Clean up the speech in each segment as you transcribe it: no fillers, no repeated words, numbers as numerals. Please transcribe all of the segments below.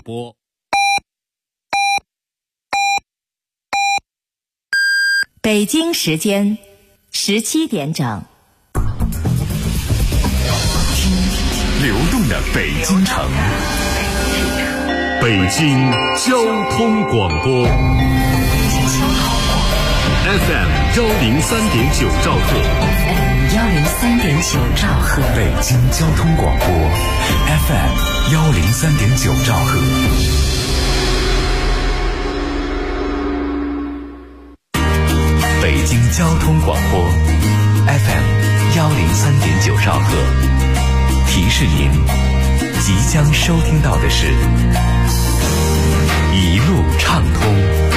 播。 北京时间17点整。 流动的北京城，北京交通广播 FM 103.9兆赫 103.9兆赫， 北京交通广播 FM 103.9兆赫。北京交通广播 FM 103.9兆赫。提示您，即将收听到的是一路畅通。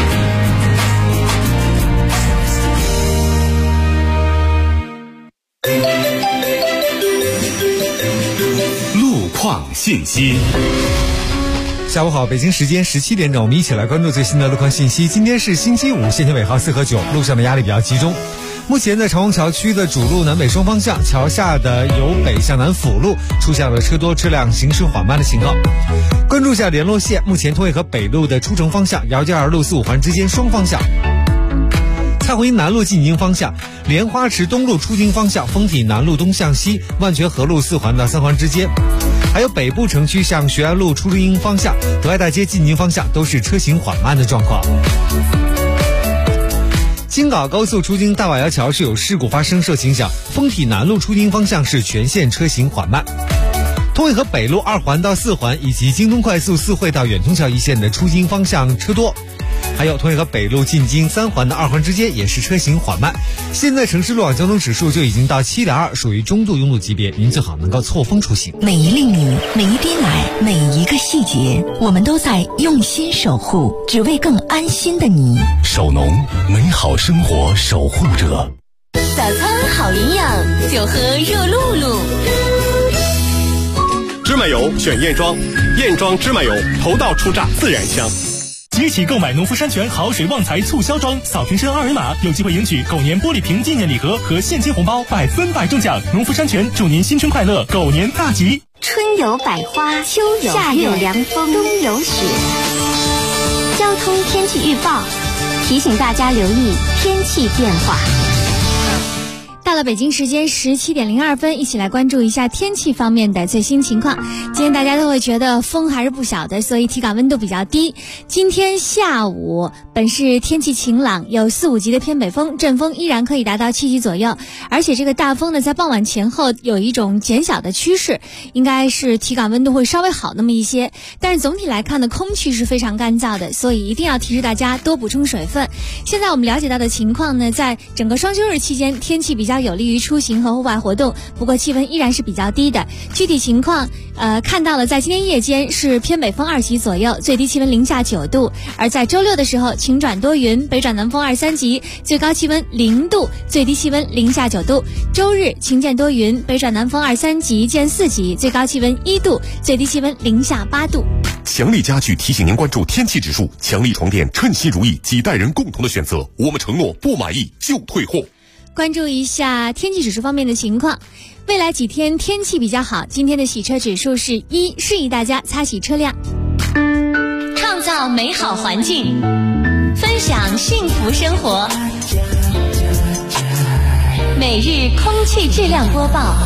路况信息。 下午好，北京时间17点整，我们一起来关注最新的路况信息。今天是星期五，限行尾号4和9，路上的压力比较集中。目前在长虹桥区的主路南北双方向，桥下的由北向南辅路出现了车多车辆行驶缓慢的情况。关注一下联络线，目前通渭河北路的出城方向，姚家园路4、5环之间双方向。蔡胡营南路进京方向，莲花池东路出京方向，丰体南路东向西，万泉河路4环到3环之间。还有北部城区向学安路出京方向，德爱大街进京方向都是车行缓慢的状况。京港高速出京大瓦窑桥是有事故发生，受影响，丰体南路出京方向是全线车行缓慢。通渭河北路2环到4环以及京东快速4惠到远通桥一线的出京方向车多。还有通渭河北路进京3环的2环之间也是车行缓慢。现在城市路网交通指数就已经到7.2，属于中度拥堵级别，您最好能够错峰出行。 每一粒米，每一滴奶，每一个细节，我们都在用心守护，只为更安心的你。 首农，美好生活守护者。 早餐好营养，就喝热露露。 芝麻油选燕庄，燕庄芝麻油头道初榨，自然香。 即起购买农夫山泉好水旺财促销装，扫瓶身2维码有机会赢取狗年玻璃瓶纪念礼盒和现金红包，100%中奖。农夫山泉祝您新春快乐，狗年大吉。 春有百花，秋有夏有凉风，冬有雪。交通天气预报提醒大家留意天气变化。 到了北京时间17点02分，一起来关注一下天气方面的最新情况。今天大家都会觉得风还是不小的，所以体感温度比较低。今天下午本市天气晴朗，有4、5级的偏北风，阵风依然可以达到7级左右，而且这个大风呢在傍晚前后有一种减小的趋势，应该是体感温度会稍微好那么一些。但是总体来看呢，空气是非常干燥的，所以一定要提示大家多补充水分。现在我们了解到的情况呢，在整个双休日期间，天气比较有利于出行和户外活动，不过气温依然是比较低的。具体情况看到了，在今天夜间是偏北风2级左右，最低气温零下9度，而在周六的时候晴转多云，北转南风2、3级，最高气温0度，最低气温零下9度。周日晴见多云，北转南风2、3级见4级，最高气温1度，最低气温零下8度。 强力家具提醒您关注天气指数，强力床垫称心如意，几代人共同的选择，我们承诺不满意就退货。 关注一下天气指数方面的情况，未来几天天气比较好，今天的洗车指数是1，适宜大家擦洗车辆。 创造美好环境，分享幸福生活。每日空气质量播报。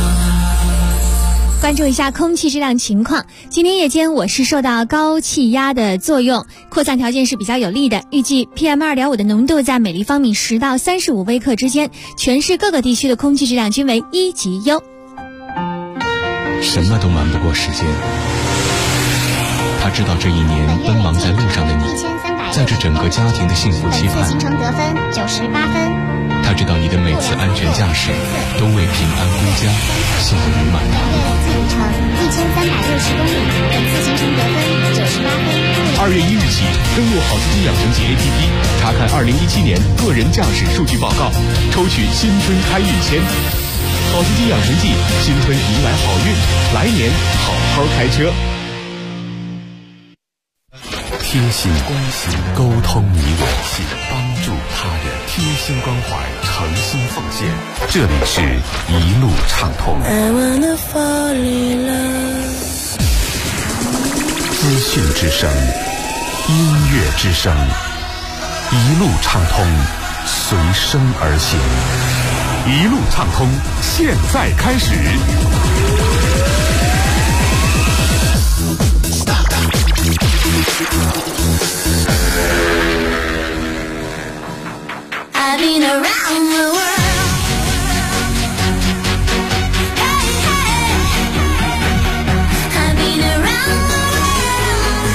关注一下空气质量情况，今天夜间我市受到高气压的作用，扩散条件是比较有利的，预计 PM2.5 的浓度在每立方米10到35微克之间，全市各个地区的空气质量均为1级优。 什么都瞒不过时间，他知道这一年奔忙在路上的你，在这整个家庭的幸福期盼， 行程得分98分。 他知道你的每次安全驾驶都为平安归家心里满堂。 自路程1360公里，本次行程得分98分。 2月1日起，登录好司机养成记 APP， 查看2017年个人驾驶数据报告，抽取新春开运签。好司机养成记，新春迎来好运，来年好好开车。 贴心关心，沟通你我，帮助他人，贴心关怀，诚心奉献。这里是一路畅通。 资讯之声，音乐之声，一路畅通，随声而行。一路畅通，现在开始。 I've been around the world. Hey, hey. I've been around the world.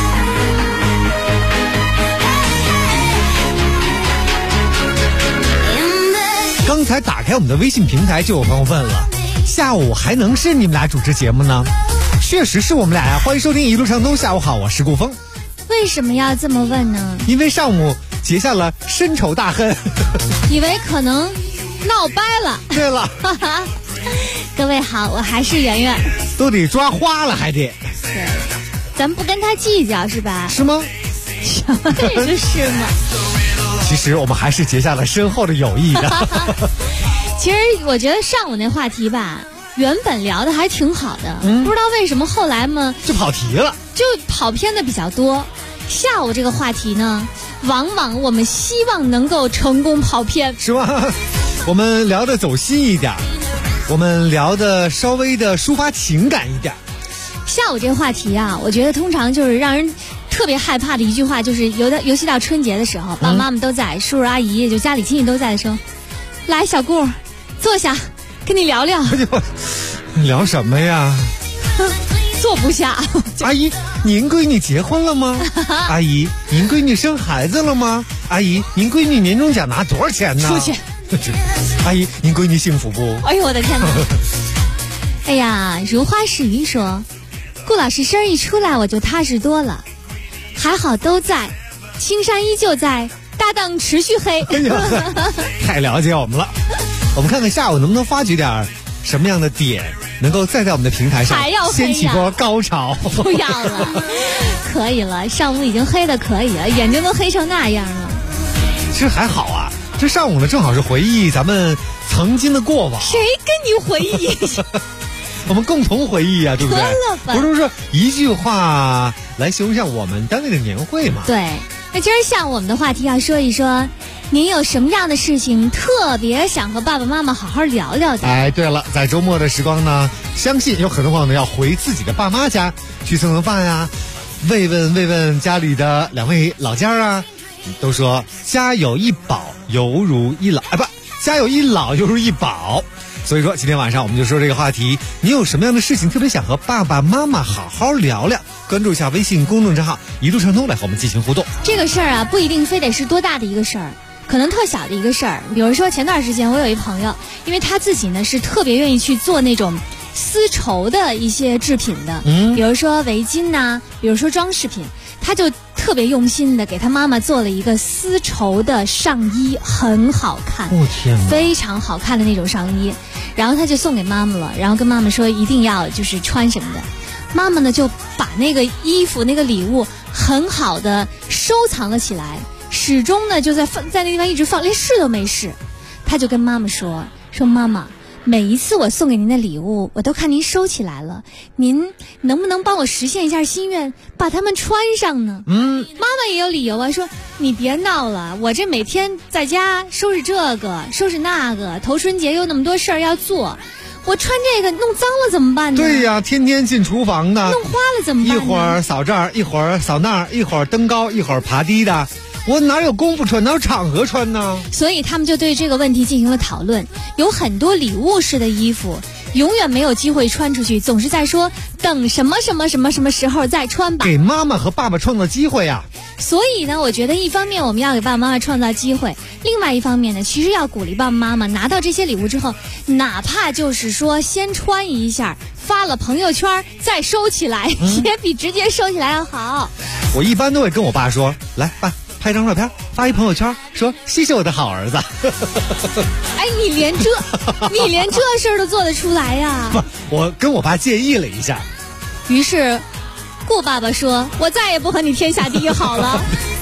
Hey, hey. In the 刚才打开我们的微信平台，就有朋友问了，下午还能是你们俩主持节目呢？确实是我们俩呀！欢迎收听一路畅通，下午好，我是顾峰。 为什么要这么问呢？ 因为上午结下了深仇大恨， 以为可能闹掰了。 对了， 各位好，我还是圆圆， 都得抓花了，还得。 对，咱们不跟他计较是吧？ 是吗？ 什么也就是嘛。 其实我们还是结下了深厚的友谊的。 其实我觉得上午那话题吧，原本聊的还挺好的，不知道为什么后来嘛就跑题了， 就跑偏的比较多。下午这个话题呢，往往我们希望能够成功跑偏， 是吗？我们聊的走心一点，我们聊的稍微的抒发情感一点。 下午这个话题啊，我觉得通常就是让人特别害怕的一句话，就是尤其到春节的时候，爸爸妈妈都在，叔叔阿姨就家里亲戚都在的时候，来小顾坐下跟你聊聊。 聊什么呀？ 坐不下。 阿姨，您闺女结婚了吗？阿姨，您闺女生孩子了吗？阿姨，您闺女年终奖拿多少钱呢？ 出去。 阿姨，您闺女幸福不？ 哎呦我的天哪！哎呀，如花似玉说，顾老师声一出来我就踏实多了，还好都在，青山依旧在，搭档持续黑。 哎呀，太了解我们了。我们看看下午能不能发掘点什么样的点，能够再在我们的平台上掀起波高潮。 不要了，可以了，上午已经黑的可以了，眼睛都黑成那样了。 其实还好啊，这上午呢正好是回忆咱们曾经的过往。 谁跟你回忆？ 我们共同回忆啊，对不对？不是说一句话来形容一下我们单位的年会嘛？ 对。那今儿下午我们的话题要说一说，您有什么样的事情特别想和爸爸妈妈好好聊聊的？ 哎，对了，在周末的时光呢，相信有很多朋友呢要回自己的爸妈家去蹭蹭饭呀，慰问家里的两位老家啊。都说家有一宝犹如一老，家有一老犹如一宝。所以说今天晚上我们就说这个话题，你有什么样的事情特别想和爸爸妈妈好好聊聊？关注一下微信公众账号一路畅通来和我们进行互动。 这个事儿啊，不一定非得是多大的一个事儿，可能特小的一个事儿。比如说前段时间我有一朋友，因为他自己呢是特别愿意去做那种丝绸的一些制品的，比如说围巾呐，比如说装饰品，他就特别用心的给他妈妈做了一个丝绸的上衣，很好看， 天哪， 非常好看的那种上衣。然后他就送给妈妈了，然后跟妈妈说一定要就是穿什么的。妈妈呢就把那个衣服那个礼物很好的收藏了起来，始终呢就在那地方一直放，连试都没试。他就跟妈妈说妈妈，每一次我送给您的礼物我都看您收起来了，您能不能帮我实现一下心愿，把它们穿上呢？妈妈也有理由啊，说你别闹了，我这每天在家收拾这个收拾那个，头春节又那么多事儿要做，我穿这个弄脏了怎么办呢？ 对呀，天天进厨房的， 弄花了怎么办呢？ 一会儿扫这儿，一会儿扫那儿，一会儿登高，一会儿爬低的，我哪有功夫穿，哪有场合穿呢？ 所以他们就对这个问题进行了讨论。有很多礼物式的衣服永远没有机会穿出去，总是在说等什么什么什么什么时候再穿吧， 给妈妈和爸爸创造机会啊。 所以呢，我觉得一方面我们要给爸爸妈妈创造机会，另外一方面呢，其实要鼓励爸爸妈妈拿到这些礼物之后，哪怕就是说先穿一下，发了朋友圈再收起来，也比直接收起来要好。 我一般都会跟我爸说，来爸，拍张照片发一朋友圈，说谢谢我的好儿子。 哎，你连这事儿都做得出来呀？ 不，我跟我爸建议了一下， 于是顾爸爸说，我再也不和你天下第一好了。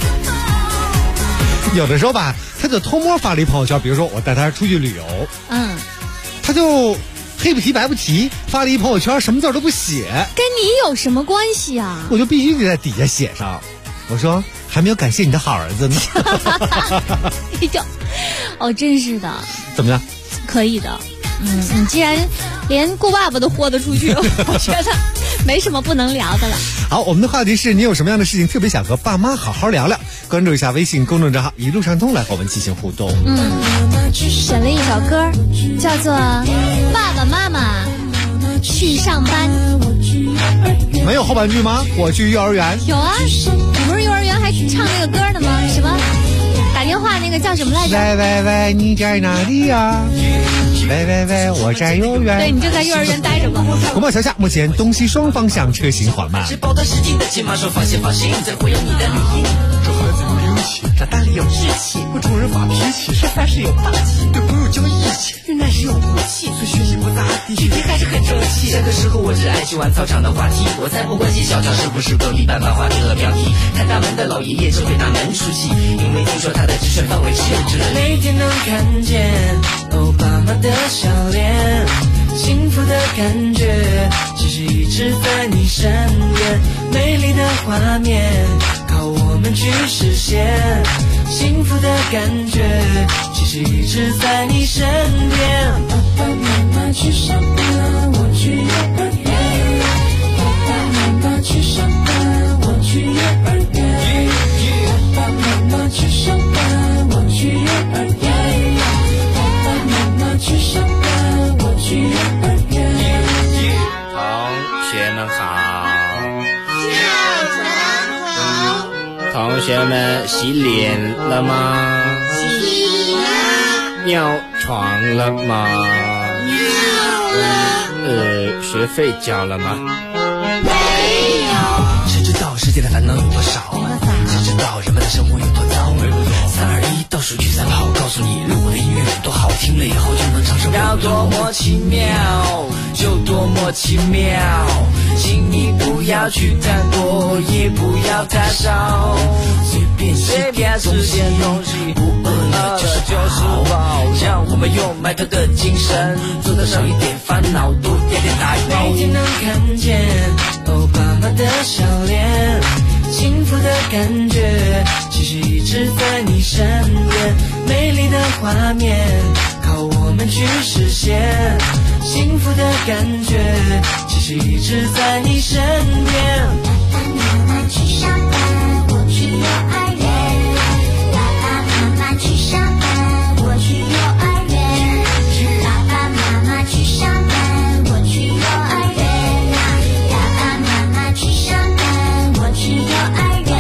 有的时候吧，他就偷摸发了一朋友圈，比如说我带他出去旅游，他就黑不提白不提，发了一朋友圈什么字都不写， 跟你有什么关系啊？ 我就必须得在底下写上，我说还没有感谢你的好儿子呢。 哎呦，哦，真是的。 怎么样？ 可以的。你既然连顾爸爸都豁得出去，我觉得没什么不能聊的了。 好，我们的话题是你有什么样的事情特别想和爸妈好好聊聊？关注一下微信公众账号一路畅通来和我们进行互动。 选了一首歌，叫做《爸爸妈妈去上班》。 没有后半句吗？我去幼儿园。 有啊，你不是幼儿园还唱那个歌的吗？什么打电话那个叫什么来着？ 喂喂喂，你在哪里呀？喂喂喂，我在幼儿园。 对，你就在幼儿园待着吧。 国贸桥下目前东西双方向车行缓慢。 是抱得使劲的，肩膀上放心放心，再回应你的语音。 这孩子有灵气，这蛋里有志气，不冲人发脾气，实在是有大气，对朋友讲义气，原来是有骨气，虽学习不咋地，学习还是很争气。 这个时候我只爱去玩操场的滑梯，我才不关心小桥是不是隔壁班把话题和标题。看大门的老爷爷就对大门出气，因为听说他的职权范围只有这里。每天能看见欧巴妈的笑脸，幸福的感觉其实一直在你身边，美丽的画面靠我们去实现，幸福的感觉其实一直在你身边。爸爸妈妈去上班，我去幼儿园。爸爸妈妈去上班，我去幼儿园。爸爸妈妈去上班，我去幼儿园。爸爸妈妈去上班，我去幼儿园。同学们好。同学们洗脸了吗？洗了。尿床了吗？尿了。学费交了吗？没有。谁知道世界的烦恼有多少？谁知道人们的生活有多糟？3、2、1，倒数去赛跑，告诉你，录我的音乐多好，听了以后就能唱首歌。要多么奇妙，就多么奇妙。请你不要去太多，也不要太少，随便吃点东西，不饿了就是饱。让我们用埋头的精神，做得少一点烦恼，多点点大包。每天能看见欧巴妈的笑脸，幸福的感觉其实一直在你身边，美丽的画面靠我们去实现，幸福的感觉其实一直在你身边。爸爸妈妈去上班，我去幼儿园。爸爸妈妈去上班，我去幼儿园。爸爸妈妈去上班，我去幼儿园。爸爸妈妈去上班，我去幼儿园。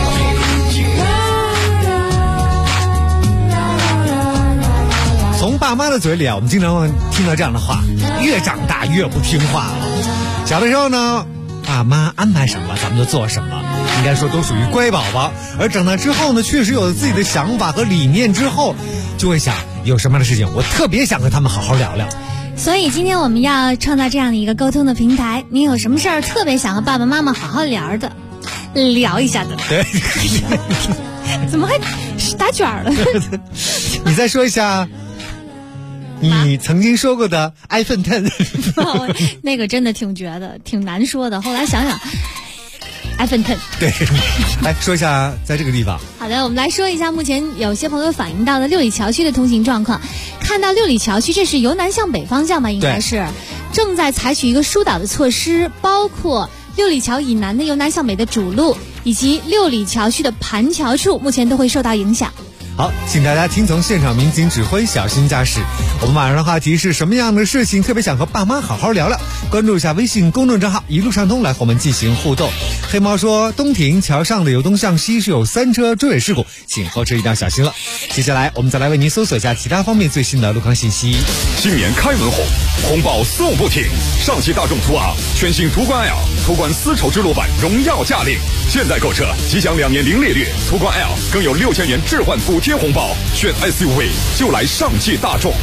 从爸妈的嘴里啊，我们经常听到这样的话：越长大越不听话了。小的时候呢，爸妈安排什么咱们就做什么，应该说都属于乖宝宝。而长大之后呢，确实有了自己的想法和理念之后，就会想有什么样的事情我特别想和他们好好聊聊。 所以今天我们要创造这样的一个沟通的平台，你有什么事儿特别想和爸爸妈妈好好聊一下的？ 对。 怎么还打卷了？ 你再说一下你曾经说过的 iPhone 10。 那个真的挺绝的，挺难说的。后来想想 iPhone 10。 对，来说一下在这个地方。 好的，我们来说一下目前有些朋友反映到的六里桥区的通行状况。看到六里桥区，这是由南向北方向吧，应该是正在采取一个疏导的措施，包括六里桥以南的由南向北的主路以及六里桥区的盘桥处，目前都会受到影响。 好，请大家听从现场民警指挥，小心驾驶。我们晚上的话题是什么样的事情特别想和爸妈好好聊聊？关注一下微信公众账号一路畅通来和我们进行互动。黑猫说，东亭桥上的由东向西是有3车追尾事故，请后车一定要小心了。接下来我们再来为您搜索一下其他方面最新的路况信息。 新年开门红，红包送不停。上汽大众途昂全新途观 L， 途观丝绸之路版荣耀驾领，现在购车即享2年零利率，途观 L 更有6000元置换补贴红包，选 SUV 就来上汽大众。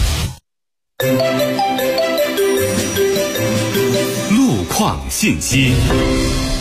路况信息。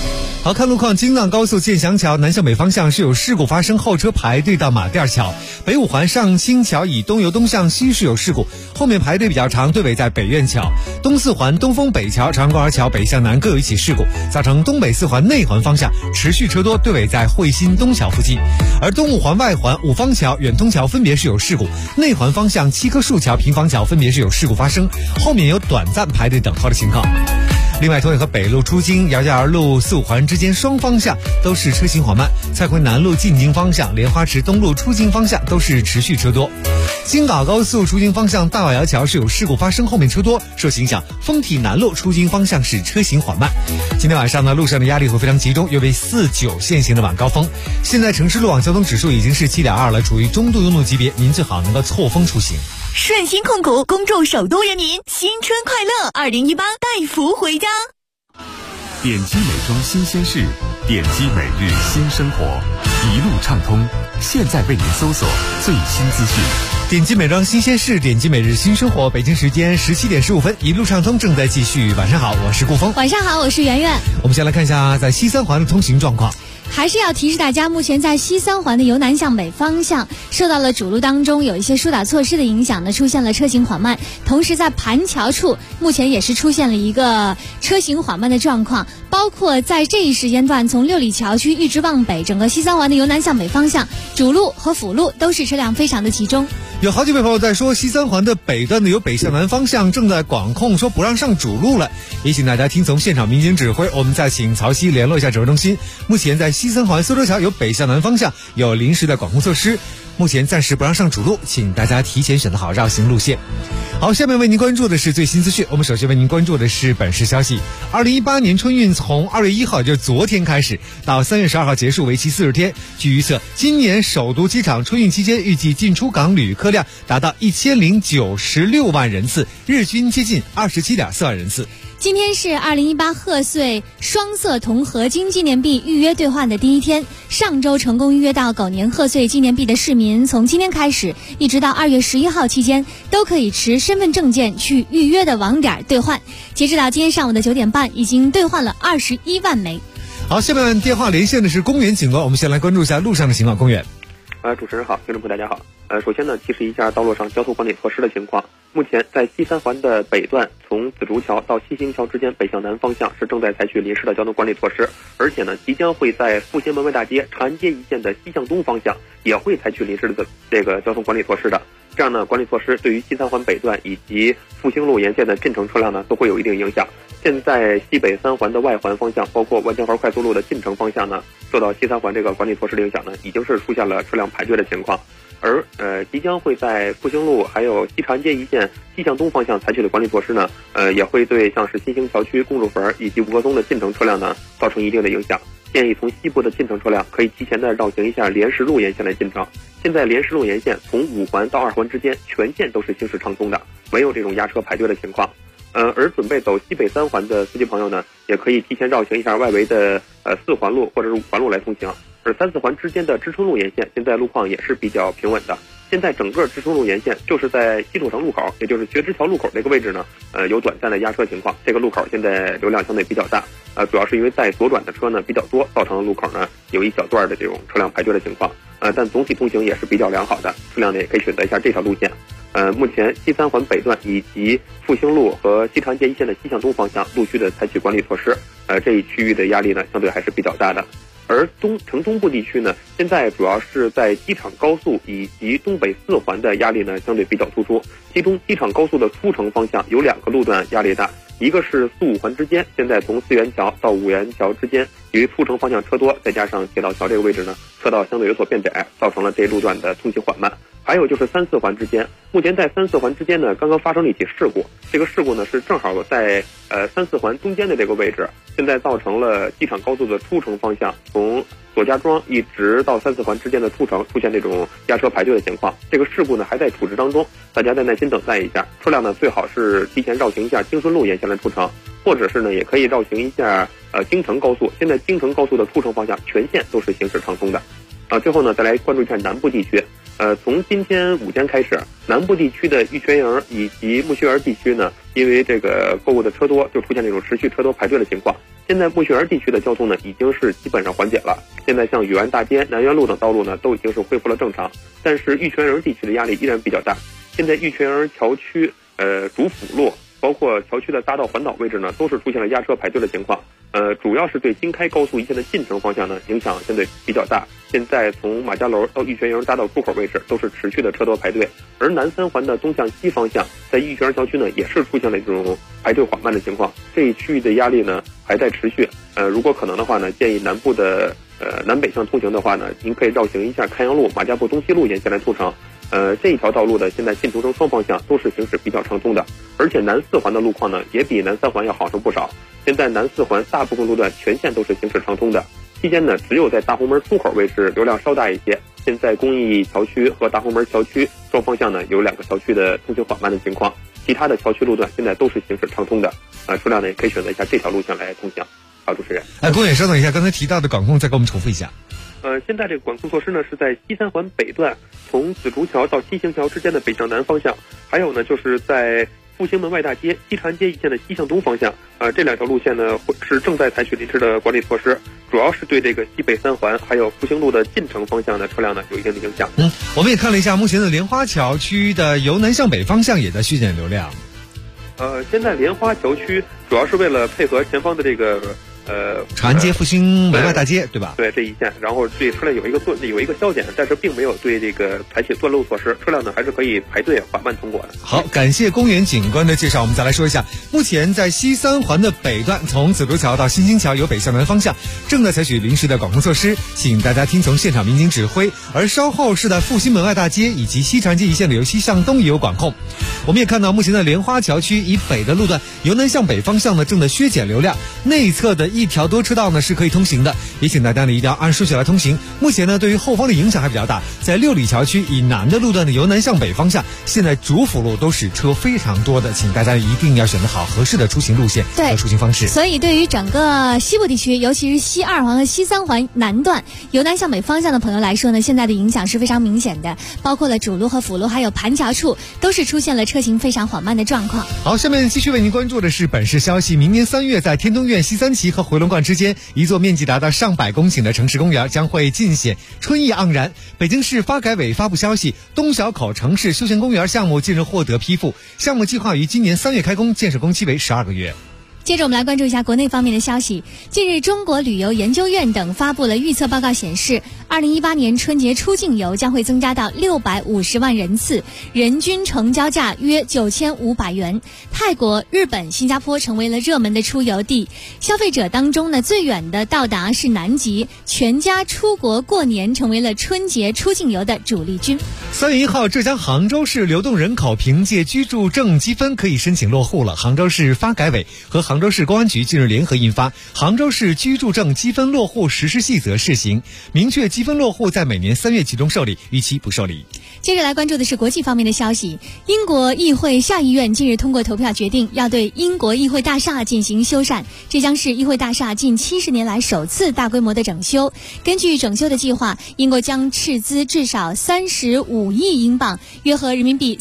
好，看路况，京藏高速建祥桥南向北方向是有事故发生，后车排队到马甸桥；北五环上清桥以东由东向西是有事故，后面排队比较长，队尾在北苑桥；东四环东风北桥、长安公园桥北向南各有一起事故，造成东北四环内环方向持续车多，队尾在汇新东桥附近；而东五环外环五方桥、远通桥分别是有事故，内环方向七棵树桥、平房桥分别是有事故发生，后面有短暂排队等候的情况。另外，同样和北路出京、姚家园路四五环之间双方向都是车行缓慢，蔡邧南路进京方向、莲花池东路出京方向都是持续车多。京港高速出京方向大瓦窑桥是有事故发生，后面车多，受影响，丰体南路出京方向是车行缓慢。今天晚上呢，路上的压力会非常集中，约为4-9限行的晚高峰。现在城市路网交通指数已经是7.2了，处于中度拥堵级别，您最好能够错峰出行。 顺鑫控股恭祝首都人民新春快乐，2018带福回家。 点击美妆新鲜事，点击每日新生活，一路畅通。现在为您搜索最新资讯。 点击美妆新鲜事，点击每日新生活。北京时间17点15分，一路畅通正在继续。晚上好，我是顾峰。 晚上好，我是圆圆。 我们先来看一下在西三环的通行状况。 还是要提示大家，目前在西三环的由南向北方向受到了主路当中有一些疏导措施的影响呢，出现了车行缓慢，同时在盘桥处目前也是出现了一个车行缓慢的状况，包括在这一时间段从六里桥区一直往北，整个西三环的由南向北方向主路和辅路都是车辆非常的集中。 有好几位朋友在说西三环的北段的由北向南方向正在管控，说不让上主路了，也请大家听从现场民警指挥，我们再请曹溪联络一下指挥中心。目前在西三环苏州桥由北向南方向有临时的管控措施，目前暂时不让上主路，请大家提前选择好绕行路线。好，下面为您关注的是最新资讯。我们首先为您关注的是本市消息。2018年春运从2月1号，就是昨天开始，到3月12号结束，为期40天。据预测，今年首都机场春运期间预计进出港旅客量达到1096万人次，日均接近27.4万人次。 今天是2018贺岁双色铜合金纪念币预约兑换的第一天。上周成功预约到狗年贺岁纪念币的市民，从今天开始一直到2月11号期间，都可以持身份证件去预约的网点兑换。截止到今天上午的9点半，已经兑换了21万枚。 好，下面电话连线的是公园警官，我们先来关注一下路上的情况。公园。 主持人好，听众朋友大家好。首先呢，提示一下道路上交通管理措施的情况。目前在西三环的北段，从紫竹桥到西兴桥之间北向南方向是正在采取临时的交通管理措施，而且呢，即将会在复兴门外大街长安街一线的西向东方向也会采取临时的这个交通管理措施的。这样呢，管理措施对于西三环北段以及复兴路沿线的进城车辆呢都会有一定影响。现在西北三环的外环方向，包括万江环快速路的进城方向呢，受到西三环这个管理措施的影响呢，已经是出现了车辆排队的情况。而即将会在复兴路还有西长安街一线西向东方向采取的管理措施呢，也会对像是新兴桥区、公主坟以及吴河东的进城车辆呢造成一定的影响。建议从西部的进城车辆可以提前的绕行一下莲石路沿线来进城。现在莲石路沿线从5环到2环之间全线都是行驶畅通的，没有这种压车排队的情况。而准备走西北三环的司机朋友呢，也可以提前绕行一下外围的4环路或者是5环路来通行。而3、4环之间的知春路沿线现在路况也是比较平稳的。现在整个知春路沿线就是在西土城路口，也就是学知桥路口这个位置呢，有短暂的压车情况。这个路口现在流量相对比较大，主要是因为在左转的车呢比较多，造成了路口呢有一小段的这种车辆排队的情况。但总体通行也是比较良好的，车辆呢也可以选择一下这条路线。目前西三环北段以及复兴路和西长安街一线的西向东方向陆续的采取管理措施，这一区域的压力呢相对还是比较大的。而城东部地区呢，现在主要是在机场高速以及东北4环的压力呢相对比较突出，其中机场高速的出城方向有2个路段压力大，一个是4、5环之间，现在从4元桥到5元桥之间，由于出城方向车多，再加上铁道桥这个位置呢车道相对有所变窄，造成了这一路段的通行缓慢。还有就是3、4环之间，目前在3、4环之间呢，刚刚发生了一起事故。这个事故呢是正好在3、4环中间的这个位置，现在造成了机场高速的出城方向，从左家庄一直到3、4环之间的出城出现这种压车排队的情况。这个事故呢还在处置当中，大家再耐心等待一下。车辆呢最好是提前绕行一下京顺路沿线来出城，或者是呢也可以绕行一下京承高速。现在京承高速的出城方向全线都是行驶畅通的。最后呢再来关注一下南部地区。从今天午间开始，南部地区的玉泉营以及木樨园地区呢，因为这个购物的车多，就出现这种持续车多排队的情况。 现在木樨园地区的交通呢已经是基本上缓解了。现在像禹安大街、南园路等道路呢都已经是恢复了正常，但是玉泉营地区的压力依然比较大。现在玉泉营桥区主辅路包括桥区的大道环岛位置呢都是出现了压车排队的情况。主要是对京开高速一线的进城方向呢影响相对比较大。现在从马家楼到玉泉营大道出口位置都是持续的车多排队，而南三环的东向西方向在玉泉营桥区呢也是出现了这种排队缓慢的情况。这一区域的压力呢还在持续。如果可能的话呢，建议南部的南北向通行的话呢，您可以绕行一下开阳路、马家埠东西路沿线来出城。这一条道路的现在进出城双方向都是行驶比较畅通的，而且南四环的路况呢也比南三环要好上不少。现在南四环大部分路段全线都是行驶畅通的，期间呢只有在大红门出口位置流量稍大一些。现在公益桥区和大红门桥区双方向呢有2个桥区的通行缓慢的情况，其他的桥区路段现在都是行驶畅通的。车辆呢也可以选择一下这条路线来通行。好，主持人。 龚远，稍等一下，刚才提到的管控再给我们重复一下。 现在这个管控措施呢是在西三环北段从紫竹桥到西行桥之间的北向南方向，还有呢就是在复兴门外大街、西长安街一线的西向东方向。这2条路线呢是正在采取临时的管理措施，主要是对这个西北三环还有复兴路的进城方向的车辆呢有一定的影响。 我们也看了一下目前的莲花桥区的由南向北方向也在削减流量。 现在莲花桥区主要是为了配合前方的这个长安街、复兴门外大街，对吧？ 对，这一线，然后对车辆有一个消减，但是并没有对这个采取断路措施，车辆呢还是可以排队缓慢通过的。 好，感谢公园警官的介绍。我们再来说一下，目前在西三环的北段，从紫竹桥到新兴桥有北向南方向，正在采取临时的管控措施，请大家听从现场民警指挥。而稍后是在复兴门外大街以及西长安街一线的由西向东也有管控。我们也看到，目前的莲花桥区以北的路段，由南向北方向呢正在削减流量，内侧的1条多车道呢是可以通行的，也请大家呢一定要按顺序来通行。目前呢对于后方的影响还比较大，在六里桥区以南的路段呢由南向北方向，现在主辅路都是车非常多的，请大家一定要选择好合适的出行路线和出行方式。 所以对于整个西部地区，尤其是西2环和西3环南段由南向北方向的朋友来说呢，现在的影响是非常明显的，包括了主路和辅路还有盘桥处都是出现了车行非常缓慢的状况。 好，下面继续为您关注的是本市消息。明年3月在天通苑西三旗和回龙观之间，一座面积达到上百公顷的城市公园将会尽显春意盎然。北京市发改委发布消息，东小口城市休闲公园项目近日获得批复，项目计划于今年3月开工，建设工期为12个月。 接着我们来关注一下国内方面的消息。近日，中国旅游研究院等发布了预测报告，显示2018年春节出境游将会增加到650万人次，人均成交价约9500元。泰国、日本、新加坡成为了热门的出游地，消费者当中呢最远的到达是南极，全家出国过年成为了春节出境游的主力军。 3月1号，浙江杭州市流动人口凭借居住证积分可以申请落户了。杭州市发改委和杭州市公安局近日联合印发《杭州市居住证积分落户实施细则》试行，明确积分落户在每年3月集中受理，逾期不受理。 接着来关注的是国际方面的消息。英国议会下议院近日通过投票决定，要对英国议会大厦进行修缮，这将是议会大厦近70年来首次大规模的整修。根据整修的计划，英国将斥资至少35亿英镑，约合人民币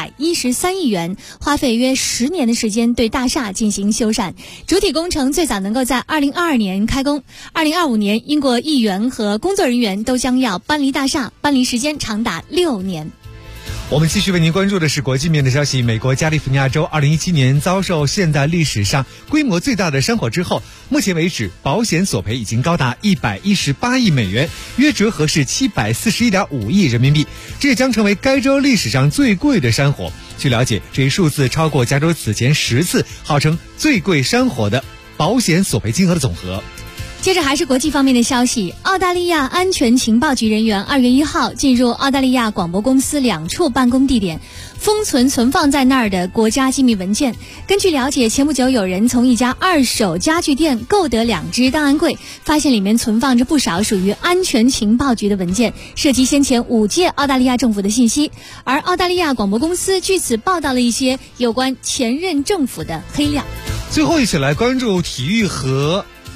313亿元，花费约10年的时间对大厦进行修缮。主体工程最早能够在2022年开工，2025年英国议员和工作人员都将要搬离大厦，搬离时间长达6年。 我们继续为您关注的是国际面的消息。美国加利福尼亚州2017年遭受现代历史上规模最大的山火之后，目前为止保险索赔已经高达118亿美元，约折合是741.5亿人民币，这也将成为该州历史上最贵的山火。据了解，这一数字超过加州此前10次号称最贵山火的保险索赔金额的总和。 接着还是国际方面的消息，澳大利亚安全情报局人员2月1号进入澳大利亚广播公司2处办公地点，封存放在那儿的国家机密文件。根据了解，前不久有人从一家二手家具店购得2只档案柜，发现里面存放着不少属于安全情报局的文件，涉及先前5届澳大利亚政府的信息。而澳大利亚广播公司据此报道了一些有关前任政府的黑料。 最后一起来关注体育和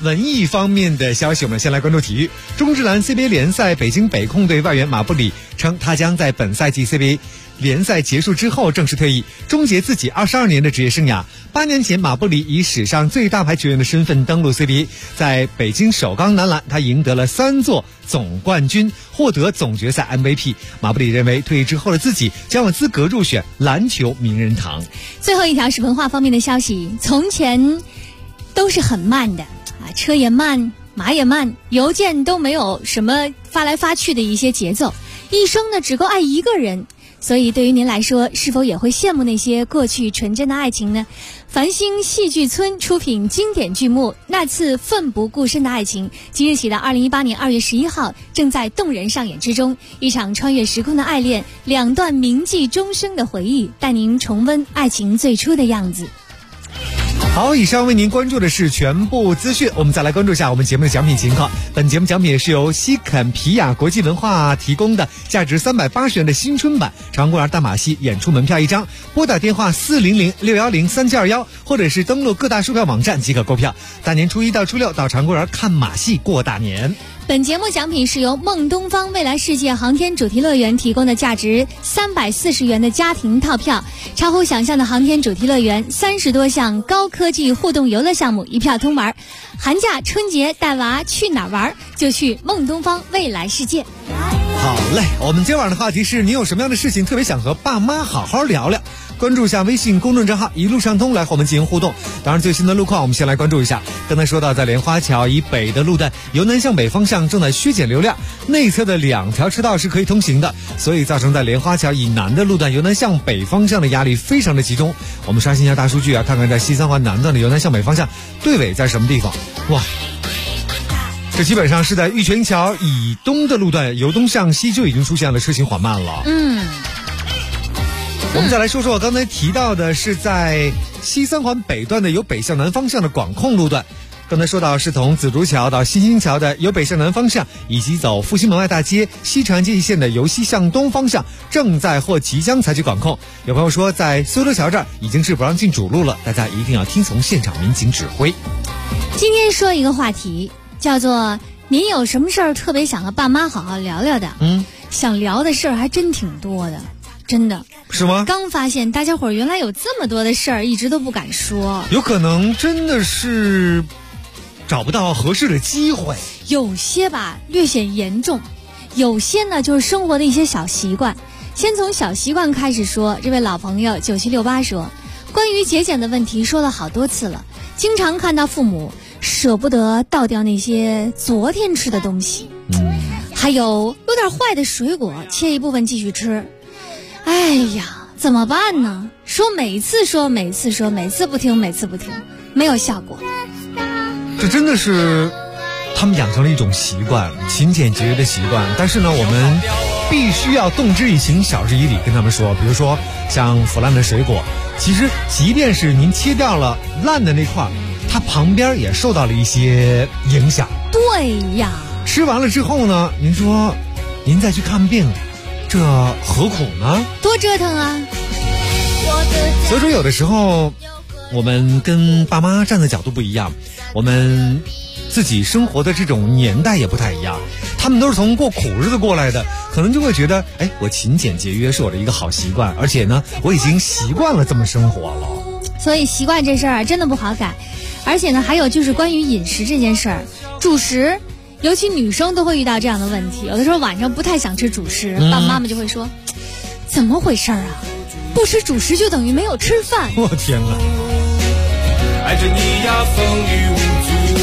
文艺方面的消息，我们先来关注体育。中职篮 CBA 联赛，北京北控队外援马布里称，他将在本赛季 CBA 联赛结束之后正式退役，终结自己22年的职业生涯。8年前，马布里以史上最大牌球员的身份登陆 CBA， 在北京首钢男篮，他赢得了3座总冠军，获得总决赛 MVP。马布里认为，退役之后的自己将有资格入选篮球名人堂。 最后一条是文化方面的消息，从前都是很慢的啊，车也慢，马也慢，邮件都没有什么发来发去的一些节奏，一生呢只够爱一个人。所以对于您来说，是否也会羡慕那些过去纯真的爱情呢？繁星戏剧村出品经典剧目《那次奋不顾身的爱情》，即日起到2018年2月11号正在动人上演之中。一场穿越时空的爱恋，2段铭记终生的回忆，带您重温爱情最初的样子。 好，以上为您关注的是全部资讯，我们再来关注一下我们节目的奖品情况。本节目奖品是由西肯皮亚国际文化提供的，价值380元的新春版长公园大马戏演出门票1张，拨打电话400-610-3721，或者是登录各大售票网站即可购票。大年初1到初6到长公园看马戏过大年。 本节目奖品是由梦东方未来世界航天主题乐园提供的，价值340元的家庭套票，超乎想象的航天主题乐园，30多项高科技互动游乐项目，一票通玩。寒假春节带娃去哪儿玩，就去梦东方未来世界。 好嘞，我们今晚的话题是，你有什么样的事情特别想和爸妈好好聊聊？关注一下微信公众账号一路上通，来和我们进行互动。当然最新的路况我们先来关注一下。刚才说到，在莲花桥以北的路段由南向北方向正在削减流量，内侧的2条车道是可以通行的，所以造成在莲花桥以南的路段由南向北方向的压力非常的集中。我们刷新一下大数据啊，看看在西三环南段的由南向北方向队尾在什么地方。哇，这基本上是在玉泉桥以东的路段由东向西就已经出现了车行缓慢了。我们再来说说刚才提到的是在西三环北段的由北向南方向的管控路段。刚才说到是从紫竹桥到新兴桥的由北向南方向，以及走复兴门外大街、西长安街一线的由西向东方向正在或即将采取管控。有朋友说在苏州桥这儿已经是不让进主路了，大家一定要听从现场民警指挥。 今天说一个话题，叫做您有什么事儿特别想和爸妈好好聊聊的？想聊的事儿还真挺多的，真的。 是吗？ 刚发现大家伙儿原来有这么多的事儿，一直都不敢说。 有可能真的是找不到合适的机会。 有些吧略显严重，有些呢就是生活的一些小习惯。先从小习惯开始说，这位老朋友9768说，关于节俭的问题说了好多次了，经常看到父母舍不得倒掉那些昨天吃的东西，还有点坏的水果切一部分继续吃。哎呀，怎么办呢？每次不听，没有效果。 这真的是他们养成了一种习惯，勤俭节约的习惯。但是呢，我们必须要动之以情，晓之以理，跟他们说。比如说像腐烂的水果，其实即便是您切掉了烂的那块，它旁边也受到了一些影响。 对呀， 吃完了之后呢，您说您再去看病，这何苦呢？ 多折腾啊！ 所以说有的时候我们跟爸妈站的角度不一样，我们自己生活的这种年代也不太一样，他们都是从过苦日子过来的，可能就会觉得，哎，我勤俭节约是我的一个好习惯，而且呢，我已经习惯了这么生活了。 所以习惯这事儿真的不好改。而且呢，还有就是关于饮食这件事儿，主食，尤其女生都会遇到这样的问题，有的时候晚上不太想吃主食，爸爸妈妈就会说，怎么回事啊？不吃主食就等于没有吃饭。 我天哪！ 爱着你呀，风雨无阻。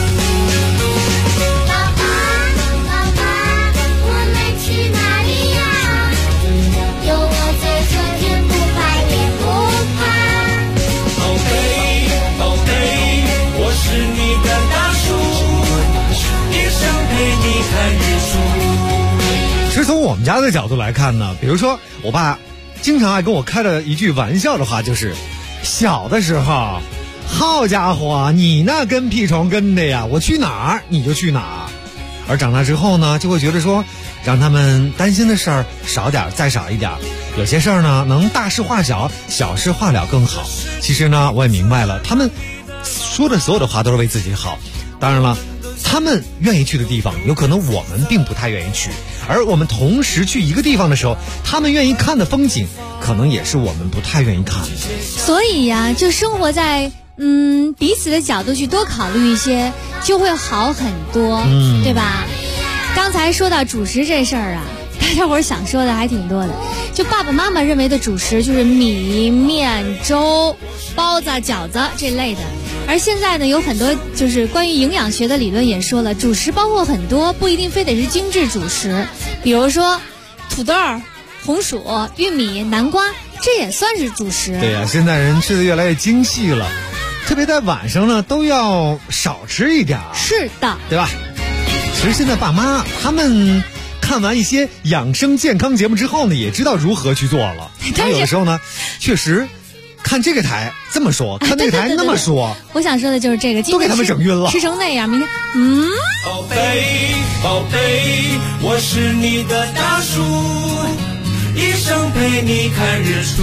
爸爸，我们去哪里呀？有我在身边，不怕也不怕。 宝贝，我是你的大树，一生陪你看日出。 其实从我们家的角度来看呢，比如说我爸经常爱跟我开的一句玩笑的话就是，小的时候，好家伙，你那跟屁虫跟的呀，我去哪儿你就去哪儿。而长大之后呢，就会觉得说，让他们担心的事儿少点再少一点，有些事儿呢能大事化小，小事化了更好。其实呢，我也明白了，他们说的所有的话都是为自己好。 当然了，他们愿意去的地方，有可能我们并不太愿意去，而我们同时去一个地方的时候，他们愿意看的风景，可能也是我们不太愿意看的。 所以呀，就生活在彼此的角度去多考虑一些，就会好很多，对吧？刚才说到主食这事儿啊，大家伙儿想说的还挺多的。就爸爸妈妈认为的主食就是米、面、粥、包子、饺子这类的，而现在呢，有很多就是关于营养学的理论也说了，主食包括很多，不一定非得是精致主食，比如说土豆、红薯、玉米、南瓜，这也算是主食。 对呀，现在人吃的越来越精细了，特别在晚上呢，都要少吃一点。 是的， 对吧？其实现在爸妈他们看完一些养生健康节目之后呢，也知道如何去做了。但有的时候呢，确实看这个台这么说，看那个台那么说。 我想说的就是这个， 都给他们整晕了， 吃成那样，明天宝贝，宝贝，我是你的大树，一生陪你看日出。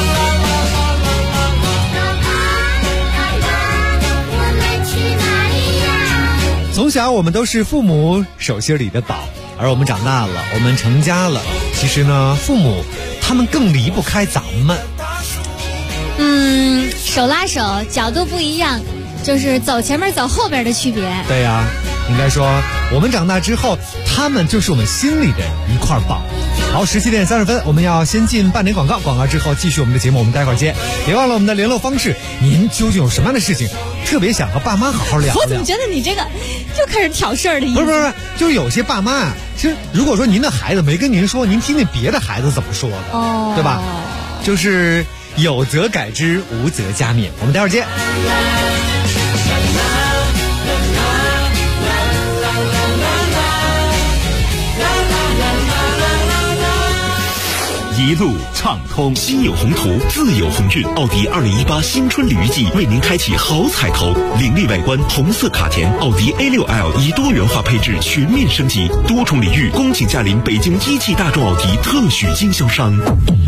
从小我们都是父母手心里的宝，而我们长大了，我们成家了，其实呢，父母他们更离不开咱们。 手拉手，角度不一样，就是走前面走后边的区别。 对呀，应该说我们长大之后，他们就是我们心里的一块宝。好，17点30分，我们要先进半点广告，广告之后继续我们的节目，我们待会儿见。别忘了我们的联络方式，您究竟有什么样的事情特别想和爸妈好好聊聊？ 我怎么觉得你这个又开始挑事儿的意思？ 不是，就是有些爸妈其实如果说您的孩子没跟您说，您听听别的孩子怎么说的，对吧？就是有则改之，无则加勉。我们待会儿见。 一路畅通，心有宏图，自有鸿运。奥迪2018新春旅游季为您开启好彩头，凌厉外观，红色卡钿，奥迪 A6L 以多元化配置全面升级，多重礼遇，恭请驾临北京一汽大众奥迪特许经销商。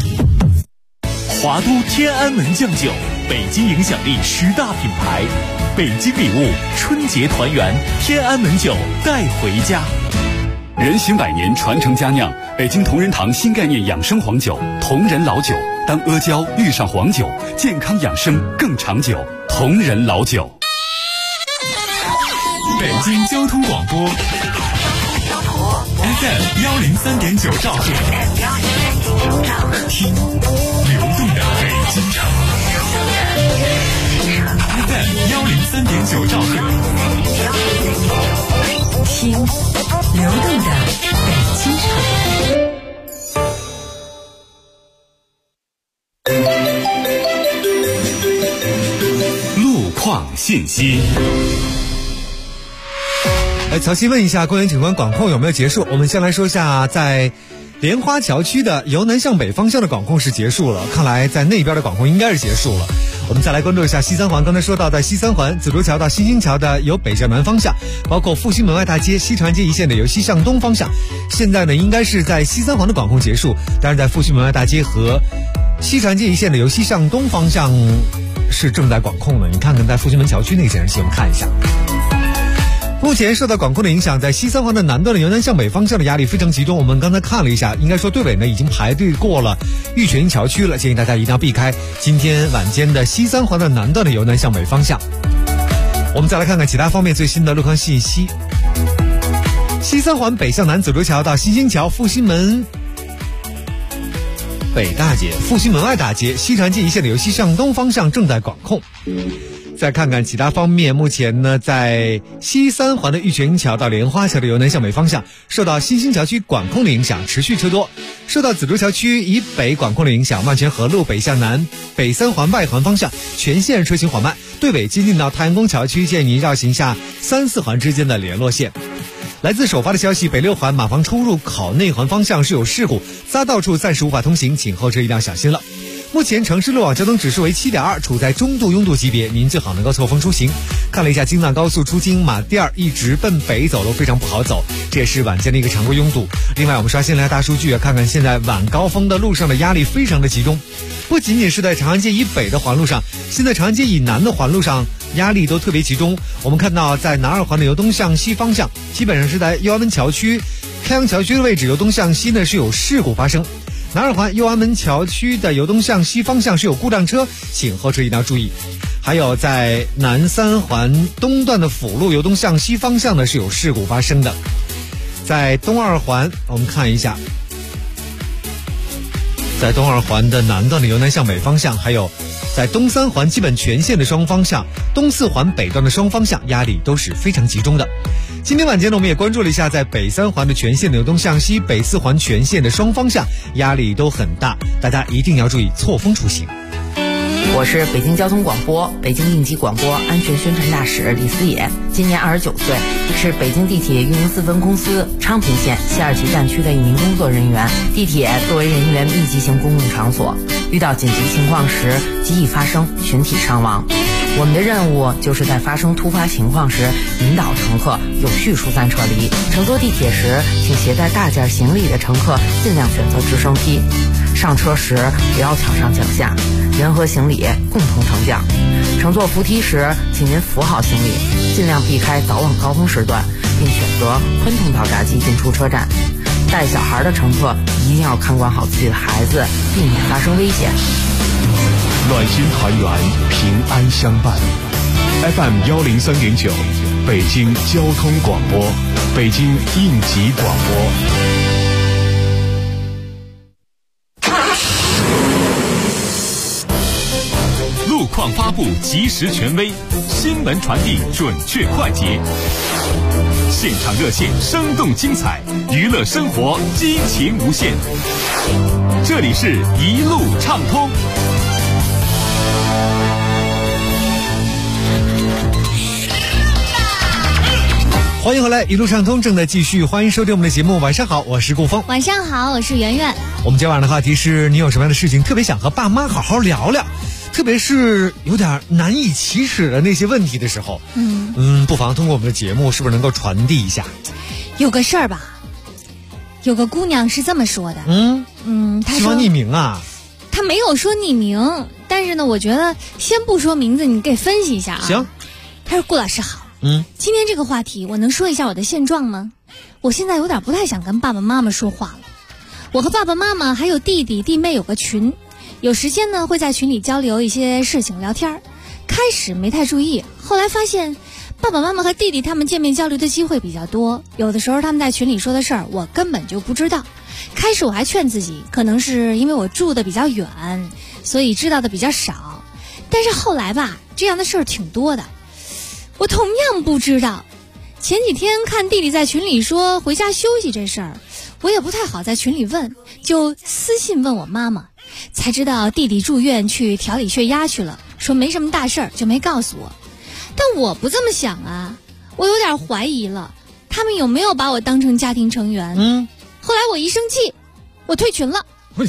华都天安门酱酒，北京影响力10大品牌，北京礼物，春节团圆，天安门酒带回家。 人行百年，传承佳酿，北京同仁堂新概念养生黄酒，同仁老酒。当阿胶遇上黄酒，健康养生更长久。同仁老酒。 北京交通广播 FM 103.9兆赫，听流动的北京城。FM 103.9兆赫， 听流动的北京城。 路况信息。 曹鑫问一下，公园景观管控有没有结束？我们先来说一下，在莲花桥区的由南向北方向的管控是结束了，看来在那边的管控应该是结束了。我们再来关注一下西三环，刚才说到的西三环紫竹桥到新兴桥的由北向南方向，包括复兴门外大街、西长安街一线的由西向东方向，现在呢应该是在西三环的管控结束，但是在复兴门外大街和西长安街一线的由西向东方向是正在管控的。你看看在复兴门桥区那个显示器，我们看一下。目前受到管控的影响，在西三环的南段的由南向北方向的压力非常集中。我们刚才看了一下，应该说队尾呢已经排队过了玉泉桥区了，建议大家一定要避开今天晚间的西三环的南段的由南向北方向。我们再来看看其他方面最新的路况信息。西三环北向南紫竹桥到新兴桥、复兴门北大街、复兴门外大街、西长安街一线的由西向东方向正在管控。再看看其他方面，目前呢，在西三环的玉泉桥到莲花桥的由南向北方向，受到新兴桥区管控的影响，持续车多；受到紫竹桥区以北管控的影响，万泉河路北向南北三环外环方向全线车行缓慢，队尾接近到太阳宫桥区，建议您绕行下3、4环之间的联络线。来自首发的消息，北6环马坊出入口内环方向是有事故，匝道处暂时无法通行，请后车一定要小心了。目前城市路网交通指数为7.2，处在中度拥堵级别，您最好能够错峰出行。看了一下京藏高速出京马甸儿，一直奔北走路非常不好走，这也是晚间的一个常规拥堵。另外我们刷新了一下大数据，看看现在晚高峰的路上的压力非常的集中，不仅仅是在长安街以北的环路上，现在长安街以南的环路上压力都特别集中。我们看到在南二环的由东向西方向，基本上是在右安门桥区、开阳桥区的位置，由东向西呢是有事故发生。南二环右安门桥区的由东向西方向是有故障车，请后车一定要注意。还有在南三环东段的辅路由东向西方向呢是有事故发生的。在东二环，我们看一下，在东二环的南段的由南向北方向，还有在东三环基本全线的双方向，东四环北段的双方向压力都是非常集中的。今天晚间呢，我们也关注了一下在北三环的全线的由东向西，北四环全线的双方向压力都很大，大家一定要注意错峰出行。 我是北京交通广播北京应急广播安全宣传大使李思野，今年29岁，是北京地铁运营4分公司昌平线西二旗站区的一名工作人员。地铁作为人员密集型公共场所，遇到紧急情况时极易发生群体伤亡。我们的任务就是在发生突发情况时引导乘客有序疏散撤离。乘坐地铁时，请携带大件行李的乘客尽量选择直升梯。上车时不要抢上抢下，人和行李共同升降。乘坐扶梯时，请您扶好行李，尽量避开早晚高峰时段，并选择宽通道闸机进出车站。带小孩的乘客一定要看管好自己的孩子，避免发生危险。 暖心团圆，平安相伴。FM 103.9，北京交通广播，北京应急广播。 路况发布及时权威，新闻传递准确快捷，现场热线生动精彩，娱乐生活激情无限。这里是一路畅通。 欢迎回来，一路畅通正在继续，欢迎收听我们的节目。晚上好，我是顾峰。 晚上好，我是圆圆。 我们今晚的话题是，你有什么样的事情特别想和爸妈好好聊聊，特别是有点难以启齿的那些问题的时候，不妨通过我们的节目，是不是能够传递一下？ 有个事儿吧，有个姑娘是这么说的，她说希望匿名啊。 她没有说匿名，但是呢，我觉得先不说名字，你给分析一下啊。 行。 她说：“顾老师好。”今天这个话题，我能说一下我的现状吗？我现在有点不太想跟爸爸妈妈说话了。我和爸爸妈妈还有弟弟弟妹有个群，有时间呢会在群里交流一些事情聊天。开始没太注意，后来发现爸爸妈妈和弟弟他们见面交流的机会比较多，有的时候他们在群里说的事儿我根本就不知道。开始我还劝自己，可能是因为我住的比较远，所以知道的比较少。但是后来吧，这样的事儿挺多的，我同样不知道。前几天看弟弟在群里说回家休息这事儿，我也不太好在群里问，就私信问我妈妈，才知道弟弟住院去调理血压去了，说没什么大事儿，就没告诉我。但我不这么想啊，我有点怀疑了，他们有没有把我当成家庭成员？后来我一生气，我退群了。我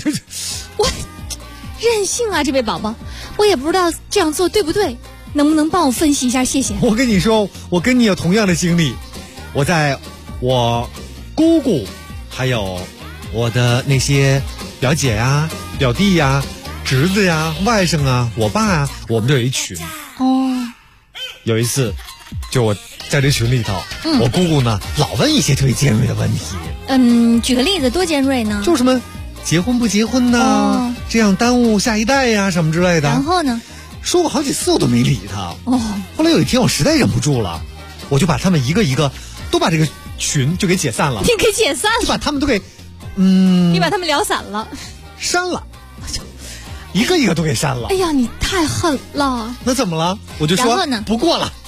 任性啊，这位宝宝，我也不知道这样做对不对，能不能帮我分析一下？谢谢。 我跟你说，我跟你有同样的经历。我在我姑姑还有我的那些表姐呀、表弟呀、侄子呀、外甥啊、我爸啊，我们都有一群。有一次就我在这群里头，我姑姑呢老问一些特别尖锐的问题。 举个例子，多尖锐呢？ 就什么结婚不结婚呢？这样耽误下一代呀什么之类的。 然后呢？ 说过好几次我都没理他。后来有一天我实在忍不住了，我就把他们一个一个都把这个群就给解散了。 你给解散了？ 就把他们都给你把他们聊散了， 删了，一个一个都给删了。 哎呀，你太狠了。 那怎么了？我就说然后呢？ 不过了。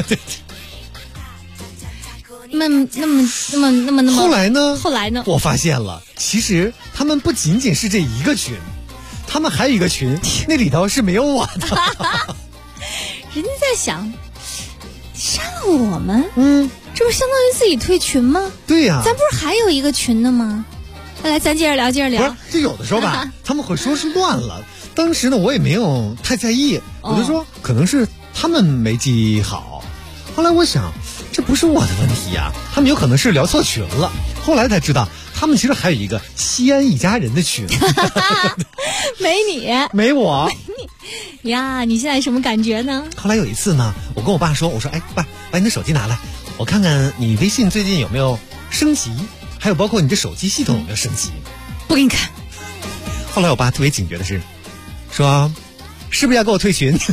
那么后来呢？ 后来呢？ 我发现了，其实他们不仅仅是这一个群，他们还有一个群，那里头是没有我的。 人家在想，删了我们，这不相当于自己退群吗？ 对呀， 咱不是还有一个群呢吗？来，咱接着聊，接着聊。 不是，就有的时候吧，他们会说是乱了。当时呢，我也没有太在意，我就说可能是他们没记好。后来我想，这不是我的问题呀，他们有可能是聊错群了。后来才知道， 他们其实还有一个西安一家人的群。 没你， 没我呀，你现在什么感觉呢？ 后来有一次呢，我跟我爸说，我说哎爸，把你的手机拿来，我看看你微信最近有没有升级，还有包括你的手机系统有没有升级。 不给你看。 后来我爸特别警觉的是说，是不是要给我退群？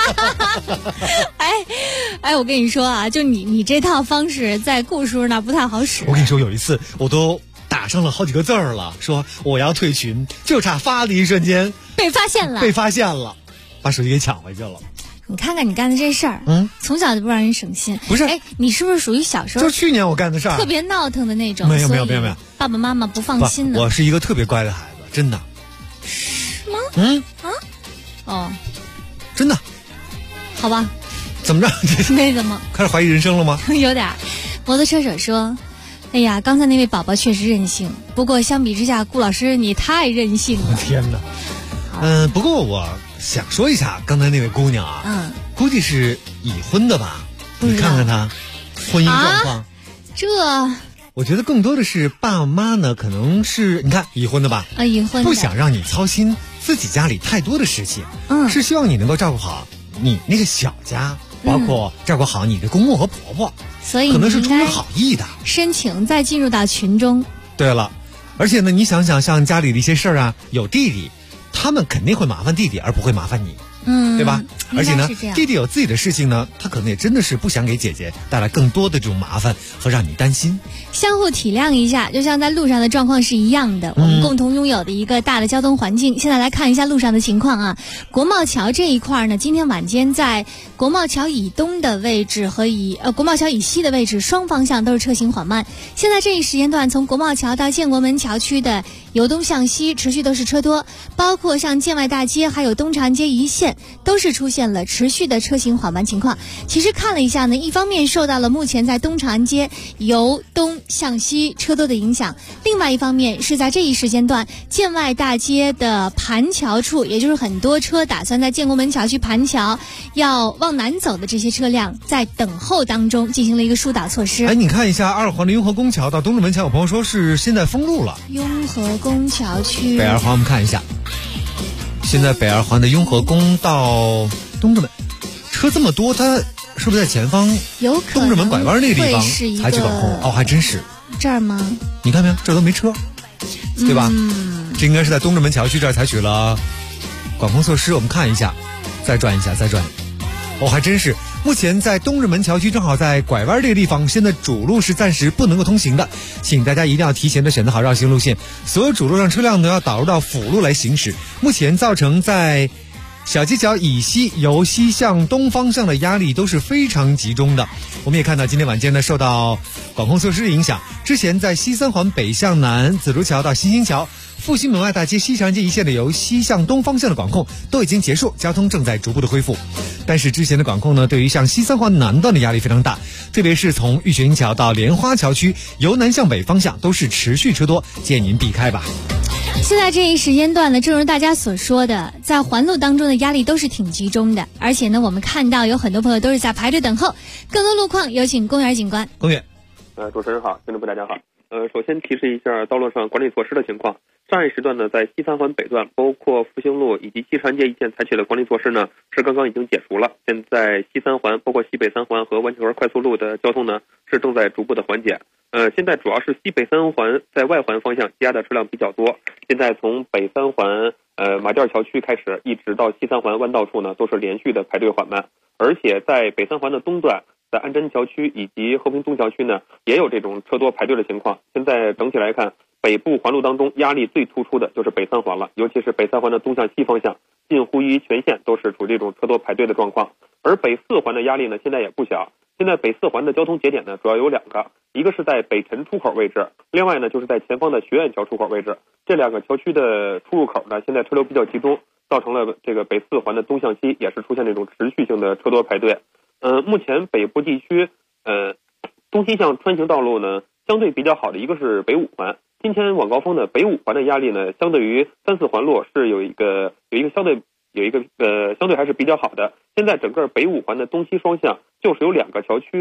哎，我跟你说啊，就你这套方式在顾叔那不太好使。 我跟你说，有一次我都打上了好几个字儿了，说我要退群，就差发的一瞬间被发现了， 把手机给抢回去了。 你看看你干的这事儿，从小就不让人省心。 不是， 哎，你是不是属于小时候？ 就去年我干的事儿， 特别闹腾的那种。 没有， 爸爸妈妈不放心的。 我是一个特别乖的孩子，真的。 是吗？哦， 真的。 好吧。 怎么着？ 没怎么。 开始怀疑人生了吗？ 有点。摩托车手说：“哎呀，刚才那位宝宝确实任性，不过相比之下，顾老师你太任性了。” 天哪！不过我想说一下，刚才那位姑娘啊，估计是已婚的吧？你看看她婚姻状况， 这我觉得更多的是爸妈呢，可能是你看已婚的吧？ 已婚的， 不想让你操心自己家里太多的事情，是希望你能够照顾好你那个小家。包括照顾好你的公公和婆婆， 所以可能是出于好意的申请再进入到群中。 对了，而且呢，你想想，像家里的一些事儿啊，有弟弟，他们肯定会麻烦弟弟，而不会麻烦你，对吧？而且呢，弟弟有自己的事情呢，他可能也真的是不想给姐姐带来更多的这种麻烦和让你担心。 相互体谅一下，就像在路上的状况是一样的，我们共同拥有的一个大的交通环境。现在来看一下路上的情况啊，国贸桥这一块呢，今天晚间在国贸桥以东的位置和国贸桥以西的位置，双方向都是车行缓慢。现在这一时间段，从国贸桥到建国门桥区的由东向西持续都是车多，包括像建外大街还有东长安街一线都是出现了持续的车行缓慢情况。其实看了一下呢，一方面受到了目前在东长安街由东向西车多的影响，另外一方面是在这一时间段建外大街的盘桥处，也就是很多车打算在建国门桥去盘桥要往南走的这些车辆在等候当中进行了一个疏导措施。 哎，你看一下2环的雍和宫桥到东直门桥，有朋友说是现在封路了。 雍和宫桥区北二环我们看一下，现在北二环的雍和宫到东直门车这么多，它是不是在前方有可能东直门拐弯那个地方采取管控？还真是这儿吗？ 你看没有，这都没车，对吧？这应该是在东直门桥区这儿采取了管控措施。我们看一下，再转一下，还真是。目前在东直门桥区正好在拐弯这个地方，现在主路是暂时不能够通行的，请大家一定要提前的选择好绕行路线，所有主路上车辆都要导入到辅路来行驶。目前造成在小街角以西由西向东方向的压力都是非常集中的。我们也看到今天晚间呢，受到管控措施的影响，之前在西3环北向南紫竹桥到新兴桥、复兴门外大街西长安街一线的由西向东方向的管控都已经结束，交通正在逐步的恢复。但是之前的管控呢，对于向西3环南段的压力非常大，特别是从玉泉桥到莲花桥区由南向北方向都是持续车多，建议您避开吧。 现在这一时间段呢，正如大家所说的，在环路当中的压力都是挺集中的，而且呢，我们看到有很多朋友都是在排队等候。更多路况有请公园警官。 公园， 主持人好，听众朋友大家好。首先提示一下道路上管理措施的情况。上一时段呢，在西3环北段，包括复兴路以及西长安街一线采取的管理措施呢，是刚刚已经解除了。现在西3环，包括西北3环和湾桥河快速路的交通呢，是正在逐步的缓解。现在主要是西北3环在外环方向积压的车辆比较多。现在从北3环马甸桥区开始，一直到西3环弯道处呢，都是连续的排队缓慢。而且在北3环的东段，在安贞桥区以及和平东桥区呢，也有这种车多排队的情况。现在整体来看，北部环路当中压力最突出的就是北3环了，尤其是北3环的东向西方向，近乎于全线都是处于这种车多排队的状况。而北4环的压力呢，现在也不小。现在北4环的交通节点呢，主要有2个，一个是在北辰出口位置，另外呢就是在前方的学院桥出口位置。这2个桥区的出入口呢，现在车流比较集中，造成了这个北4环的东向西也是出现这种持续性的车多排队。目前北部地区东西向穿行道路呢，相对比较好的一个是北5环。今天晚高峰呢，北5环的压力呢，相对于3、4环路是有一个相对还是比较好的。现在整个北5环的东西双向就是有2个桥区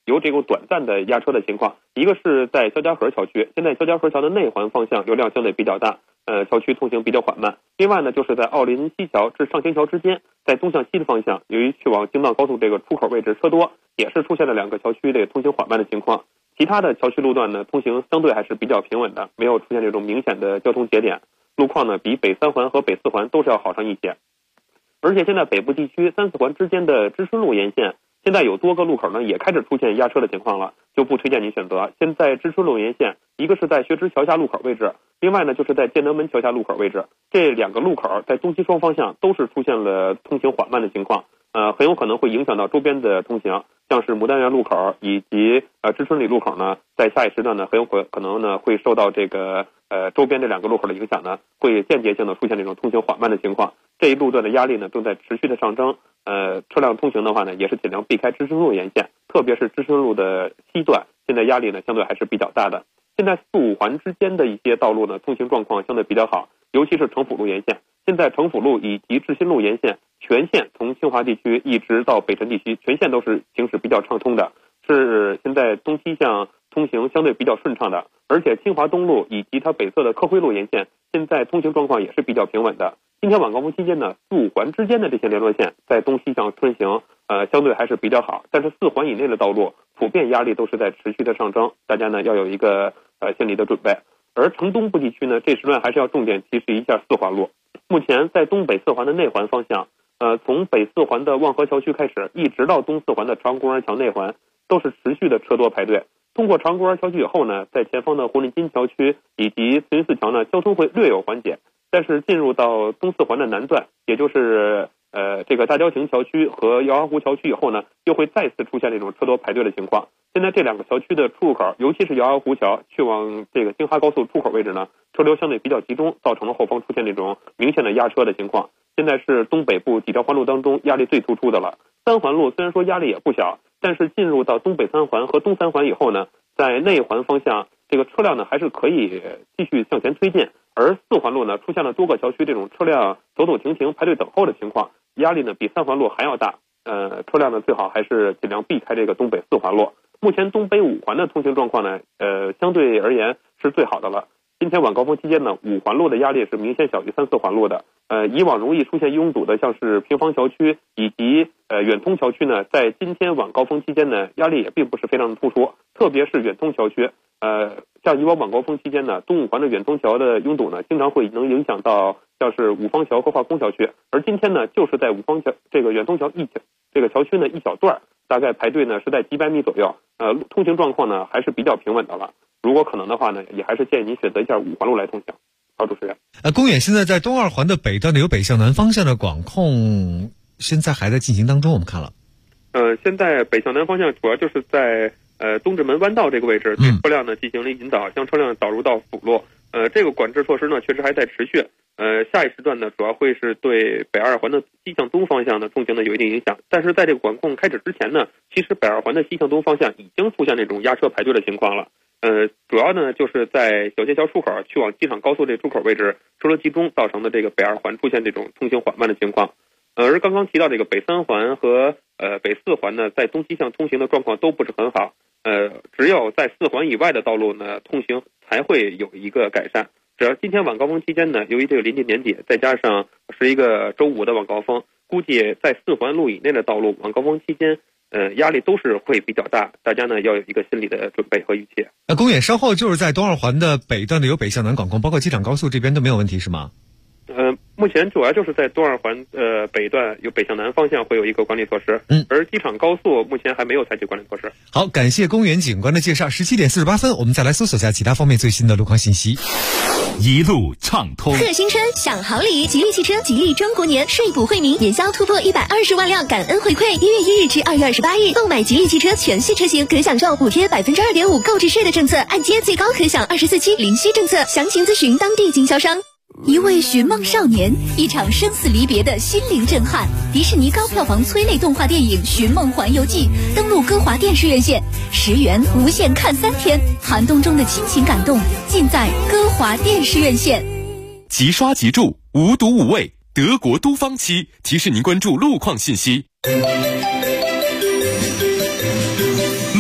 有这个短暂的压车的情况。一个是在肖家河桥区，现在肖家河桥的内环方向流量相对比较大，桥区通行比较缓慢。另外呢，就是在奥林西桥至上行桥之间，在东向西的方向，由于去往京藏高速这个出口位置车多，也是出现了2个桥区这个通行缓慢的情况。其他的桥区路段呢，通行相对还是比较平稳的，没有出现这种明显的交通节点，路况呢比北3环和北4环都是要好上一些。而且现在北部地区3、4环之间的知春路沿线，现在有多个路口呢也开始出现压车的情况了，就不推荐您选择。现在知春路沿线，一个是在学池桥下路口位置，另外呢就是在建德门桥下路口位置，这2个路口在东西双方向都是出现了通行缓慢的情况，很有可能会影响到周边的通行，像是牡丹园路口以及知春里路口呢，在下一时段呢很有可能呢会受到这个周边这2个路口的影响呢，会间接性的出现这种通行缓慢的情况。这一路段的压力呢正在持续的上升，车辆通行的话呢也是尽量避开知春路沿线，特别是知春路的西段，现在压力呢相对还是比较大的。现在4、5环之间的一些道路呢通行状况相对比较好，尤其是城府路沿线。现在城府路以及志新路沿线全线从清华地区一直到北辰地区，全线都是行驶比较畅通的，是现在东西向通行相对比较顺畅的。而且清华东路以及它北侧的科辉路沿线现在通行状况也是比较平稳的。今天晚高峰期间呢，4、5环之间的这些联络线在东西向顺行相对还是比较好，但是4环以内的道路普遍压力都是在持续的上升，大家呢要有一个心理的准备。而城东部地区呢，这时段还是要重点提示一下4环路。目前在东北4环的内环方向，从北4环的望河桥区开始，一直到东4环的朝阳公园桥内环，都是持续的车多排队。通过朝阳公园桥区以后呢，在前方的红领巾桥区以及慈云寺桥呢，交通会略有缓解。但是进入到东4环的南段，也就是这个大郊亭桥区和姚安湖桥区以后呢，又会再次出现这种车多排队的情况。现在这2个桥区的出入口，尤其是姚安湖桥去往这个京哈高速出口位置呢，车流相对比较集中，造成了后方出现这种明显的压车的情况。现在是东北部几条环路当中压力最突出的了。3环路虽然说压力也不小，但是进入到东北3环和东3环以后呢，在内环方向这个车辆呢还是可以继续向前推进，而4环路呢出现了多个桥区这种车辆走走停停排队等候的情况，压力呢比3环路还要大。车辆呢最好还是尽量避开这个东北4环路。目前东北5环的通行状况呢相对而言是最好的了。今天晚高峰期间呢，5环路的压力是明显小于3、4环路的。以往容易出现拥堵的像是平房桥区以及远通桥区呢，在今天晚高峰期间呢，压力也并不是非常的突出，特别是远通桥区。像以往晚高峰期间呢，东5环的远通桥的拥堵呢，经常会能影响到像是五方桥和化工桥区。而今天呢，就是在五方桥这个远通桥这个桥区呢一小段，大概排队呢是在几百米左右。通行状况呢还是比较平稳的了。如果可能的话呢，也还是建议您选择一下5环路来通行。好，主持人。 公远现在在东2环的北段呢有北向南方向的管控，现在还在进行当中。我们看了， 现在北向南方向主要就是在东直门弯道这个位置，对车辆呢进行了引导，将车辆导入到辅路。这个管制措施呢确实还在持续。下一时段呢主要会是对北2环的西向东方向的通行呢有一定影响。但是在这个管控开始之前呢，其实北2环的西向东方向已经出现这种压车排队的情况了。主要呢就是在小街桥出口去往机场高速这出口位置车流集中造成的这个北2环出现这种通行缓慢的情况。而刚刚提到这个北3环和北4环呢，在东西向通行的状况都不是很好。只有在4环以外的道路呢，通行才会有一个改善。只要今天晚高峰期间呢，由于这个临近年底，再加上是一个周5的晚高峰，估计在4环路以内的道路晚高峰期间压力都是会比较大，大家呢要有一个心理的准备和预期。 公远稍后就是在东2环的北段的有北向南管控，包括机场高速这边都没有问题是吗？ 目前主要就是在东2环北段有北向南方向会有一个管理措施，而机场高速目前还没有采取管理措施。 好，感谢公园警官的介绍。17点48分，我们再来搜索下其他方面最新的路况信息。 一路畅通， 贺新春享好礼，吉利汽车吉利中国年税补惠民，年销突破120万辆，感恩回馈。1月1日至2月28日，购买吉利汽车全系车型可享受补贴2.5%购置税的政策，按揭最高可享24期零息政策，详情咨询当地经销商。一位寻梦少年，一场生死离别的心灵震撼。迪士尼高票房催泪动画电影《寻梦环游记》登陆歌华电视院线，10元无限看3天，寒冬中的亲情感动尽在歌华电视院线。 即刷即住，无毒无味，德国都方漆提示您关注路况信息。路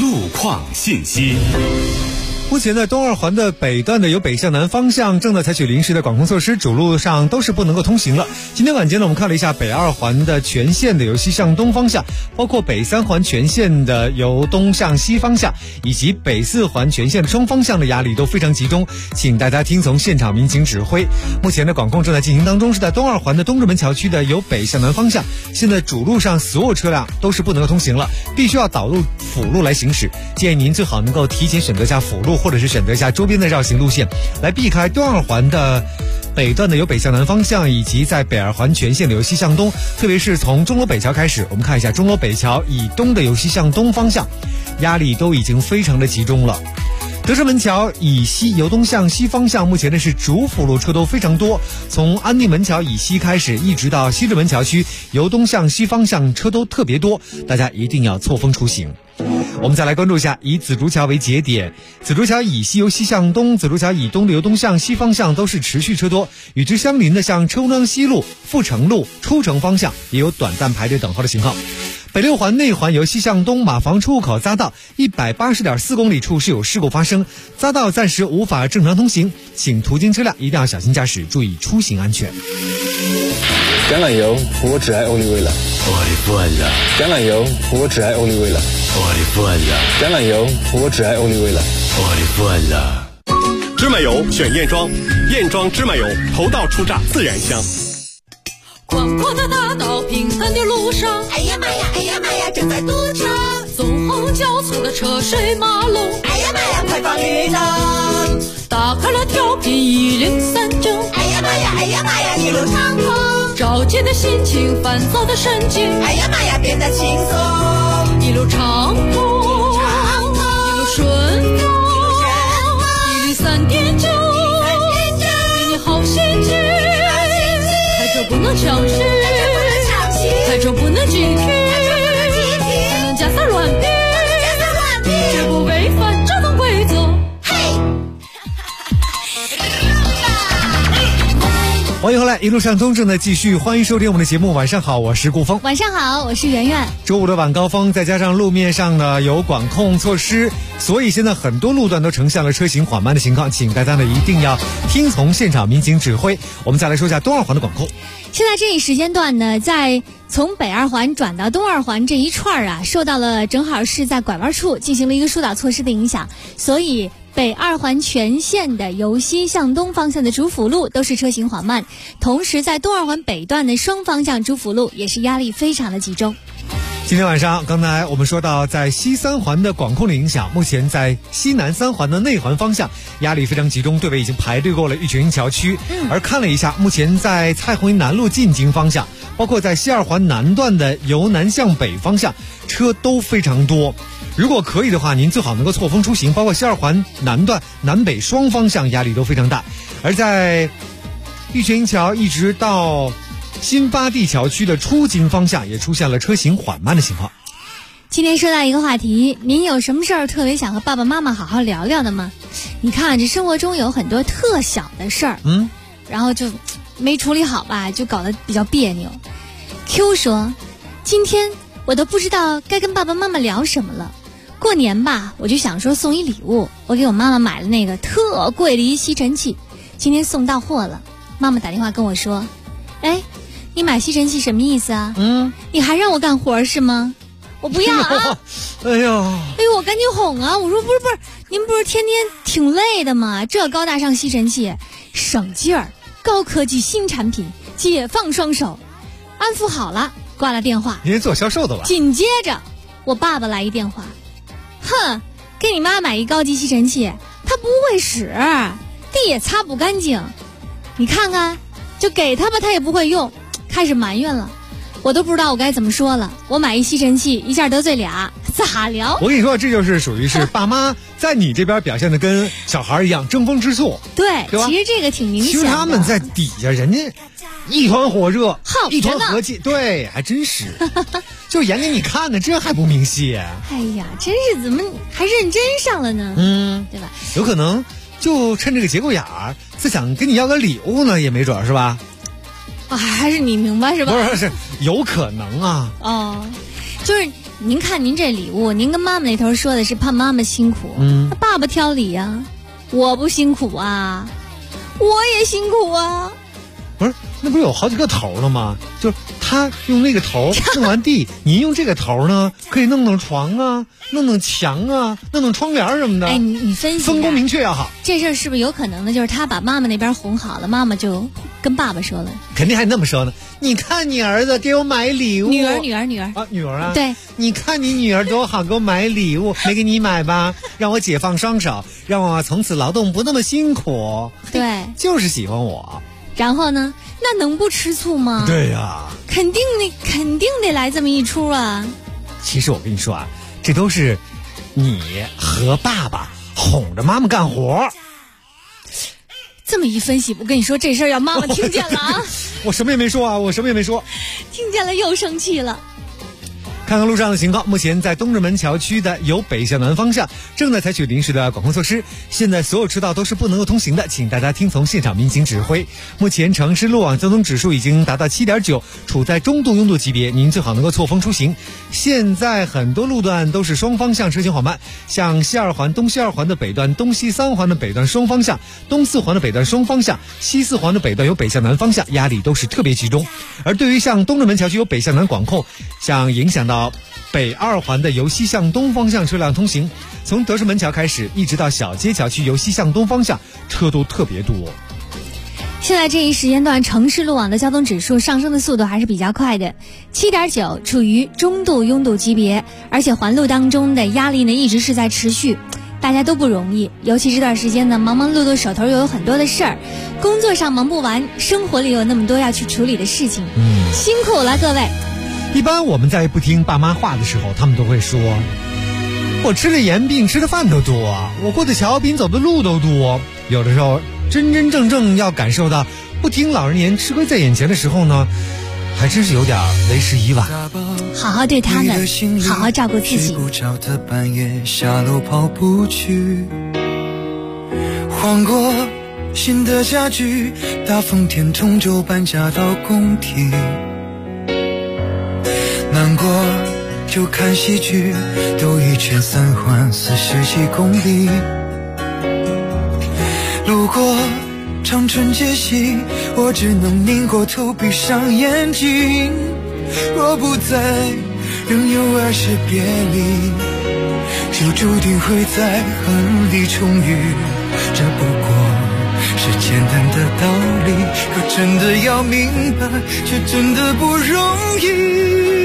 况信息。 目前呢，东二环的北段的由北向南方向正在采取临时的管控措施，主路上都是不能够通行了。今天晚间呢，我们看了一下北二环的全线的由西向东方向，包括北三环全线的由东向西方向，以及北四环全线的双方向的压力都非常集中，请大家听从现场民警指挥。目前的管控正在进行当中，是在东二环的东直门桥区的由北向南方向，现在主路上所有车辆都是不能够通行了，必须要导入辅路来行驶。建议您最好能够提前选择下辅路，或者是选择下周边的绕行路线，来避开东二环的北段的由北向南方向，以及在北二环全线的由西向东，特别是从钟楼北桥开始，我们看一下钟楼北桥以东的由西向东方向，压力都已经非常的集中了。德胜门桥以西由东向西方向，目前的是主辅路车都非常多，从安定门桥以西开始，一直到西直门桥区由东向西方向车都特别多，大家一定要错峰出行。我们再来关注一下，以紫竹桥为节点，紫竹桥以西由西向东，紫竹桥以东的由东向西方向都是持续车多，与之相邻的像车公庄西路、阜成路出城方向也有短暂排队等候的情况。北六环内环由西向东马房出入口匝道180.4公里处是有事故发生，匝道暂时无法正常通行，请途经车辆一定要小心驾驶，注意出行安全。 橄榄油，我只爱欧丽味了。 我的饭了。 橄榄油，我只爱欧丽味了。 我的饭了。 橄榄油，我只爱欧丽味了。 我的饭了。 芝麻油选燕庄，燕庄芝麻油，头道出榨自然香。 宽阔的大道，平坦的路上， 哎呀妈呀，哎呀妈呀，正在堵车。 纵横交错的车水马龙， 哎呀妈呀，快放绿灯。 打开了调频103.9， 哎呀妈呀，哎呀妈呀，一路畅通。 着急的心情，烦躁的神经， 哎呀妈呀，变得轻松。 一路畅通，一路顺风，103.9，给你好心情。开车不能抢戏，开车不能警惕，不能加塞乱比，绝不违反交通规则。 欢迎回来，一路上通正在继续，欢迎收听我们的节目。晚上好，我是顾峰。 晚上好，我是圆圆。 周五的晚高峰，再加上路面上呢有管控措施，所以现在很多路段都呈现了车行缓慢的情况，请大家呢一定要听从现场民警指挥。我们再来说一下东二环的管控。 现在这一时间段呢，在从北二环转到东二环这一串啊，受到了正好是在拐弯处进行了一个疏导措施的影响，所以北二环全线的由西向东方向的主辅路都是车行缓慢，同时在东二环北段的双方向主辅路也是压力非常的集中。 今天晚上，刚才我们说到，在西三环的管控的影响，目前在西南三环的内环方向压力非常集中，队尾已经排队过了玉泉桥区。而看了一下，目前在蔡虹南路进京方向，包括在西二环南段的由南向北方向，车都非常多。如果可以的话，您最好能够错峰出行，包括西二环南段南北双方向压力都非常大。而在玉泉桥一直到新发地桥区的出京方向也出现了车行缓慢的情况。 今天说到一个话题，您有什么事儿特别想和爸爸妈妈好好聊聊的吗？你看这生活中有很多特小的事儿，然后就没处理好吧，就搞得比较别扭。Q 说，今天我都不知道该跟爸爸妈妈聊什么了。过年吧，我就想说送一礼物，我给我妈妈买了那个特贵的一吸尘器，今天送到货了，妈妈打电话跟我说，哎，你买吸尘器什么意思啊？你还让我干活是吗？我不要啊！ 哎呦， 我赶紧哄啊！我说不是，您不是天天挺累的吗？这高大上吸尘器省劲儿，高科技新产品，解放双手。安抚好了，挂了电话。 您是做销售的吧？ 紧接着，我爸爸来一电话，哼，给你妈买一高级吸尘器，她不会使，地也擦不干净，你看看，就给她吧，她也不会用，开始埋怨了。我都不知道我该怎么说了，我买一吸尘器一下得罪俩，咋聊？ 我跟你说，这就是属于是爸妈在你这边表现的跟小孩一样争风吃醋， 对吧？ 其实这个挺明显的。 其实他们在底下，人家一团火热，一团和气，对，还真是，就演给你看的，这还不明细？ 哎呀，真是怎么还认真上了呢？对吧？ 有可能就趁这个节骨眼儿，是想跟你要个礼物呢，也没准是吧？ 还是你明白是吧？ 不是，有可能啊。 就是您看您这礼物，您跟妈妈那头说的是怕妈妈辛苦，那爸爸挑礼呀，我不辛苦啊，我也辛苦啊。 不是，那不是有好几个头了吗？就是他用那个头弄完地，您用这个头呢，可以弄床啊，弄墙啊，弄窗帘什么的。 哎，你分析分工明确要好。 这事儿是不是有可能的？就是他把妈妈那边哄好了，妈妈就跟爸爸说了， 肯定还那么说呢。你看你儿子给我买礼物， 女儿啊，女儿啊， 对， 你看你女儿多好，给我买礼物，没给你买吧？让我解放双手，让我从此劳动不那么辛苦。 对， 就是喜欢我。 然后呢？那能不吃醋吗？ 对呀， 肯定得来这么一出啊。 其实我跟你说啊，这都是你和爸爸哄着妈妈干活。 这么一分析，我跟你说这事儿要妈妈听见了啊！ 我什么也没说啊，我什么也没说。 听见了又生气了。 看看路上的情况，目前在东直门桥区的由北向南方向正在采取临时的管控措施，现在所有车道都是不能够通行的，请大家听从现场民警指挥。目前城市路网交通指数已经达到 7.9， 处在中度拥堵级别，您最好能够错峰出行。现在很多路段都是双方向车行缓慢，像西二环、东西二环的北段、东西三环的北段双方向、东四环的北段双方向、西四环的北段由北向南方向，压力都是特别集中。而对于像东直门桥区有北向南管控，像影响到北二环的由西向东方向车辆通行，从德胜门桥开始一直到小街桥区由西向东方向车都特别多。 现在这一时间段城市路网的交通指数上升的速度还是比较快的， 7.9 处于中度拥堵级别，而且环路当中的压力呢一直是在持续，大家都不容易，尤其这段时间呢忙忙碌碌，手头又有很多的事儿，工作上忙不完，生活里有那么多要去处理的事情，辛苦了各位。 一般我们在不听爸妈话的时候，他们都会说，我吃的盐比你吃的饭都多，我过的桥比你走的路都多。有的时候真真正正要感受到不听老人言吃亏在眼前的时候呢，还真是有点为时已晚。 好好对他们，好好照顾自己。 睡不着的半夜下楼跑步去，换过新的家具，大风天同舟搬家到工体，难过就看戏剧，兜一圈3环40几公里，路过长春街西，我只能拧过头闭上眼睛。若不在，仍有20别离，就注定会在恨里重遇。这不过是简单的道理，可真的要明白，却真的不容易。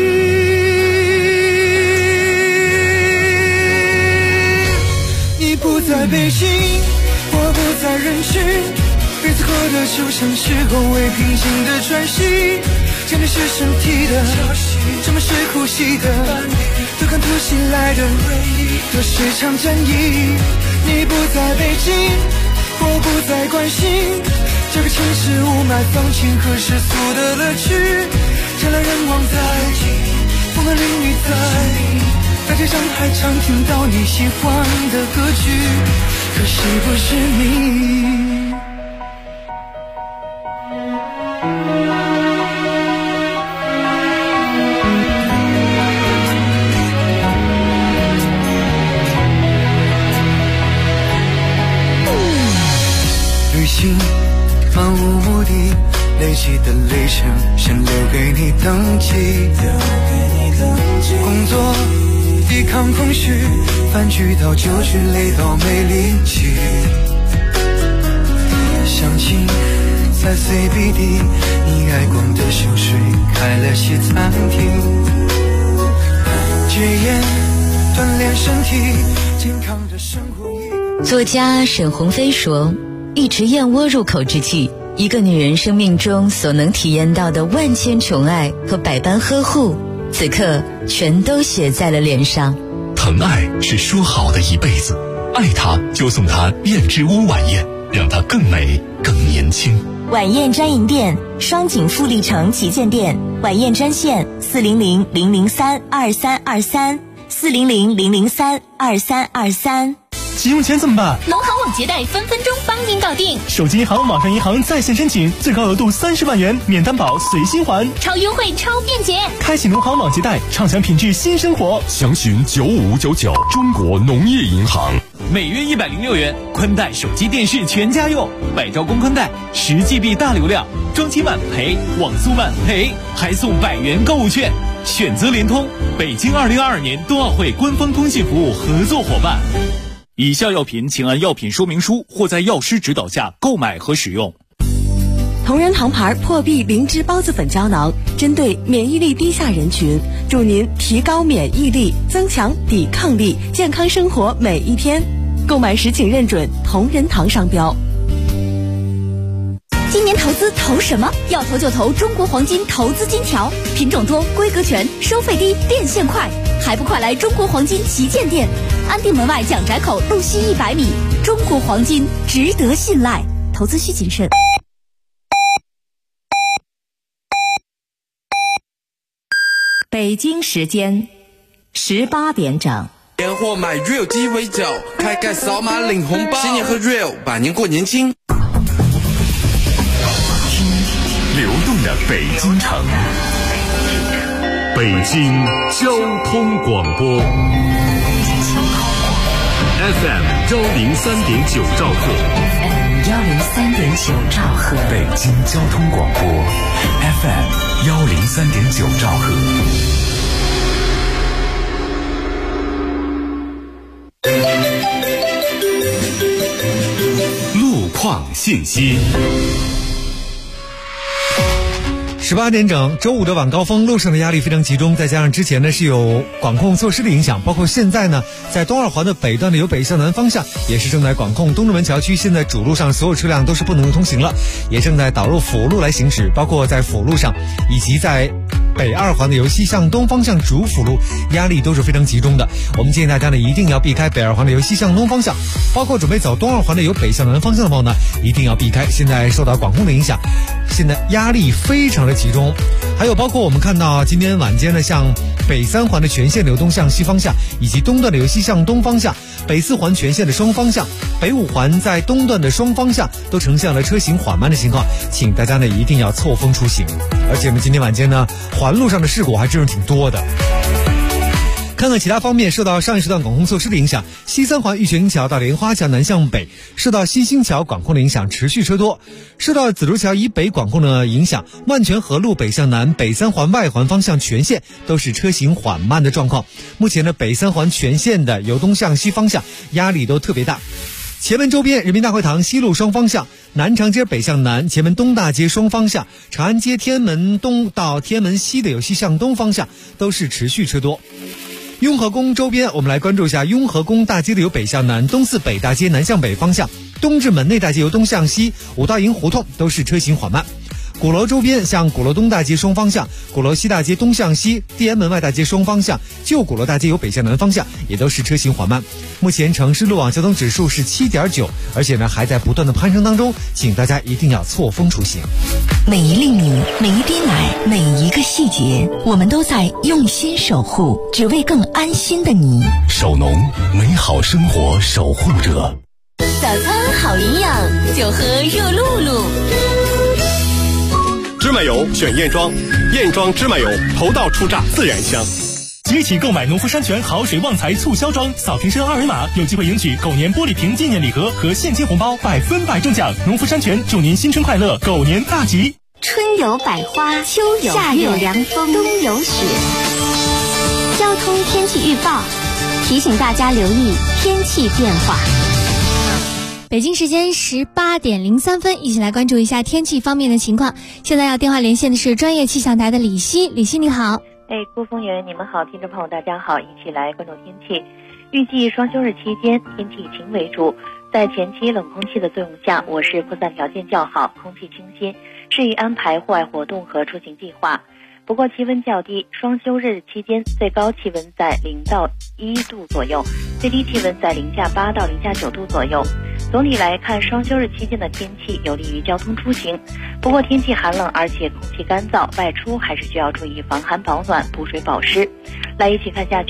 你不在北京，我不在人群，日子过得就像是后未平静的喘息，真的是身体的，什么是呼吸的，都看突袭来的回忆，都是场战役。你不在北京，我不再关心这个城市雾霾放晴和世俗的乐趣，人来人往在，风和淋雨在街上还常听到你喜欢的歌曲，可惜不是你。旅行漫无目的，累积的里程先留给你登记。工作抵抗空虚，饭局到酒局累到没力气。相亲在 CBD， 你爱逛的秀水开了西餐厅。戒烟锻炼身体，健康的生活。 作家沈鸿飞说，一直燕窝入口之际，一个女人生命中所能体验到的万千宠爱和百般呵护，此刻全都写在了脸上。 疼爱是说好的一辈子，爱她就送她燕之屋晚宴，让她更美更年轻。 晚宴专营店，双井富力城旗舰店，晚宴专线400-003-2323，400-003-2323。 急用钱怎么办？ 农行网结贷分分钟帮您搞定。 手机银行、网上银行在线申请，最高额度30万元，免担保随心还， 超优惠超便捷。 开启农行网结贷，畅享品质新生活。 详询9599中国农业银行。 每月106元，宽带、手机、电视全家用，百兆公宽带10GB 大流量，装机慢赔，网速慢赔，还送100元购物券。选择联通，北京2022年冬奥会官方通信服务合作伙伴。以下药品请按药品说明书或在药师指导下购买和使用。 同仁堂牌破壁灵芝孢子粉胶囊，针对免疫力低下人群，助您提高免疫力，增强抵抗力，健康生活每一天。购买时请认准同仁堂商标。 今年投资投什么？要投就投中国黄金投资金条，品种多，规格全，收费低，变现快，还不快来中国黄金旗舰店，安定门外蒋宅口路西100米。中国黄金值得信赖，投资需谨慎。 北京时间18点整。 年货买 Real 鸡尾酒，开盖扫码领红包，新年喝 Real， 百年过年轻。 流动的北京城，北京交通广播 FM 103.9兆赫 103.9兆赫， 北京交通广播 FM 103.9兆赫。 路况信息。 18点整，周五的晚高峰，路上的压力非常集中，再加上之前呢是有管控措施的影响，包括现在呢，在东二环的北段的由北向南方向也是正在管控，东直门桥区现在主路上所有车辆都是不能通行了，也正在导入辅路来行驶，包括在辅路上以及在北二环的由西向东方向主辅路压力都是非常集中的。我们建议大家呢一定要避开北二环的由西向东方向，包括准备走东二环的由北向南方向的朋友呢一定要避开，现在受到管控的影响，现在压力非常的集中。还有包括我们看到今天晚间呢，像北三环的全线流东向西方向，以及东段的由西向东方向，北四环全线的双方向，北五环在东段的双方向都呈现了车行缓慢的情况，请大家呢一定要错峰出行。而且呢今天晚间呢环路上的事故还真是挺多的。看看其他方面，受到上一时段管控措施的影响，西三环玉泉桥到莲花桥南向北受到西兴桥管控的影响，持续车多。受到紫竹桥以北管控的影响，万泉河路北向南北三环外环方向全线都是车行缓慢的状况。目前呢北三环全线的由东向西方向压力都特别大。前门周边人民大会堂西路双方向，南长街北向南，前门东大街双方向，长安街天安门东到天安门西的由西向东方向都是持续车多。雍和宫周边，我们来关注一下雍和宫大街的由北向南，东四北大街南向北方向，东直门内大街由东向西，五道营胡同都是车行缓慢。鼓楼周边，像鼓楼东大街双方向，鼓楼西大街东向西，地安门外大街双方向，旧鼓楼大街由北向南方向也都是车行缓慢。目前城市路网交通指数是7.9，而且呢还在不断的攀升当中，请大家一定要错峰出行。 每一粒米，每一滴奶，每一个细节，我们都在用心守护，只为更安心的你。 守农，美好生活守护者。 早餐好营养，就喝热露露。 芝麻油选燕庄，燕庄芝麻油头道初榨自然香。 即日起购买农夫山泉好水旺财促销装，扫瓶身二维码有机会赢取狗年玻璃瓶纪念礼盒和现金红包100%中奖。农夫山泉祝您新春快乐，狗年大吉。 春有百花，秋有夏有凉风，冬有雪。交通天气预报提醒大家留意天气变化。 北京时间18点03分，一起来关注一下天气方面的情况。现在要电话连线的是专业气象台的李希，李希你好。 郭峰员你们好，听众朋友大家好，一起来关注天气。预计双休日期间天气晴为主，在前期冷空气的作用下，我市扩散条件较好，空气清新，适宜安排户外活动和出行计划。不过气温较低，双休日期间最高气温在0到1度左右，最低气温在零下8到零下9度左右。总体来看，双休日期间的天气有利于交通出行。不过天气寒冷，而且空气干燥，外出还是需要注意防寒保暖、补水保湿。来一起看下具体预报。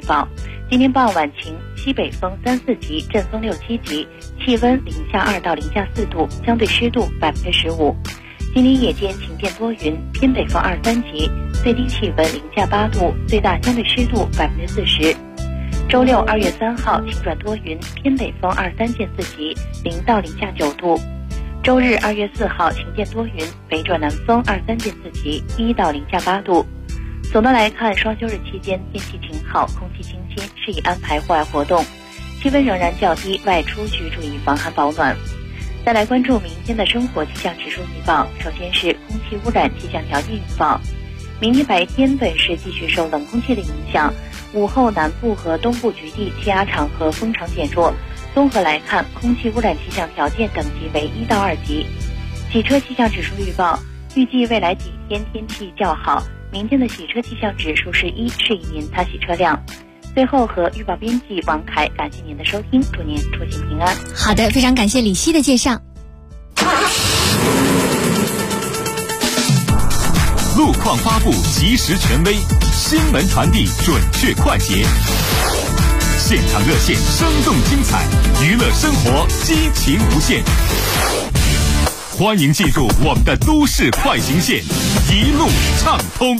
报。今天傍晚晴，西北风3、4级，阵风6、7级，气温-2到-4度，相对湿度15%。今天夜间晴间多云，偏北风2、3级，最低气温-8度，最大相对湿度40%。周六2月3号晴转多云，偏北风2、3见4级，0到-9度。周日2月4号晴间多云，北转南风2、3见4级，1到-8度。总的来看，双休日期间天气晴好，空气清新，适宜安排户外活动，气温仍然较低，外出需注意防寒保暖。再来关注明天的生活气象指数预报，首先是空气污染气象条件预报。明天白天本市继续受冷空气的影响，午后南部和东部局地气压场和风场减弱。综合来看，空气污染气象条件等级为1到2级。洗车气象指数预报，预计未来几天天气较好，明天的洗车气象指数是1，适宜您擦洗车辆。最后和预报编辑王凯感谢您的收听，祝您出行平安。 好的，非常感谢李希的介绍。 路况发布及时权威，新闻传递准确快捷，现场热线生动精彩，娱乐生活激情无限。欢迎记住我们的都市快行线，一路畅通。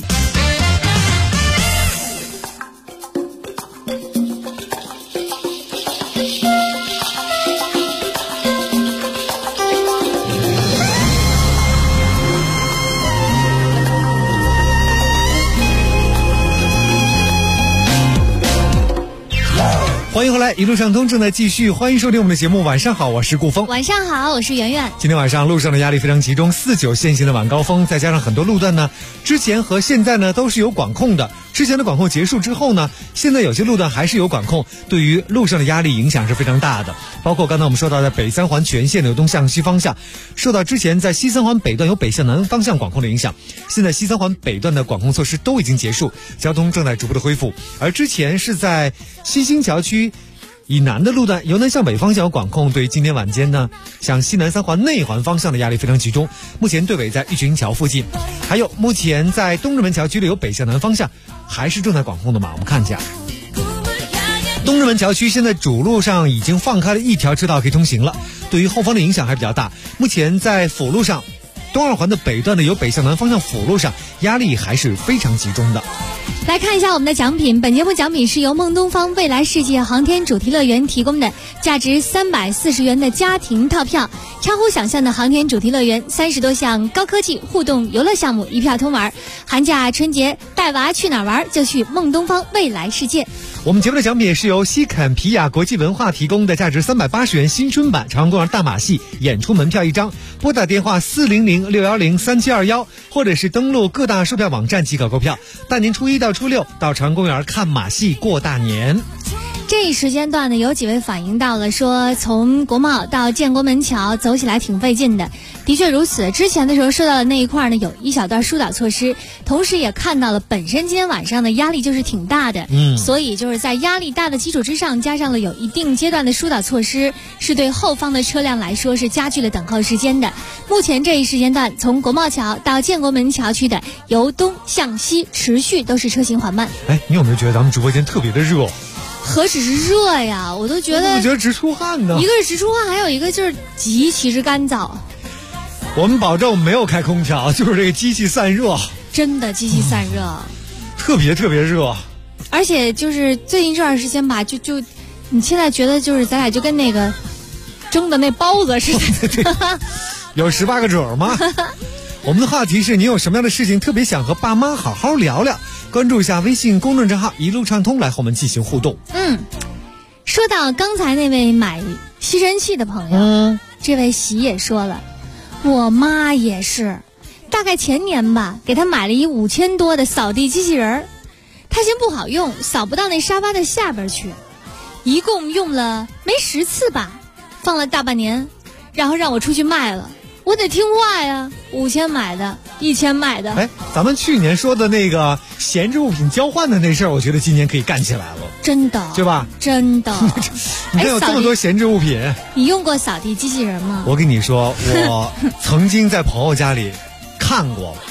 欢迎回来，一路上通正在继续，欢迎收听我们的节目。晚上好，我是顾峰。 晚上好，我是圆圆。 今天晚上路上的压力非常集中，49限行的晚高峰，再加上很多路段呢，之前和现在呢都是有管控的。之前的管控结束之后呢，现在有些路段还是有管控，对于路上的压力影响是非常大的。包括刚才我们说到的北三环全线流东向西方向，受到之前在西三环北段有北向南方向管控的影响，现在西三环北段的管控措施都已经结束，交通正在逐步的恢复。而之前是在西兴桥区以南的路段由南向北方向有管控，对于今天晚间呢，向西南三环内环方向的压力非常集中。目前队尾在玉群桥附近，还有目前在东直门桥区里有北向南方向还是正在管控的嘛？我们看一下，东直门桥区现在主路上已经放开了一条车道可以通行了，对于后方的影响还比较大。目前在辅路上，东二环的北段的由北向南方向辅路上压力还是非常集中的。 来看一下我们的奖品，本节目奖品是由梦东方未来世界航天主题乐园提供的价值340元的家庭套票，超乎想象的航天主题乐园，30多项高科技互动游乐项目一票通玩，寒假春节带娃去哪儿玩就去梦东方未来世界。 我们节目的奖品是由西肯皮亚国际文化提供的价值380元新春版朝阳公园大马戏演出门票一张，拨打电话400-610-3721，或者是登录各大售票网站即可购票。大年初1到初6到朝阳公园看马戏过大年。 这一时间段呢，有几位反映到了说，从国贸到建国门桥走起来挺费劲的。的确如此，之前的时候说到的那一块呢，有一小段疏导措施，同时也看到了本身今天晚上的压力就是挺大的，所以就是在压力大的基础之上，加上了有一定阶段的疏导措施，是对后方的车辆来说是加剧了等候时间的。目前这一时间段，从国贸桥到建国门桥区的由东向西持续都是车行缓慢。 哎，你有没有觉得咱们直播间特别的热？ 何止是热呀，我都觉得直出汗呢。 一个是直出汗，还有一个就是极其之干燥。 我们保证没有开空调，就是这个机器散热， 真的机器散热， 特别特别热。 而且就是最近这段时间吧，就你现在觉得就是咱俩就跟那个蒸的那包子似的， 有18个褶吗？我们的话题是你有什么样的事情特别想和爸妈好好聊聊？关注一下微信公众账号一路畅通，来和我们进行互动。 说到刚才那位买吸尘器的朋友，这位喜也说了，我妈也是，大概前年吧，给她买了一5000多的扫地机器人，她嫌不好用，扫不到那沙发的下边去，一共用了没10次吧，放了大半年，然后让我出去卖了。我得听话呀，5000买的，1000买的。 哎，咱们去年说的那个闲置物品交换的那事儿，我觉得今年可以干起来了， 真的， 对吧？ 真的。 你看有这么多闲置物品， 你用过扫地机器人吗？ 我跟你说，我曾经在朋友家里看过，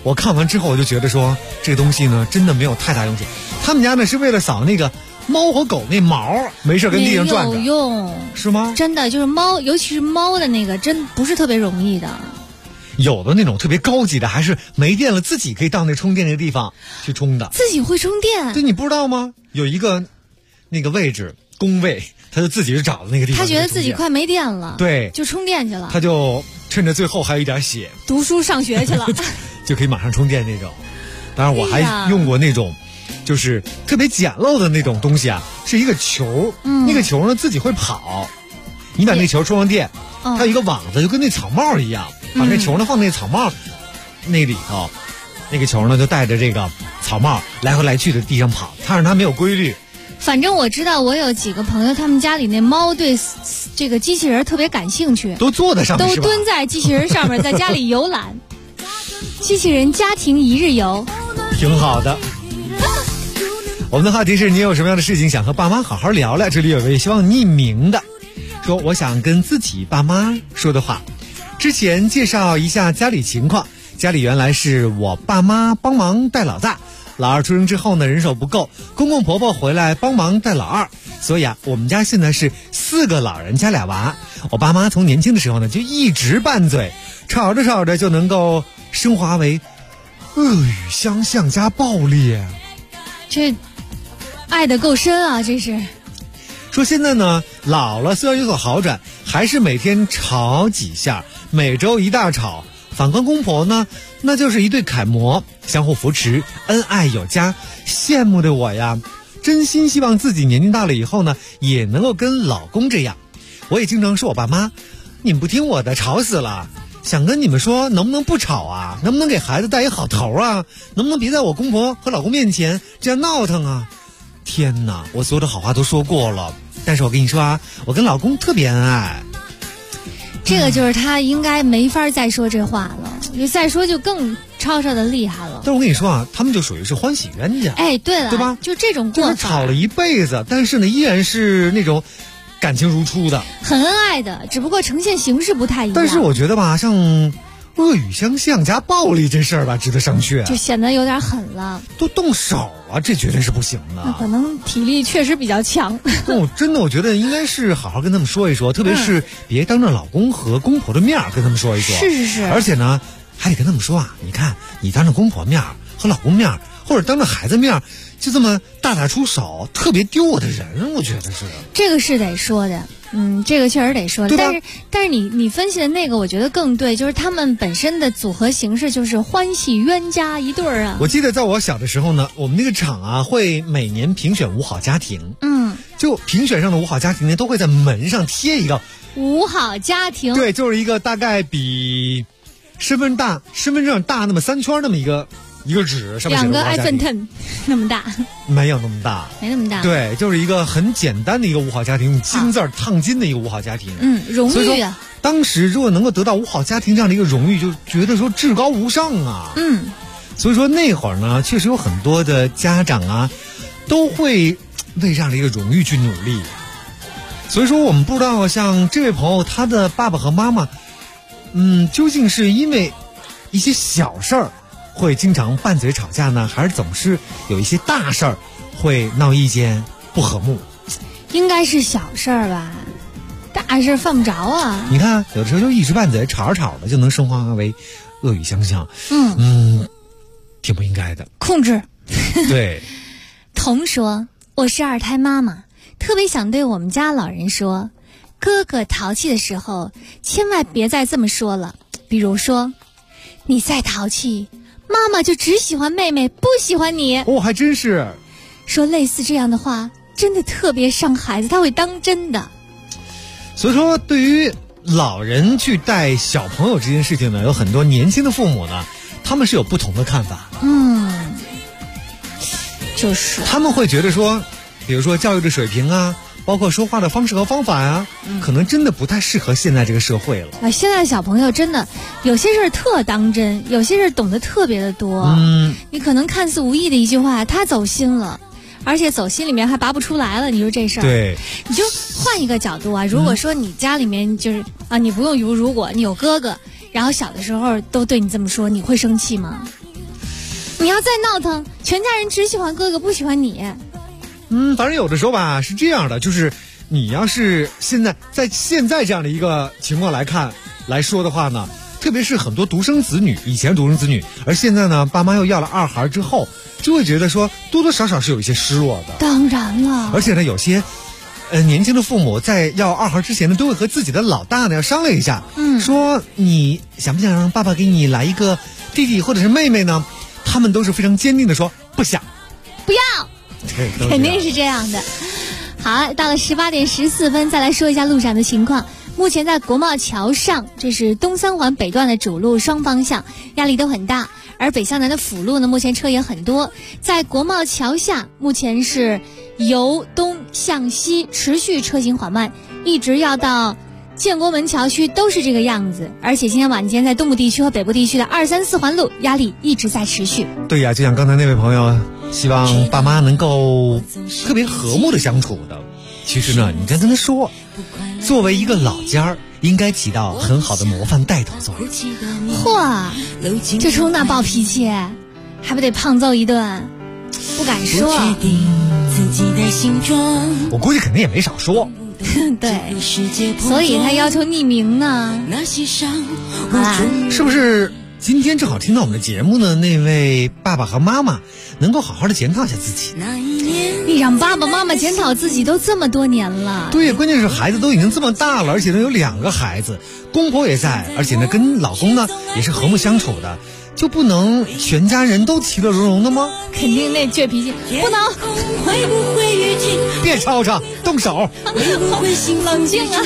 我看完之后我就觉得说这个东西呢真的没有太大用处。他们家呢是为了扫那个猫和狗那毛，没事跟地上转着。 没有用， 是吗？ 真的就是猫，尤其是猫的那个，真不是特别容易的。 有的那种特别高级的，还是没电了自己可以到那充电那个地方去充的。 自己会充电？ 对，你不知道吗？有一个那个位置工位，他就自己就找的那个地方。 他觉得自己快没电了， 对， 就充电去了。 他就趁着最后还有一点血， 读书上学去了， 就可以马上充电那种。当然我还用过那种。就是特别简陋的那种东西啊，是一个球，那个球呢自己会跑，你把那个球充上电，它有一个网子，就跟那草帽一样，把那球呢放那草帽那里头，那个球呢就带着这个草帽来回来去的地上跑，但是它没有规律。 反正我知道，我有几个朋友，他们家里那猫对这个机器人特别感兴趣， 都坐在上面， 都蹲在机器人上面，在家里游览，机器人家庭一日游， 挺好的。我们的话题是你有什么样的事情想和爸妈好好聊聊？这里有位希望匿名的说，我想跟自己爸妈说的话。之前介绍一下家里情况，家里原来是我爸妈帮忙带老大，老二出生之后呢人手不够，公公婆婆回来帮忙带老二，所以我们家现在是4个老人加俩娃。我爸妈从年轻的时候呢就一直拌嘴，吵着吵着就能够升华为恶语相向加暴力。 这爱得够深啊！这是说现在呢老了，虽然有所好转，还是每天吵几下，每周一大吵。反观公婆呢，那就是一对楷模，相互扶持，恩爱有加。羡慕的我呀，真心希望自己年纪大了以后呢，也能够跟老公这样。我也经常说我爸妈，你们不听我的，吵死了。想跟你们说，能不能不吵啊？能不能给孩子带一好头啊？能不能别在我公婆和老公面前这样闹腾啊？天哪，我所有的好话都说过了，但是我跟你说啊，我跟老公特别恩爱。 这个就是他应该没法再说这话了，你再说就更吵吵的厉害了。 但是我跟你说啊，他们就属于是欢喜冤家。 哎，对了， 对吧？ 就这种过法， 就是吵了一辈子，但是呢，依然是那种感情如初的， 很恩爱的，只不过呈现形式不太一样。 但是我觉得吧，像恶语相向加暴力这事儿吧，值得商榷， 就显得有点狠了。 都动手啊，这绝对是不行的。 那可能体力确实比较强。 真的，我觉得应该是好好跟他们说一说，特别是别当着老公和公婆的面跟他们说一说。 是。 而且呢，还得跟他们说啊，你看你当着公婆面和老公面，或者当着孩子面，就这么大打出手，特别丢我的人，我觉得是。 这个是得说的。这个确实得说的，但是你分析的那个我觉得更对，就是他们本身的组合形式就是欢喜冤家一对儿啊。 我记得在我小的时候呢，我们那个厂啊会每年评选五好家庭，就评选上的五好家庭呢都会在门上贴一个五好家庭， 对，就是一个大概比身份证大那么3圈那么一个纸，上面写 2个 iPhone 10那么大， 没有那么大， 没那么大。 对，就是一个很简单的一个五好家庭，用金字烫金的一个五好家庭。 荣誉啊！ 当时如果能够得到五好家庭这样的一个荣誉，就觉得说至高无上啊。所以说那会儿呢，确实有很多的家长啊，都会为这样的一个荣誉去努力。所以说我们不知道像这位朋友他的爸爸和妈妈，究竟是因为一些小事儿会经常拌嘴吵架呢，还是总是有一些大事儿会闹意见不和睦？ 应该是小事儿吧，大事犯不着啊。 你看有的时候就一直拌嘴，吵着吵着就能升华为恶语相向，挺不应该的。 控制。 对。 童说，我是2胎妈妈，特别想对我们家老人说，哥哥淘气的时候千万别再这么说了，比如说你再淘气，妈妈就只喜欢妹妹，不喜欢你。 还真是。 说类似这样的话真的特别伤孩子，他会当真的。 所以说对于老人去带小朋友这件事情呢，有很多年轻的父母呢，他们是有不同的看法。 就是他们会觉得说，比如说教育的水平啊，包括说话的方式和方法呀，可能真的不太适合现在这个社会了。 现在小朋友真的有些事儿特当真，有些事儿懂得特别的多。你可能看似无意的一句话，他走心了，而且走心里面还拔不出来了。你说这事儿， 对， 你就换一个角度啊。如果说你家里面就是你不用如果你有哥哥，然后小的时候都对你这么说，你会生气吗？ 你要再闹腾，全家人只喜欢哥哥不喜欢你。 反正有的时候吧是这样的，就是你要是现在这样的一个情况来说的话呢，特别是很多独生子女，以前独生子女，而现在呢爸妈又要了二孩之后，就会觉得说多多少少是有一些失落的。 当然了， 而且呢有些年轻的父母在要二孩之前呢，都会和自己的老大呢要商量一下，说你想不想让爸爸给你来一个弟弟或者是妹妹呢？他们都是非常坚定的说不想， 不要，肯定是这样的。好，到了18点14分，再来说一下路上的情况。目前在国贸桥上，这是东三环北段的主路双方向，压力都很大。而北向南的辅路呢，目前车也很多。在国贸桥下，目前是由东向西持续车行缓慢，一直要到建国门桥区都是这个样子。而且今天晚间在东部地区和北部地区的2、3、4环路压力一直在持续。 对呀，就像刚才那位朋友希望爸妈能够特别和睦的相处的，其实呢你该跟他说，作为一个老家儿应该起到很好的模范带头作用。 嚯，就冲那暴脾气还不得胖揍一顿？不敢说， 我估计肯定也没少说。 对，所以他要求匿名呢。好啦， 是不是今天正好听到我们的节目呢？那位爸爸和妈妈能够好好的检讨一下自己。 你让爸爸妈妈检讨自己都这么多年了。 对，关键是孩子都已经这么大了，而且呢有2个孩子，公婆也在，而且呢跟老公呢也是和睦相处的，就不能全家人都其乐融融的吗？ 肯定那倔脾气不能。 别吵吵，动手。 冷静啊。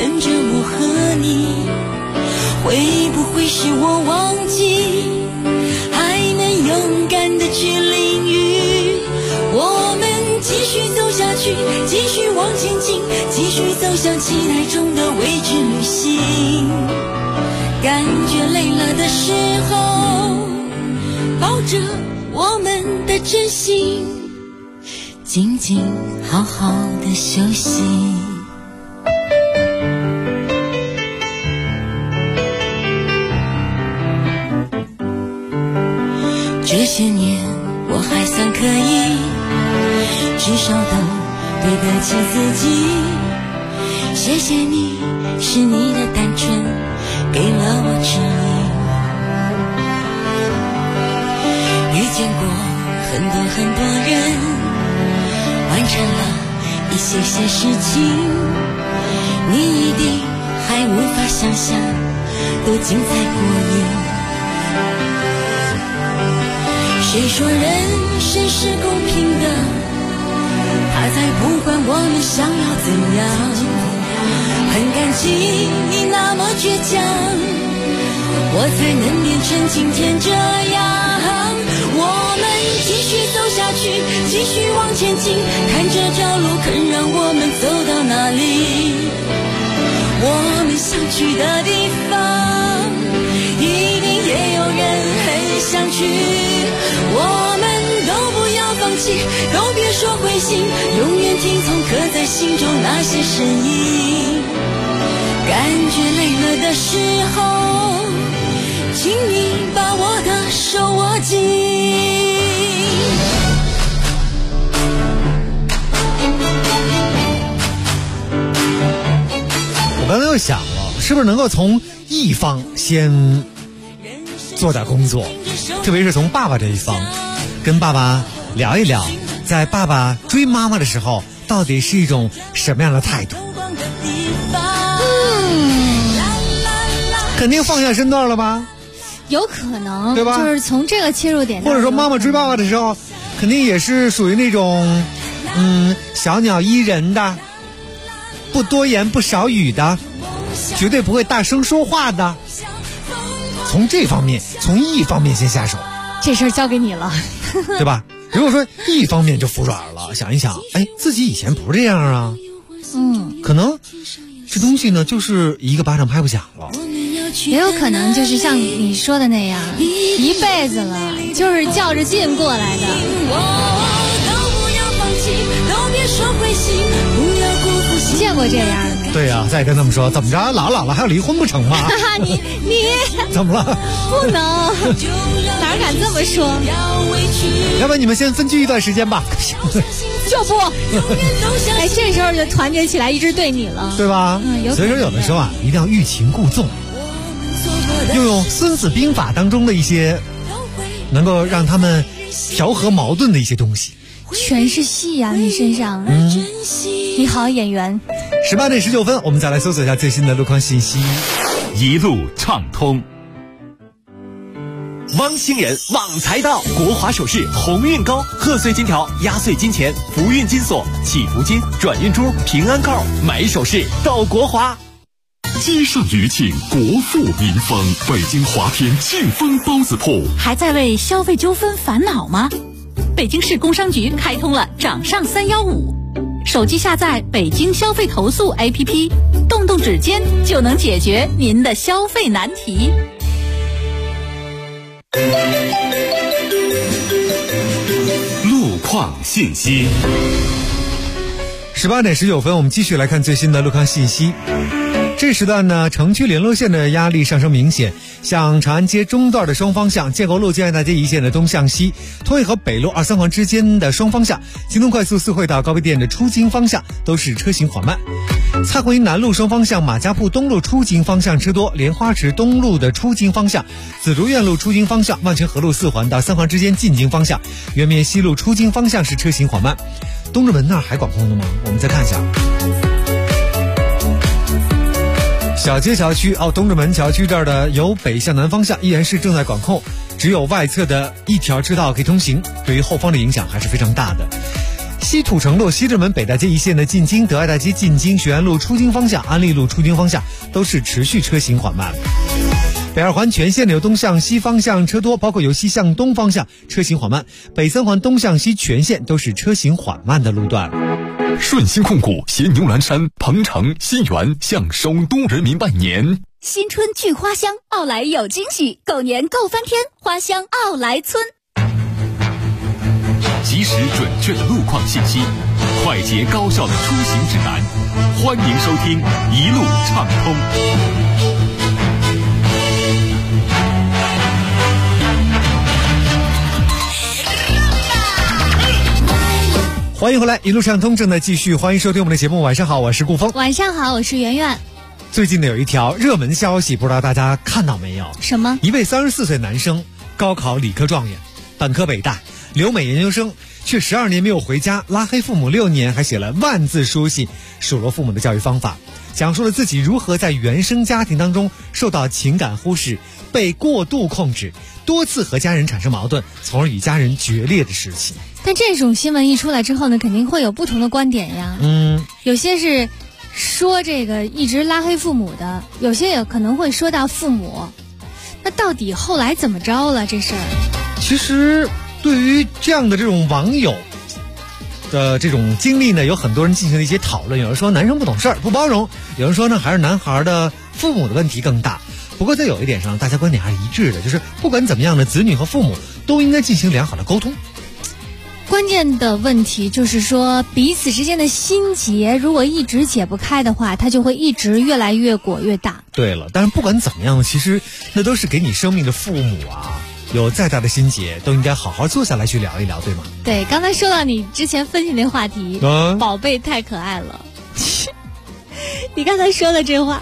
会不会是我忘记，还能勇敢的去淋雨？我们继续走下去，继续往前进，继续走向期待中的未知旅行。感觉累了的时候，抱着我们的真心，静静好好的休息。这些年我还算可以，至少都对得起自己。谢谢你，是你的单纯给了我指引。遇见过很多人，完成了一些事情，你一定还无法想象多精彩过瘾。谁说人生是公平的？他才不管我们想要怎样。很感激你那么倔强，我才能变成今天这样。我们继续走下去，继续往前进，看这条路肯让我们走到哪里。我们想去的地方，一定也有人很想去。我们都不要放弃，都别说灰心，永远听从刻在心中那些声音。感觉累了的时候，请你把我的手握紧。 我刚才又想了，是不是能够从一方先做点工作，特别是从爸爸这一方，跟爸爸聊一聊，在爸爸追妈妈的时候到底是一种什么样的态度。肯定放下身段了吧？ 有可能， 对吧？ 就是从这个切入点， 或者说妈妈追爸爸的时候，肯定也是属于那种小鸟依人的，不多言不少语的，绝对不会大声说话的。从这方面，从一方面先下手， 这事儿交给你了， 对吧？如果说一方面就服软了，想一想，哎，自己以前不是这样啊，可能这东西呢就是一个巴掌拍不响了。 也有可能就是像你说的那样，一辈子了，就是较着劲过来的。见过这样的没？ 对呀、再跟他们说怎么着，老了还要离婚不成吗？ 你怎么了？ 不能，哪敢这么说？ 要不然你们先分居一段时间吧。 就不，哎，这时候就团结起来，一直对你了， 对吧？所以说有的时候啊，一定要欲擒故纵，用《孙子兵法》当中的一些能够让他们调和矛盾的一些东西。 全是戏呀、你身上。你好，演员。 18点19分，我们再来搜索一下最新的路况信息。 一路畅通。汪星人旺财到，国华首饰鸿运高，贺岁金条、压岁金钱、福运金锁、祈福金、转运珠、平安扣，买首饰到国华。 街上余庆，国富民丰，北京华天庆丰包子铺。 还在为消费纠纷烦恼吗？北京市工商局开通了掌上315，手机下载北京消费投诉 APP， 动动指尖就能解决您的消费难题。 路况信息。 18点19分，我们继续来看最新的路况信息。这时段呢，城区联络线的压力上升明显，像长安街中段的双方向、建国路建安大街一线的东向西、通惠河北路2、3环之间的双方向、京东快速四惠到高碑店的出京方向都是车行缓慢。蔡闳南路双方向、马家铺东路出京方向车多，莲花池东路的出京方向、紫竹院路出京方向、万泉河路4环到3环之间进京方向、圆面西路出京方向是车行缓慢。东直门那儿还管控的吗？我们再看一下。小街桥区东直门桥区这儿的由北向南方向依然是正在管控，只有外侧的一条支道可以通行，对于后方的影响还是非常大的。西土城路西直门北大街一线的进京、德爱大街进京、学安路出京方向、安利路出京方向都是持续车行缓慢。北2环全线的由东向西方向车多，包括由西向东方向车行缓慢。北3环东向西全线都是车行缓慢的路段。 顺鑫控股携牛栏山、鹏城、新源向首都人民拜年。 新春聚花香，奥莱有惊喜，狗年购翻天，花香奥莱村。 及时准确的路况信息，快捷高效的出行指南，欢迎收听一路畅通。 欢迎回来，一路畅通正在继续，欢迎收听我们的节目。晚上好，我是顾峰。 晚上好，我是圆圆。 最近呢有一条热门消息，不知道大家看到没有？ 什么？ 一位34岁男生高考理科状元，本科北大，留美研究生，却12年没有回家，拉黑父母6年，还写了万字书信数落父母的教育方法，讲述了自己如何在原生家庭当中受到情感忽视，被过度控制，多次和家人产生矛盾，从而与家人决裂的事情。 但这种新闻一出来之后呢，肯定会有不同的观点呀。有些是说这个一直拉黑父母的，有些也可能会说到父母。那到底后来怎么着了这事儿？ 其实对于这样的这种网友的这种经历呢，有很多人进行了一些讨论。有人说男生不懂事儿不包容，有人说呢还是男孩的父母的问题更大。不过在有一点上大家观点还是一致的，就是不管怎么样的，子女和父母都应该进行良好的沟通。 关键的问题就是说，彼此之间的心结如果一直解不开的话，它就会一直越来越裹越大。 对了，但是不管怎么样，其实那都是给你生命的父母啊，有再大的心结都应该好好坐下来去聊一聊，对吗？对， 刚才说到你之前分析那话题，宝贝太可爱了。你刚才说的这话，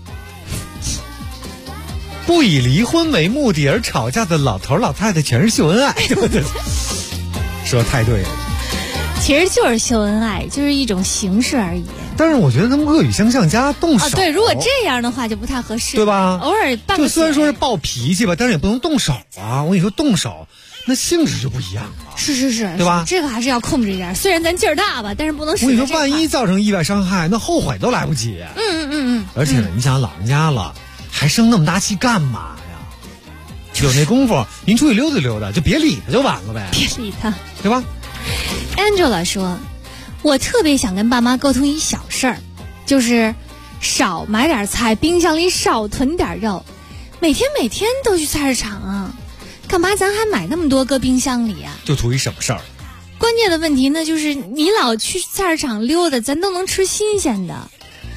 不以离婚为目的而吵架的老头老太太全是秀恩爱，对不对？说太对了， 其实就是秀恩爱，就是一种形式而已。 但是我觉得他们恶语相向加动手， 对，如果这样的话就不太合适， 对吧？ 偶尔拌个嘴， 就虽然说是暴脾气吧，但是也不能动手啊！我跟你说，动手那性质就不一样了。 是，对吧？这个还是要控制一点。虽然咱劲儿大吧，但是不能使。 我跟你说，万一造成意外伤害，那后悔都来不及。而且呢，你想老人家了，还生那么大气干嘛呀？有那功夫，您出去溜达溜达，就别理他就完了呗。 别理他， 对吧 ？Angela 说，我特别想跟爸妈沟通一小事儿，就是少买点菜，冰箱里少囤点肉。每天都去菜市场啊，干嘛咱还买那么多搁冰箱里啊？ 就图一什么事儿？ 关键的问题呢，就是你老去菜市场溜达，咱都能吃新鲜的。这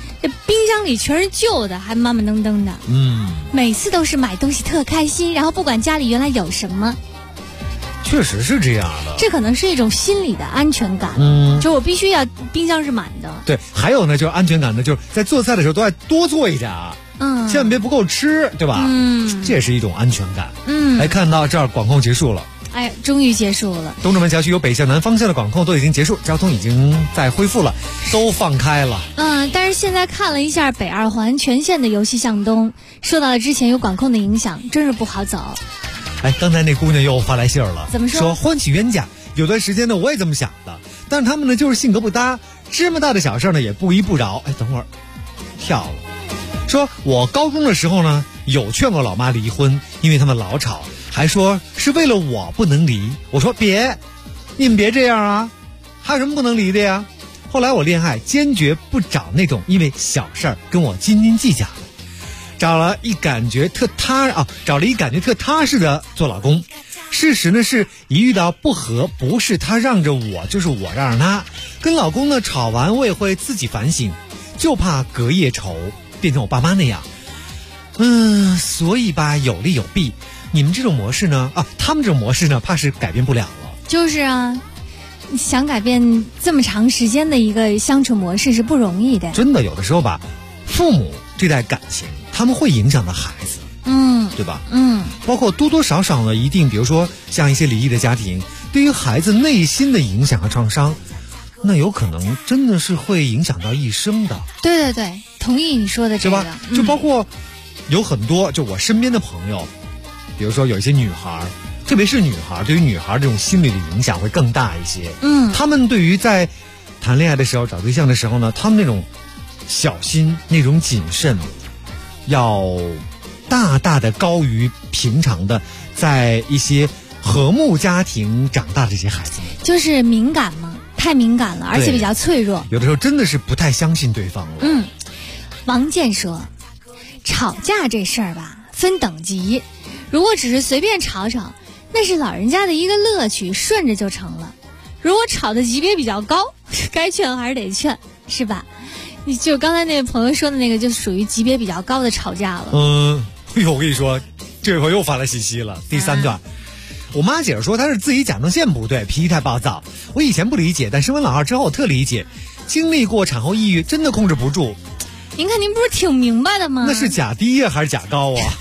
冰箱里全是旧的，还慢慢登登的。每次都是买东西特开心，然后不管家里原来有什么。 确实是这样的， 这可能是一种心理的安全感。就我必须要冰箱是满的。 对，还有呢，就是安全感呢，就是在做菜的时候都要多做一点，千万别不够吃，对吧？这也是一种安全感。来看到这儿，管控结束了。 哎，终于结束了。 东直门辖区有北向南方向的管控都已经结束，交通已经在恢复了，都放开了。 但是现在看了一下北二环全线的由西向东，受到了之前有管控的影响，真是不好走。 哎，刚才那姑娘又发来信儿了， 怎么说？ 说欢喜冤家。有段时间呢，我也这么想的，但是他们呢就是性格不搭，芝麻大的小事呢也不依不饶。哎，等会儿跳了。说我高中的时候呢，有劝过老妈离婚，因为他们老吵，还说是为了我不能离。我说别，你们别这样啊，还有什么不能离的呀？后来我恋爱坚决不找那种因为小事儿跟我斤斤计较的，找了一感觉特踏实的做老公。事实呢是一遇到不和，不是他让着我，就是我让着他。跟老公呢吵完，我也会自己反省，就怕隔夜仇变成我爸妈那样。所以吧，有利有弊。你们这种模式呢，他们这种模式呢，怕是改变不了了。 就是啊，想改变这么长时间的一个相处模式是不容易的。 真的，有的时候吧，父母这代感情，他们会影响到孩子。对吧？包括多多少少呢，一定，比如说像一些离异的家庭，对于孩子内心的影响和创伤，那有可能真的是会影响到一生的。 对，同意你说的这个。 对吧？就包括有很多，就我身边的朋友，比如说有一些女孩，特别是女孩，对于女孩这种心理的影响会更大一些。他们对于在谈恋爱的时候、找对象的时候呢，他们那种小心、那种谨慎，要大大的高于平常的在一些和睦家庭长大的这些孩子们。 就是敏感嘛，太敏感了，而且比较脆弱， 有的时候真的是不太相信对方了。 王健说，吵架这事儿吧分等级，如果只是随便吵吵，那是老人家的一个乐趣，顺着就成了。如果吵的级别比较高，该劝还是得劝，是吧？你就刚才那位朋友说的那个，就属于级别比较高的吵架了。 我跟你说，这回又发来信息了。第3段，我妈解释说她是自己甲状腺不对，脾气太暴躁。我以前不理解，但生完老二之后我特理解，经历过产后抑郁，真的控制不住。 您看您不是挺明白的吗？ 那是甲低呀，还是甲高啊？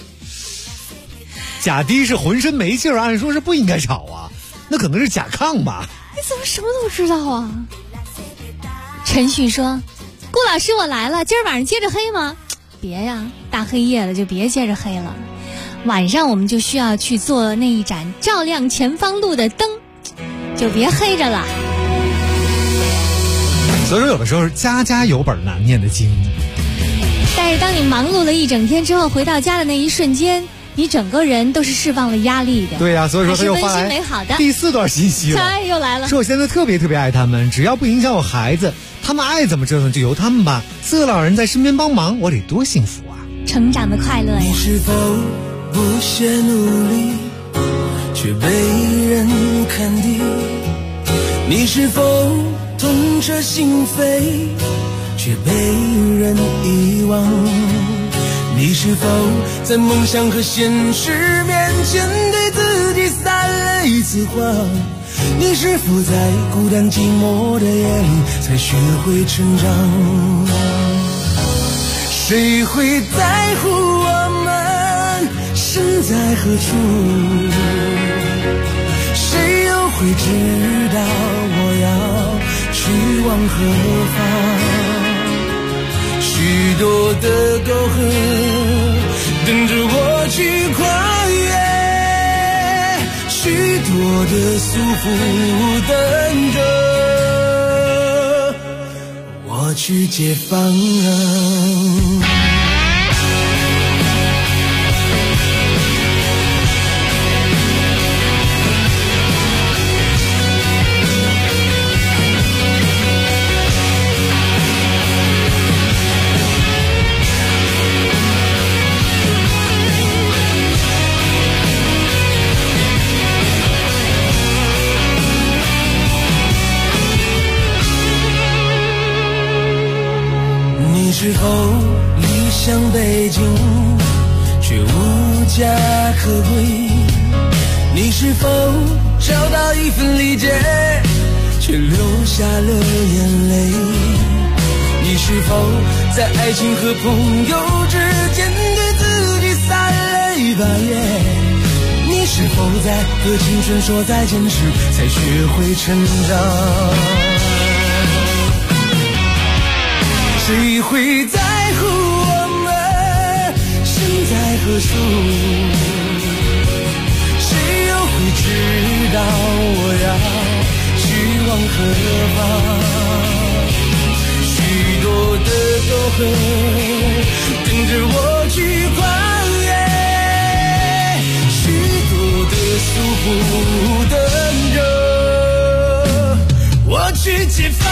甲低是浑身没劲儿，按说是不应该吵啊，那可能是甲亢吧？ 你怎么什么都知道啊？陈旭说，顾老师我来了，今儿晚上接着黑吗？别呀，大黑夜的就别接着黑了，晚上我们就需要去做那一盏照亮前方路的灯，就别黑着了。 所以说有的时候是家家有本难念的经， 但是当你忙碌了一整天之后，回到家的那一瞬间，你整个人都是释放了压力的。 对呀，所以说他又发来美好的第4段信息了， 又来了。 说我现在特别爱他们，只要不影响我孩子，他们爱怎么折腾就由他们吧。4个老人在身边帮忙，我得多幸福啊！ 成长的快乐呀。 你是否不懈努力，却被人看低？你是否痛彻心扉，却被人遗忘？你是否在梦想和现实面前对自己撒了一次谎？你是否在孤单寂寞的夜里才学会成长？谁会在乎我们身在何处？谁又会知道我要去往何方？许多的沟壑等着我去跨越，许多的束缚等着我去解放。你是否否理想北京却无家可归？你是否找到一份理解却流下了眼泪？你是否在爱情和朋友之间对自己撒了把盐？你是否在和青春说再见时才学会成长？谁会在乎我们身在何处？谁又会知道我要去往何方？许多的沟壑等着我去跨越，许多的束缚等着我去解放。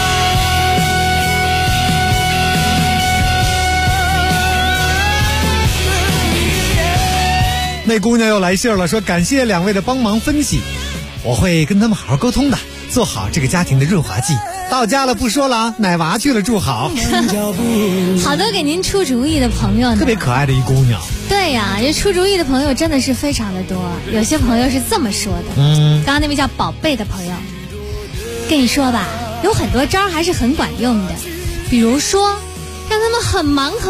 那姑娘又来信了，说感谢两位的帮忙分析，我会跟他们好好沟通的，做好这个家庭的润滑剂。到家了不说了啊，奶娃去了，住好。 好多给您出主意的朋友呢， 特别可爱的一姑娘。 对呀，这出主意的朋友真的是非常的多。有些朋友是这么说的，刚刚那位叫宝贝的朋友，跟你说吧，有很多招还是很管用的，比如说让他们很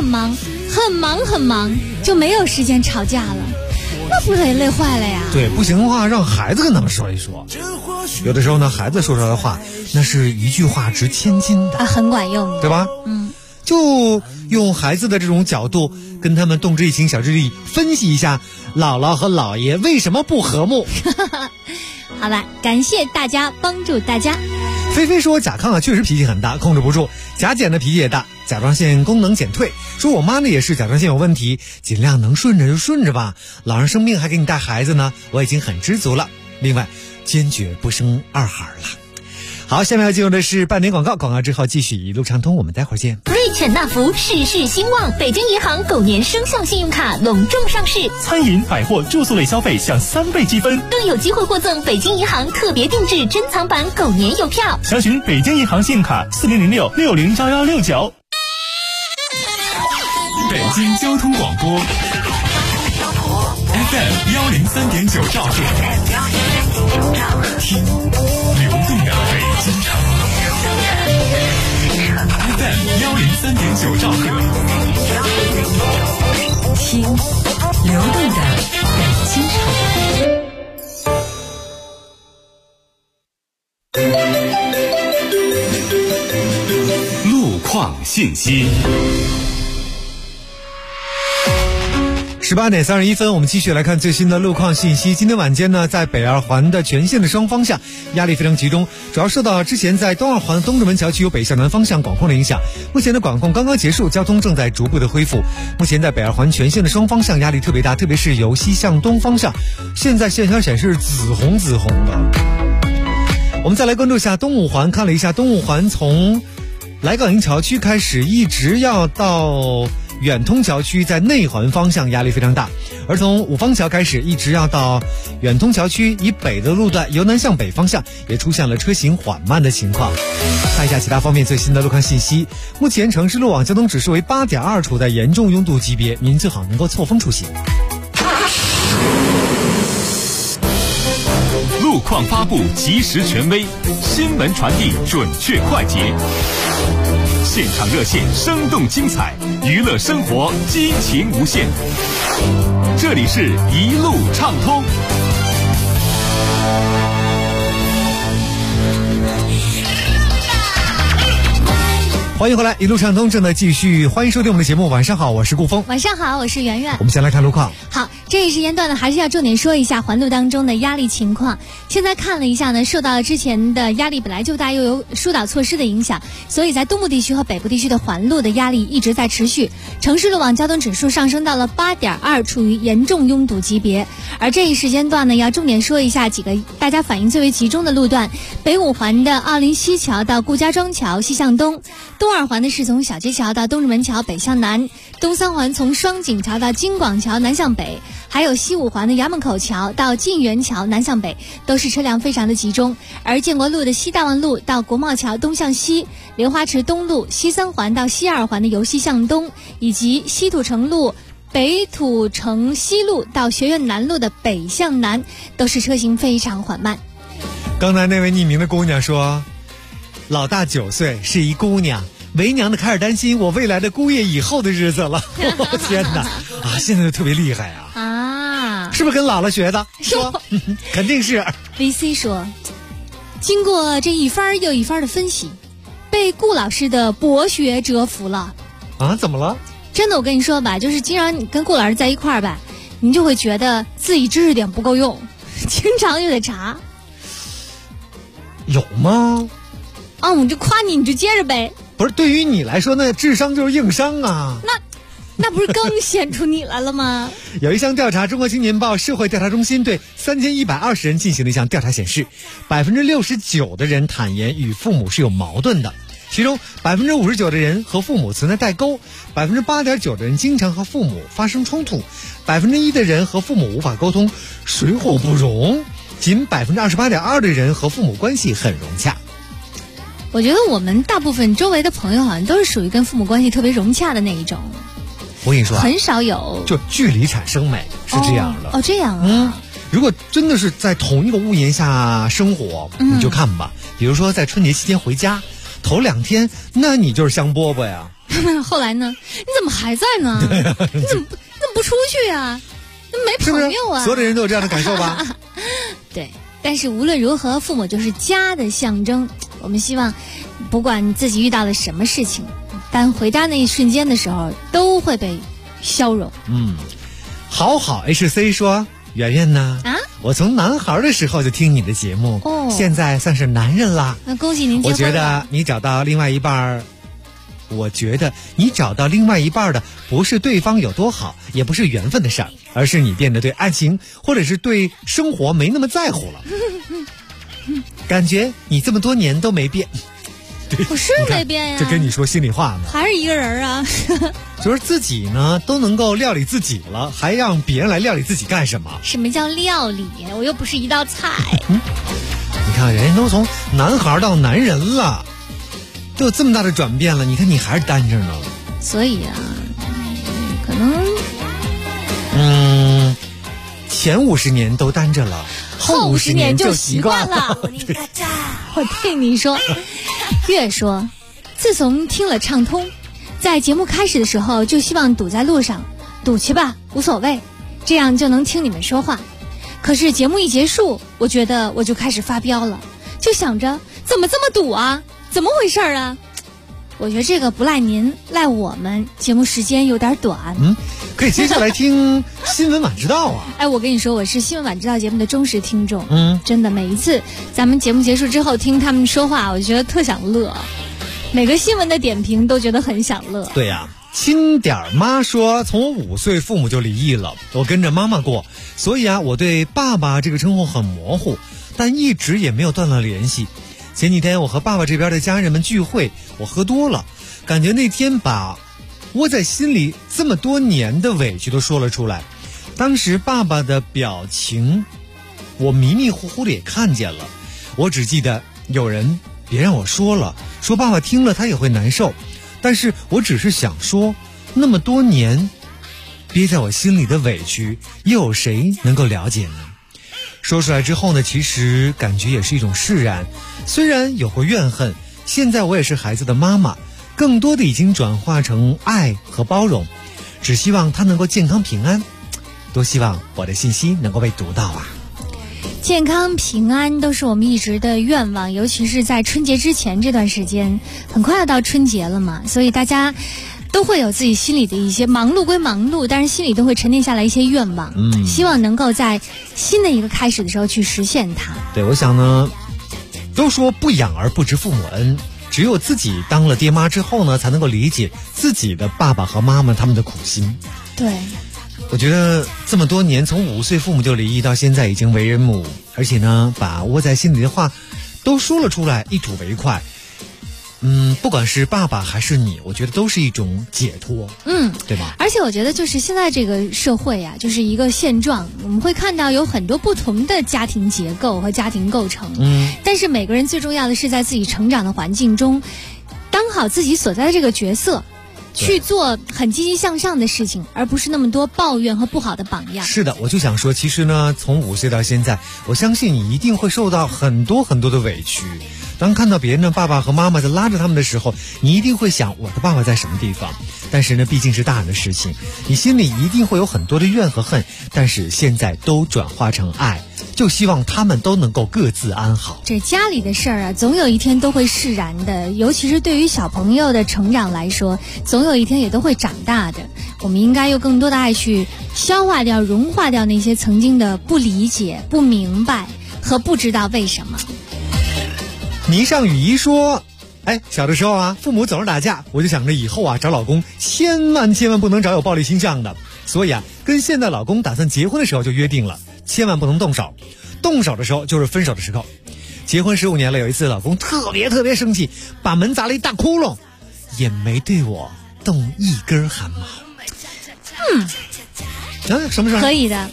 忙，就没有时间吵架了。那不得累坏了呀？ 对，不行的话让孩子跟他们说一说。有的时候呢，孩子说出来的话，那是一句话值千金的， 很管用的， 对吧？就用孩子的这种角度，跟他们动之以情，晓之以理，分析一下姥姥和姥爷为什么不和睦。 好吧，感谢大家，帮助大家。 菲菲说甲亢啊，确实脾气很大，控制不住。甲减的脾气也大，甲状腺功能减退。说我妈呢也是甲状腺有问题，尽量能顺着就顺着吧。老人生病还给你带孩子呢，我已经很知足了。另外，坚决不生二孩了。好，下面要进入的是半点广告，广告之后继续一路畅通，我们待会儿见。 瑞犬纳福事事兴旺，北京银行狗年生肖信用卡隆重上市， 餐饮、百货、住宿类消费享3倍积分， 更有机会获赠北京银行特别定制珍藏版狗年邮票。 详询北京银行信用卡4006601169。 北京交通广播 FM 103.9兆赫，听流动的北京城。FM 103.9兆赫，听流动的北京城。路况信息。 18点31分，我们继续来看最新的路况信息。今天晚间呢，在北二环的全线的双方向压力非常集中，主要受到之前在东二环东直门桥区有北向南方向管控的影响。目前的管控刚刚结束，交通正在逐步的恢复。目前在北二环全线的双方向压力特别大，特别是由西向东方向，现在线条显示紫红的。我们再来关注一下东五环，看了一下东五环从来港营桥区开始，一直要到远通桥区，在内环方向压力非常大，而从五方桥开始一直要到远通桥区以北的路段，由南向北方向也出现了车行缓慢的情况。看一下其他方面最新的路况信息。目前城市路网交通指数为8.2，处在严重拥堵级别，您最好能够错峰出行。 路况发布及时权威，新闻传递准确快捷，现场热线生动精彩，娱乐生活激情无限。这里是一路畅通。 欢迎回来，一路畅通正在继续，欢迎收听我们的节目。晚上好，我是顾峰。 晚上好，我是圆圆。 我们先来看路况。 好，这一时间段呢，还是要重点说一下环路当中的压力情况。现在看了一下呢，受到之前的压力本来就大，又有疏导措施的影响，所以在东部地区和北部地区的环路的压力一直在持续。城市路网交通指数上升到了8.2，处于严重拥堵级别。而这一时间段呢，要重点说一下几个大家反应最为集中的路段：北五环的奥林西桥到顾家庄桥西向东，东二环的是从小街桥到东直门桥北向南，东三环从双井桥到京广桥南向北， 还有西五环的衙门口桥到晋源桥南向北都是车辆非常的集中，而建国路的西大望路到国贸桥东向西，莲花池东路西3环到西2环的由西向东，以及西土城路北土城西路到学院南路的北向南都是车行非常缓慢。 刚才那位匿名的姑娘说，老大9岁，是一姑娘，为娘的开始担心我未来的姑爷以后的日子了。天哪啊，现在就特别厉害啊！是不是跟姥姥学的？说肯定是。 VC 说，经过这一番又一番的分析，被顾老师的博学折服了。 啊？怎么了？ 真的，我跟你说吧，就是经常你跟顾老师在一块儿吧，你就会觉得自己知识点不够用，经常就得查。 有吗？ 啊，我就夸你，你就接着呗。 不是，对于你来说，那智商就是硬伤啊。 那不是更显出你来了吗？ 有一项调查，中国青年报社会调查中心对3120人进行了一项调查显示，69%的人坦言与父母是有矛盾的。其中59%的人和父母存在代沟，8.9%的人经常和父母发生冲突，1%的人和父母无法沟通，水火不容，仅28.2%的人和父母关系很融洽。 我觉得我们大部分周围的朋友好像都是属于跟父母关系特别融洽的那一种。 我跟你说， 很少有就距离产生美，是这样的。 哦，这样啊。 如果真的是在同一个屋檐下生活，你就看吧。比如说在春节期间回家。头2天，那你就是香饽饽呀。 后来呢？你怎么还在呢？你怎么不出去呀？没朋友啊！ 是不是所有的人都有这样的感受吧？ 对，但是无论如何，父母就是家的象征。我们希望，不管自己遇到了什么事情，当回家那一瞬间的时候，都会被消融。 好 HC 说，圆圆呢？我从男孩的时候就听你的节目，现在算是男人啦。 那恭喜您结婚了。 我觉得你找到另外一半的不是对方有多好，也不是缘分的事儿，而是你变得对爱情或者是对生活没那么在乎了。感觉你这么多年都没变。 我是没变呀， 就跟你说心里话呢， 还是一个人啊。 就是自己呢都能够料理自己了，还让别人来料理自己干什么？ 什么叫料理？我又不是一道菜。 你看人家都从男孩到男人了，都有这么大的转变了，你看你还是单着呢。 所以啊，可能前50年都单着了，后50年就习惯了。 我听你说，月说，自从听了畅通，在节目开始的时候就希望堵在路上，堵去吧，无所谓，这样就能听你们说话。可是节目一结束，我觉得我就开始发飙了，就想着怎么这么堵啊，怎么回事啊？我觉得这个不赖您，赖我们节目时间有点短。 可以接下来听新闻晚知道啊。 哎，我跟你说，我是新闻晚知道节目的忠实听众。真的，每一次咱们节目结束之后听他们说话，我觉得特想乐。每个新闻的点评都觉得很想乐。 对呀，亲点妈说，从我5岁父母就离异了，我跟着妈妈过，所以啊，我对爸爸这个称呼很模糊，但一直也没有断了联系。前几天我和爸爸这边的家人们聚会，我喝多了，感觉那天把窝在心里这么多年的委屈都说了出来。当时爸爸的表情我迷迷糊糊的也看见了，我只记得有人别让我说了，说爸爸听了他也会难受，但是我只是想说，那么多年憋在我心里的委屈，又有谁能够了解呢？说出来之后呢，其实感觉也是一种释然，虽然有过怨恨，现在我也是孩子的妈妈，更多的已经转化成爱和包容，只希望他能够健康平安，多希望我的信息能够被读到啊。 健康平安都是我们一直的愿望，尤其是在春节之前这段时间，很快要到春节了嘛，所以大家都会有自己心里的一些忙碌归忙碌，但是心里都会沉淀下来一些愿望，希望能够在新的一个开始的时候去实现它。 对，我想呢，都说不养儿不知父母恩，只有自己当了爹妈之后呢，才能够理解自己的爸爸和妈妈他们的苦心。 对， 我觉得这么多年，从5岁父母就离异到现在已经为人母，而且呢，把窝在心里的话都说了出来，一吐为快。 不管是爸爸还是你，我觉得都是一种解脱，对吧？ 而且我觉得就是现在这个社会啊，就是一个现状，我们会看到有很多不同的家庭结构和家庭构成，但是每个人最重要的是在自己成长的环境中，当好自己所在的这个角色。去做很积极向上的事情，而不是那么多抱怨和不好的榜样。 是的，我就想说，其实呢，从5岁到现在，我相信你一定会受到很多很多的委屈。当看到别人的爸爸和妈妈在拉着他们的时候，你一定会想，我的爸爸在什么地方？但是呢，毕竟是大人的事情，你心里一定会有很多的怨和恨，但是现在都转化成爱，就希望他们都能够各自安好。 这家里的事儿啊，总有一天都会释然的，尤其是对于小朋友的成长来说，总有一天也都会长大的。我们应该用更多的爱去消化掉、融化掉那些曾经的不理解、不明白和不知道为什么。 霓上雨衣说，小的时候啊，父母总是打架，我就想着以后啊，找老公千万不能找有暴力倾向的，所以啊，跟现在老公打算结婚的时候就约定了，千万不能动手，动手的时候就是分手的时候。结婚15年了，有一次老公特别生气，把门砸了一大窟窿，也没对我动一根汗毛。什么事？ 可以的，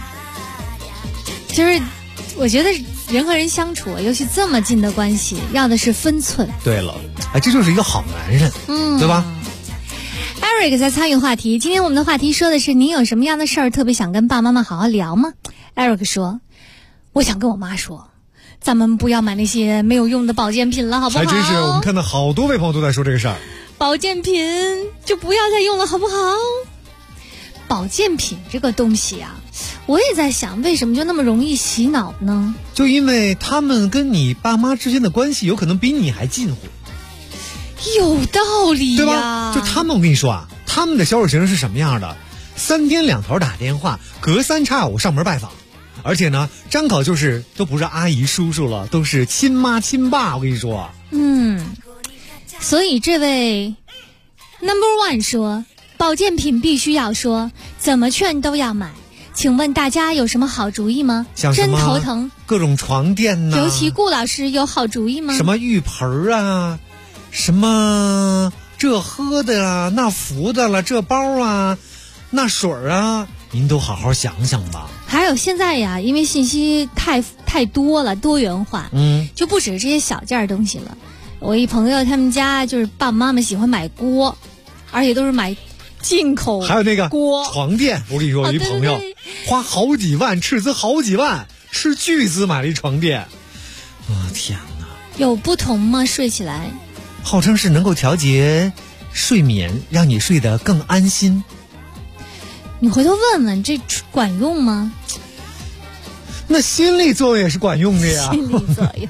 就是我觉得人和人相处，尤其这么近的关系，要的是分寸。 对了，这就是一个好男人，对吧 ？Eric 在参与话题，今天我们的话题说的是你有什么样的事儿特别想跟爸爸妈妈好好聊吗？ Eric 说，我想跟我妈说，咱们不要买那些没有用的保健品了，好不好？ 还真是，我们看到好多位朋友都在说这个事儿。 保健品就不要再用了，好不好？保健品这个东西啊，我也在想，为什么就那么容易洗脑呢？ 就因为他们跟你爸妈之间的关系有可能比你还近乎。 有道理呀， 对吧？就他们，我跟你说啊，他们的销售形式是什么样的？3天2头打电话，隔3差5上门拜访，而且呢，张口就是都不是阿姨叔叔了，都是亲妈亲爸。我跟你说， 所以这位 No.1 说，保健品必须要说，怎么劝都要买。请问大家有什么好主意吗？真头疼， 各种床垫呐， 尤其顾老师有好主意吗？ 什么浴盆啊，什么这喝的啊，那服的了，这包啊，那水啊，您都好好想想吧。 还有现在呀，因为信息太多了，多元化，就不止这些小件东西了。我一朋友他们家就是爸爸妈妈喜欢买锅，而且都是买进口锅， 还有那个床垫，我跟你说，有一朋友花好几万，斥资好几万，斥巨资买了一床垫。天哪！ 有不同吗？睡起来？ 号称是能够调节睡眠，让你睡得更安心。 你回头问问，这管用吗？ 那心理作用也是管用的呀。 心理作用。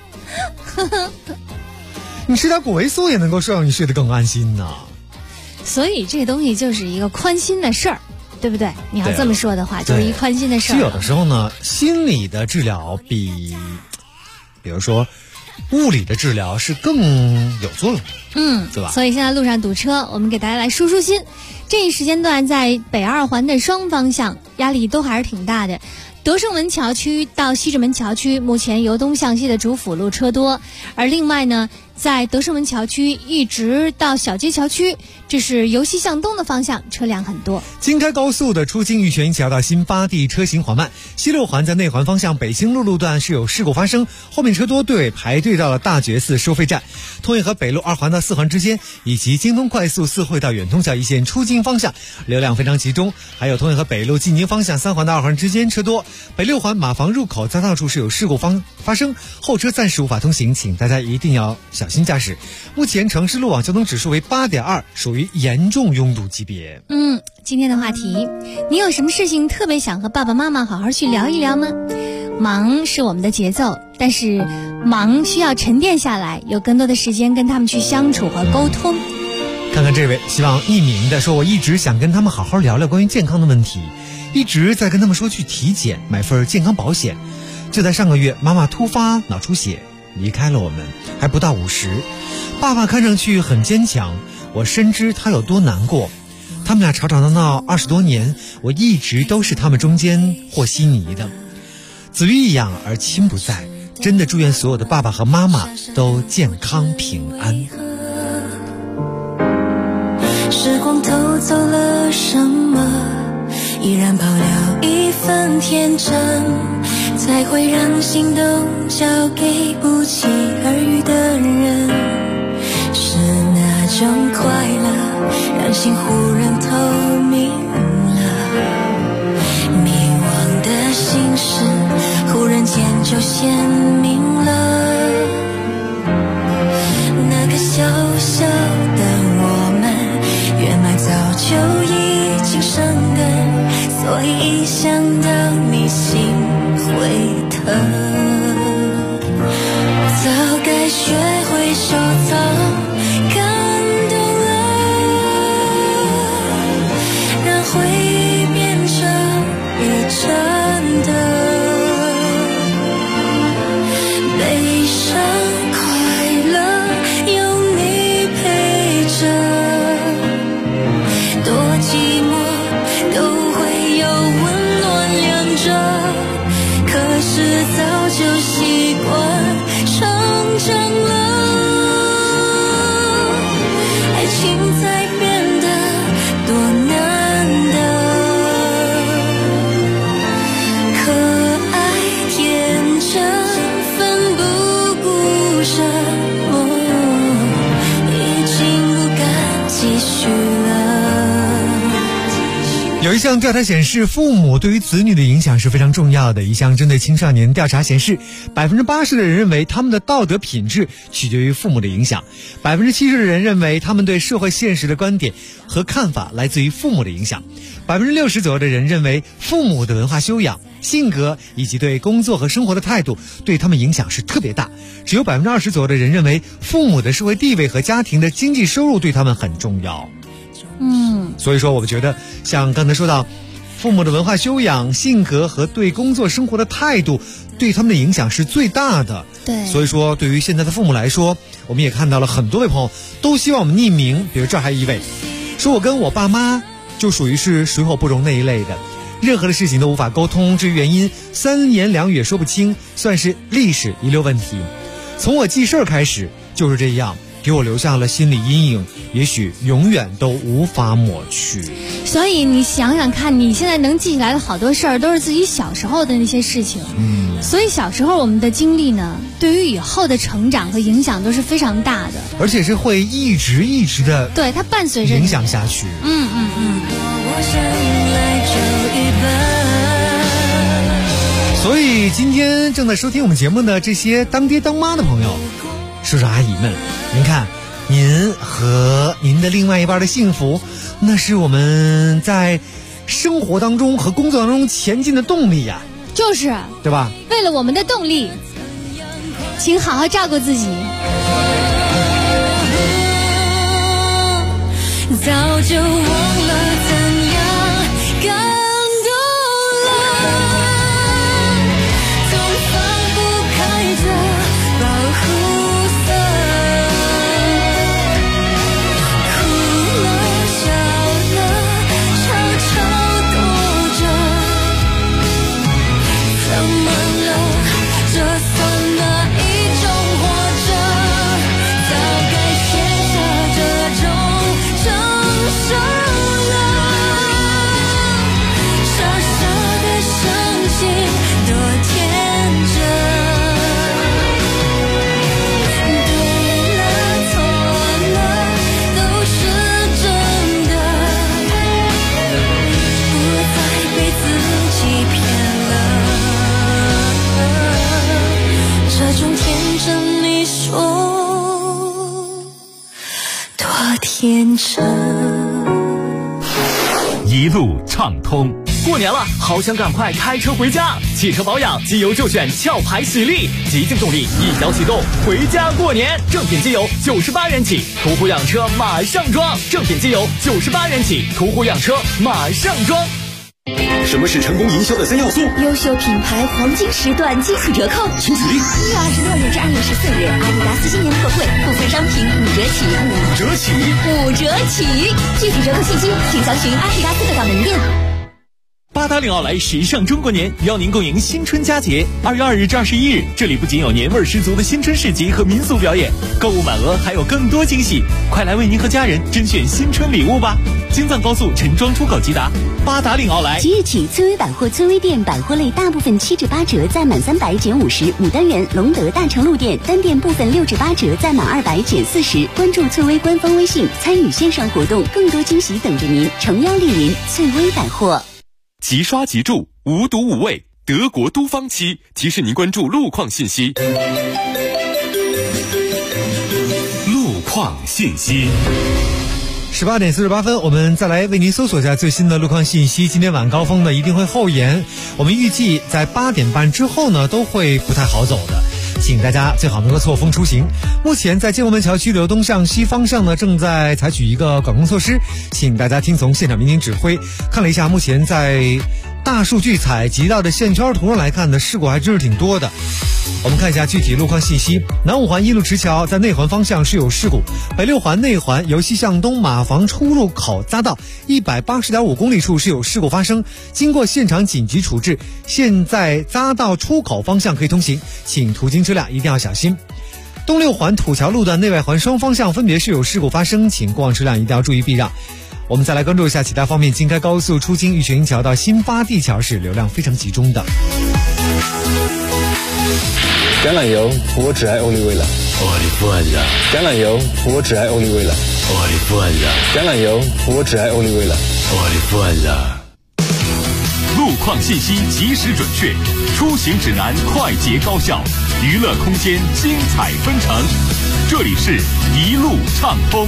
你吃点谷维素也能够让你睡得更安心呢。 所以这东西就是一个宽心的事儿，对不对？你要这么说的话，就是一宽心的事儿。 是有的时候呢，心理的治疗比如说物理的治疗是更有作用的，对吧？ 所以现在路上堵车，我们给大家来舒舒心。这一时间段在北2环的双方向压力都还是挺大的。德胜门桥区到西直门桥区目前由东向西的主辅路车多，而另外呢，在德胜门桥区一直到小街桥区，这是由西向东的方向车辆很多。 京开高速的出京玉泉桥到新发地车行缓慢，西6环在内环方向北兴路路段是有事故发生，后面车多，队尾排队到了大觉寺收费站。通运河北路2环到4环之间，以及京东快速4惠到远通桥一线出京方向流量非常集中，还有通运河北路进京方向3环到2环之间车多。北6环马房入口匝道处是有事故发生，后车暂时无法通行，请大家一定要小心驾驶。目前城市路网交通指数为8.2，属于严重拥堵级别。 今天的话题，你有什么事情特别想和爸爸妈妈好好去聊一聊吗？忙是我们的节奏，但是忙需要沉淀下来，有更多的时间跟他们去相处和沟通。 看看这位希望匿名的说，我一直想跟他们好好聊聊关于健康的问题，一直在跟他们说去体检，买份健康保险。就在上个月，妈妈突发脑出血离开了我们，还不到50。爸爸看上去很坚强，我深知他有多难过。他们俩吵吵闹闹20多年，我一直都是他们中间和稀泥的。子欲养而亲不在， 真的祝愿所有的爸爸和妈妈都健康平安。 时光偷走了什么，依然保留一份天真，才会让心动交给不期而遇的人。是那种快乐让心忽然透明了，迷惘的心事忽然间就鲜明了。那个小小的我们原来早就已经生根，所以一想到你心会疼。早该学会收藏感动了，让回忆变成一真的悲伤快乐有你陪着，多寂寞都会有温暖连着，可是早就习惯成长了，爱情才变得多难得，可爱天真奋不顾身，已经不敢继续了。 有一项调查显示，父母对于子女的影响是非常重要的。一项针对青少年调查显示，80%的人认为他们的道德品质取决于父母的影响，70%的人认为他们对社会现实的观点和看法来自于父母的影响，60%左右的人认为父母的文化修养、性格以及对工作和生活的态度对他们影响是特别大。只有20%左右的人认为父母的社会地位和家庭的经济收入对他们很重要。所以说我们觉得像刚才说到父母的文化修养、性格和对工作生活的态度对他们的影响是最大的。 对， 所以说对于现在的父母来说，我们也看到了很多位朋友都希望我们匿名。比如这儿还有一位说，我跟我爸妈就属于是水火不容那一类的，任何的事情都无法沟通，至于原因三言两语也说不清，算是历史遗留问题。从我记事儿开始就是这样，给我留下了心理阴影，也许永远都无法抹去。 所以你想想看，你现在能记起来的好多事儿都是自己小时候的那些事情。所以小时候我们的经历呢，对于以后的成长和影响都是非常大的， 而且是会一直的， 对，它伴随着影响下去。所以今天正在收听我们节目的这些当爹当妈的朋友、叔叔阿姨们，您看，您和您的另外一半的幸福，那是我们在生活当中和工作当中前进的动力呀， 就是对吧？ 为了我们的动力，请好好照顾自己。 早就忘了怎样感动了，总放不开的保护色，哭了笑了悄悄躲着，怎么了？这算哪一种活着？早该卸下这种承受了，傻傻的生气多天真，对了错了都是真的，不再被自己骗了，这种天真你说多天真。 一路畅通。过年了，好想赶快开车回家。汽车保养，机油就选壳牌喜力，极净动力，一脚启动，回家过年。正品机油98元起，途虎养车马上装。正品机油98元起，途虎养车马上装。 什么是成功营销的3要素？ 优秀品牌黄金时段基础折扣， 请举例。 1月26日至2月14日，阿迪达斯新年特惠，部分商品5折起，5折起，5折起。具体折扣信息，请详询阿迪达斯各大门店。 八达岭奥莱时尚中国年邀您共迎新春佳节。2月2日至21日，这里不仅有年味十足的新春市集和民俗表演，购物满额还有更多惊喜，快来为您和家人甄选新春礼物吧！京藏高速陈庄出口吉达，八达岭奥莱。 即日起，翠微百货、翠微店百货类大部分7至8折，在满300减50。牡丹园、隆德大成路店单店部分6至8折，在满200减40。关注翠微官方微信，参与线上活动，更多惊喜等着您。诚邀莅临翠微百货。 即刷即住，无毒无味，德国都芳漆提示您关注路况信息。 路况信息。 18点48分，我们再来为您搜索一下最新的路况信息。今天晚高峰呢一定会后延，我们预计在8点半之后呢都会不太好走的，请大家最好能够错峰出行。目前在建国门桥区流东向西方向呢正在采取一个管控措施，请大家听从现场民警指挥。看了一下目前在大数据采集到的线圈图上来看的事故还真是挺多的。我们看一下具体路况信息。南五环一路池桥在内环方向是有事故，北六环内环由西向东马房出入口匝道180.5公里处是有事故发生，经过现场紧急处置，现在匝道出口方向可以通行，请途经车辆一定要小心。东六环土桥路段内外环双方向分别是有事故发生，请过往车辆一定要注意避让。我们再来关注一下其他方面。京开高速出京玉泉营桥到新发地桥是流量非常集中的。 橄榄油，我只爱欧丽味了。橄榄油，我只爱欧丽味了。橄榄油，我只爱欧丽味了。 路况信息及时准确，出行指南快捷高效，娱乐空间精彩纷呈。这里是一路畅通。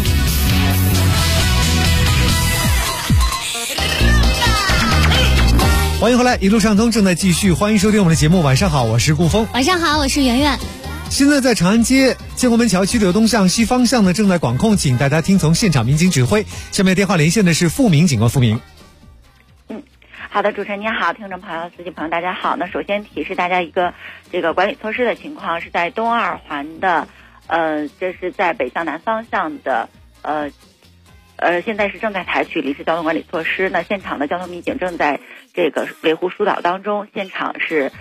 欢迎回来，一路畅通正在继续，欢迎收听我们的节目。晚上好，我是顾峰。 晚上好，我是圆圆。 现在在长安街建国门桥区流东向西方向呢正在管控，请大家听从现场民警指挥。下面电话连线的是付明警官，付明。 好的，主持人您好，听众朋友、司机朋友大家好。那首先提示大家一个这个管理措施的情况，是在东二环的这是在北向南方向的现在是正在采取临时交通管理措施。那现场的交通民警正在这个维护疏导当中，现场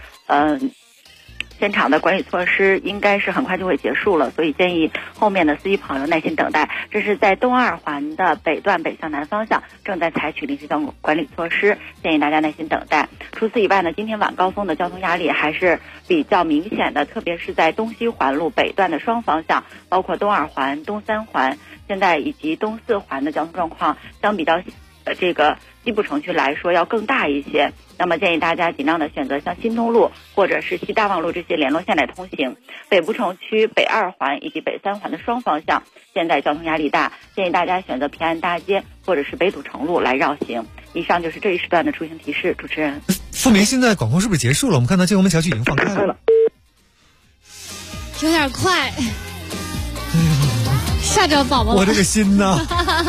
的管理措施应该是很快就会结束了，所以建议后面的司机朋友耐心等待。这是在东二环的北段北向南方向正在采取临时交通管理措施，建议大家耐心等待。除此以外呢，今天晚高峰的交通压力还是比较明显的，特别是在东西环路北段的双方向，包括东二环、东三环，现在以及东四环的交通状况相比较这个西部城区来说要更大一些。那么建议大家尽量的选择像新东路或者是西大望路这些联络线来通行。北部城区北二环以及北三环的双方向现在交通压力大，建议大家选择平安大街或者是北土城路来绕行。以上就是这一时段的出行提示。主持人付明，现在管控是不是结束了？我们看到建国门桥区已经放开了。 有点快，吓着宝宝了。 我这个心呢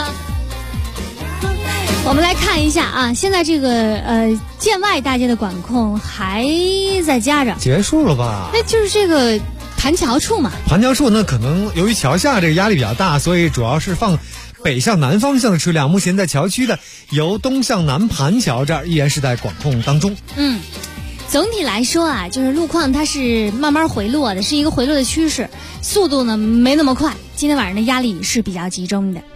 我们来看一下啊，现在这个建外大街的管控还在加着， 结束了吧？ 那就是这个盘桥处嘛。 盘桥处呢，可能由于桥下这个压力比较大，所以主要是放北向南方向的车辆。目前在桥区的由东向南盘桥这儿依然是在管控当中。 总体来说啊，就是路况它是慢慢回落的，是一个回落的趋势，速度呢没那么快。今天晚上的压力是比较集中的。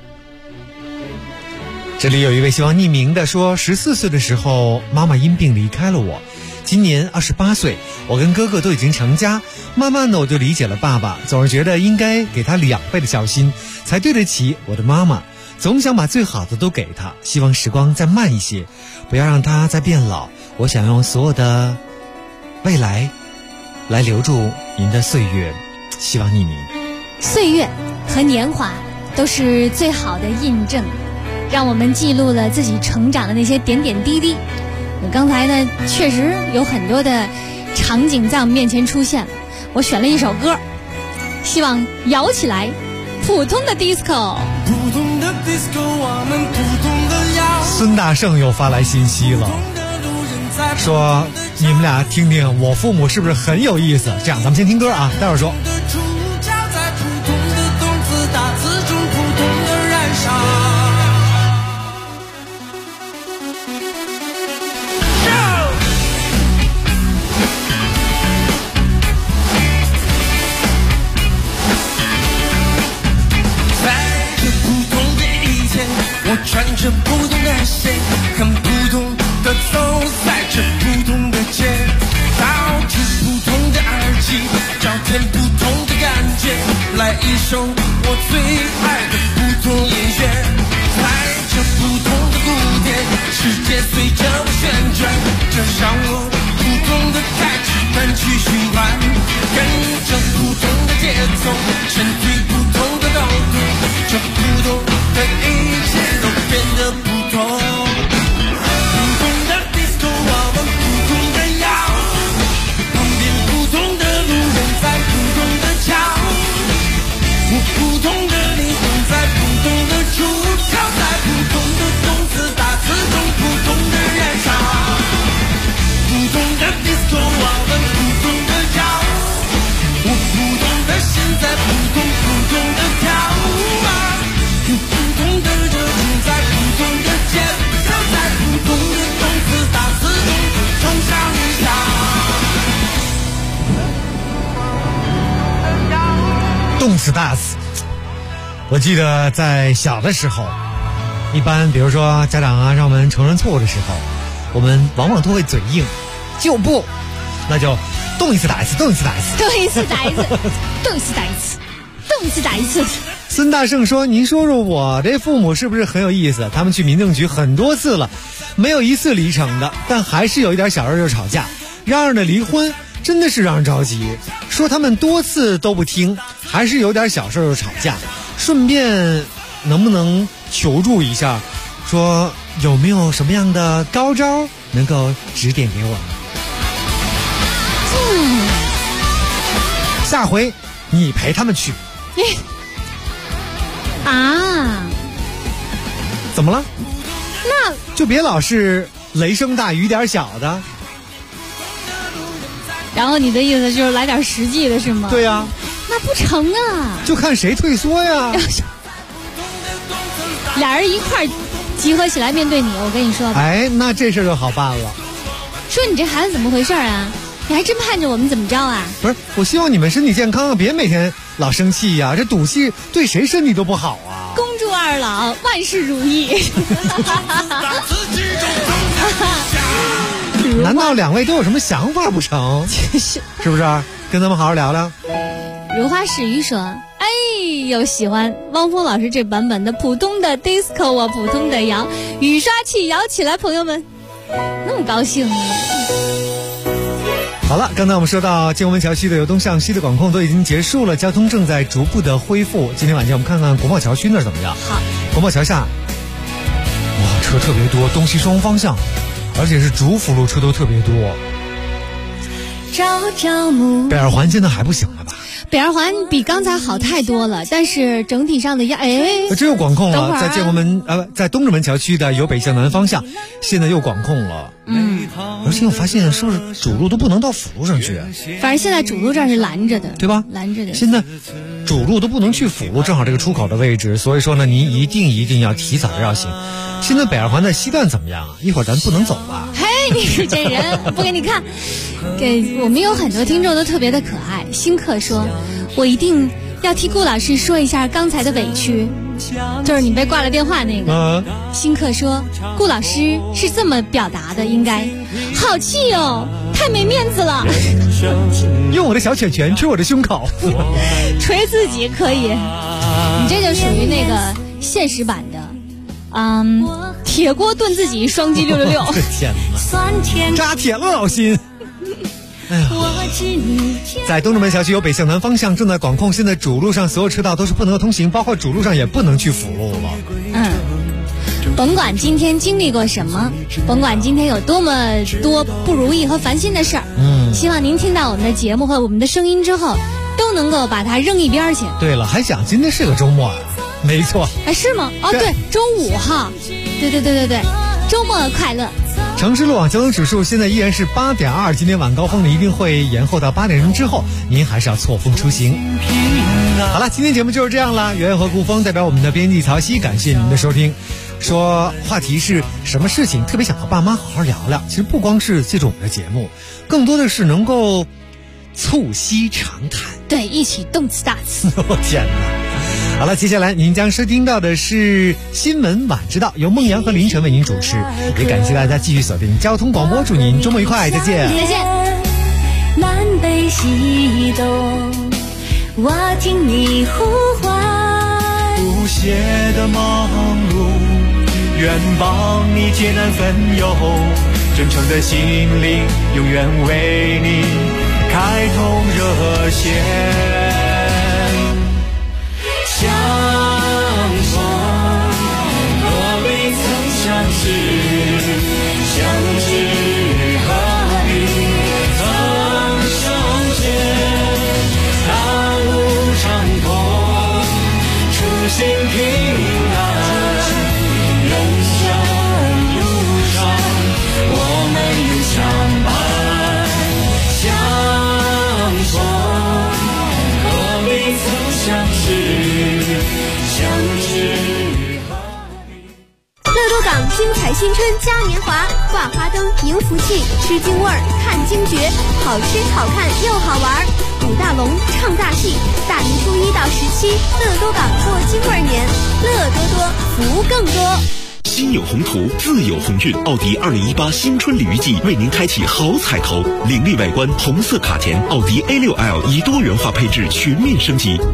这里有一位希望匿名的说，14岁的时候妈妈因病离开了我，今年28岁，我跟哥哥都已经成家，慢慢的我就理解了爸爸，总是觉得应该给他2倍的孝心，才对得起我的妈妈，总想把最好的都给他，希望时光再慢一些，不要让他再变老，我想用所有的未来来留住您的岁月，希望匿名。 岁月和年华都是最好的印证，让我们记录了自己成长的那些点点滴滴。刚才呢确实有很多的场景在我们面前出现了，我选了一首歌，希望摇起来，普通的 disco。 普通的 disco， 我们普通的摇。 孙大圣又发来信息了，说你们俩听听我父母是不是很有意思。这样咱们先听歌啊，待会儿说。 着不同的线，很不同的走在这不同的街，道听不同的耳机，找遍不同的感觉，来一首我最爱的不同音乐，在这不同的鼓点，世界随着我旋转，这让我不同的开始单曲循环，跟着不同的节奏，身体不同的抖动，这不同的一切都变得不同。不同的 disco， 我们不同的摇，旁边不同的路人在不同的瞧，我不同的灵魂在不同的出窍，在不同的动词大词中不同的燃烧。不同的 disco， 我们不同的摇，我不同的心在不同的跳啊，有不同的热情在不同的节奏，在不同的动词大词中冲上云霄。 动词大词，我记得在小的时候，一般比如说家长啊让我们承认错误的时候，我们往往都会嘴硬，就不，那就动一次打一次，动一次打一次， 动一次打一次，动一次打一次，动一次打一次。 孙大圣说：“您说说我这父母是不是很有意思？他们去民政局很多次了，没有一次离成的，但还是有一点小事就吵架，嚷嚷着离婚，真的是让人着急。说他们多次都不听，还是有点小事就吵架。顺便能不能求助一下，说有没有什么样的高招能够指点给我们？下回你陪他们去。 啊？ 怎么了？ 那就别老是雷声大雨点小的。 然后你的意思就是来点实际的是吗？ 对呀。 那不成啊， 就看谁退缩呀。 俩人一块儿集合起来面对你，我跟你说吧。 哎，那这事就好办了。 说你这孩子怎么回事啊？你还真盼着我们怎么着啊？ 不是，我希望你们身体健康，别每天老生气呀，这赌气对谁身体都不好啊。 恭祝二老万事如意。 难道两位都有什么想法不成？是不是？跟咱们好好聊聊。 如花似玉说：“哎呦，喜欢汪峰老师这版本的普通的 disco， 我普通的摇，雨刷器摇起来，朋友们，那么高兴呢。” 好了，刚才我们说到建国门桥区的由东向西的管控都已经结束了，交通正在逐步的恢复。今天晚间我们看看国贸桥区那儿怎么样？ 好， 国贸桥下，哇，车特别多，东西双方向，而且是主辅路车都特别多。北二环现在还不行了吧？ 北二环比刚才好太多了，但是整体上的这又管控了，在建国门在东直门桥区的由北向南方向，现在又管控了。而且我发现是不是主路都不能到辅路上去？ 反正现在主路这儿是拦着的， 对吧？ 拦着的。 现在主路都不能去辅路，正好这个出口的位置，所以说呢，您一定要提早绕行。现在北二环的西段怎么样啊？一会儿咱不能走吧？ 嘿，你这人不给你看，给我们有很多听众都特别的可爱。新客说，我一定要替顾老师说一下刚才的委屈，就是你被挂了电话那个。新客说，顾老师是这么表达的，应该好气哦，太没面子了。 用我的小拳拳捶我的胸口， 捶自己可以，你这就属于那个现实版的。铁锅炖自己，双击666。 天哪，扎铁了老心。哎呀，在东直门桥区由北向南方向正在管控，现在主路上所有车道都是不能够通行，包括主路上也不能去辅路了。 甭管今天经历过什么，甭管今天有多么多不如意和烦心的事儿，希望您听到我们的节目和我们的声音之后，都能够把它扔一边去。 对了，还想今天是个周末啊？没错。 是吗？对，周5号。对，周末快乐。 城市路网交通指数现在依然是8.2，今天晚高峰呢一定会延后到8点钟之后，您还是要错峰出行。好了，今天节目就是这样了。圆圆和顾峰代表我们的编辑曹曦，感谢您的收听。说话题是什么事情特别想和爸妈好好聊聊，其实不光是借助我们的节目，更多的是能够促膝长谈， 对，一起动词大词。 我天哪！ 好了，接下来您将收听到的是新闻晚知道，由孟阳和凌晨为您主持。也感谢大家继续锁定交通广播，祝您周末愉快，再见。 再见。 南北西东，我听你呼唤。 不懈的忙碌，愿帮你艰难分忧，真诚的心灵，永远为你开通热线。相逢若未曾相识，相知何必曾相见。大路长空，初心平安，人生路上我们有相伴。相逢何必曾相识， 乐多港精彩新春嘉年华，挂花灯迎福气，吃京味儿看惊觉，好吃好看又好玩，舞大龙唱大戏，大年初1到17，乐多港过京味儿年，乐多多福更多。 心有宏图，自有鸿运。奥迪2018新春鲤鱼季为您开启好彩头，凌厉外观，红色卡钿，奥迪A6L 以多元化配置全面升级。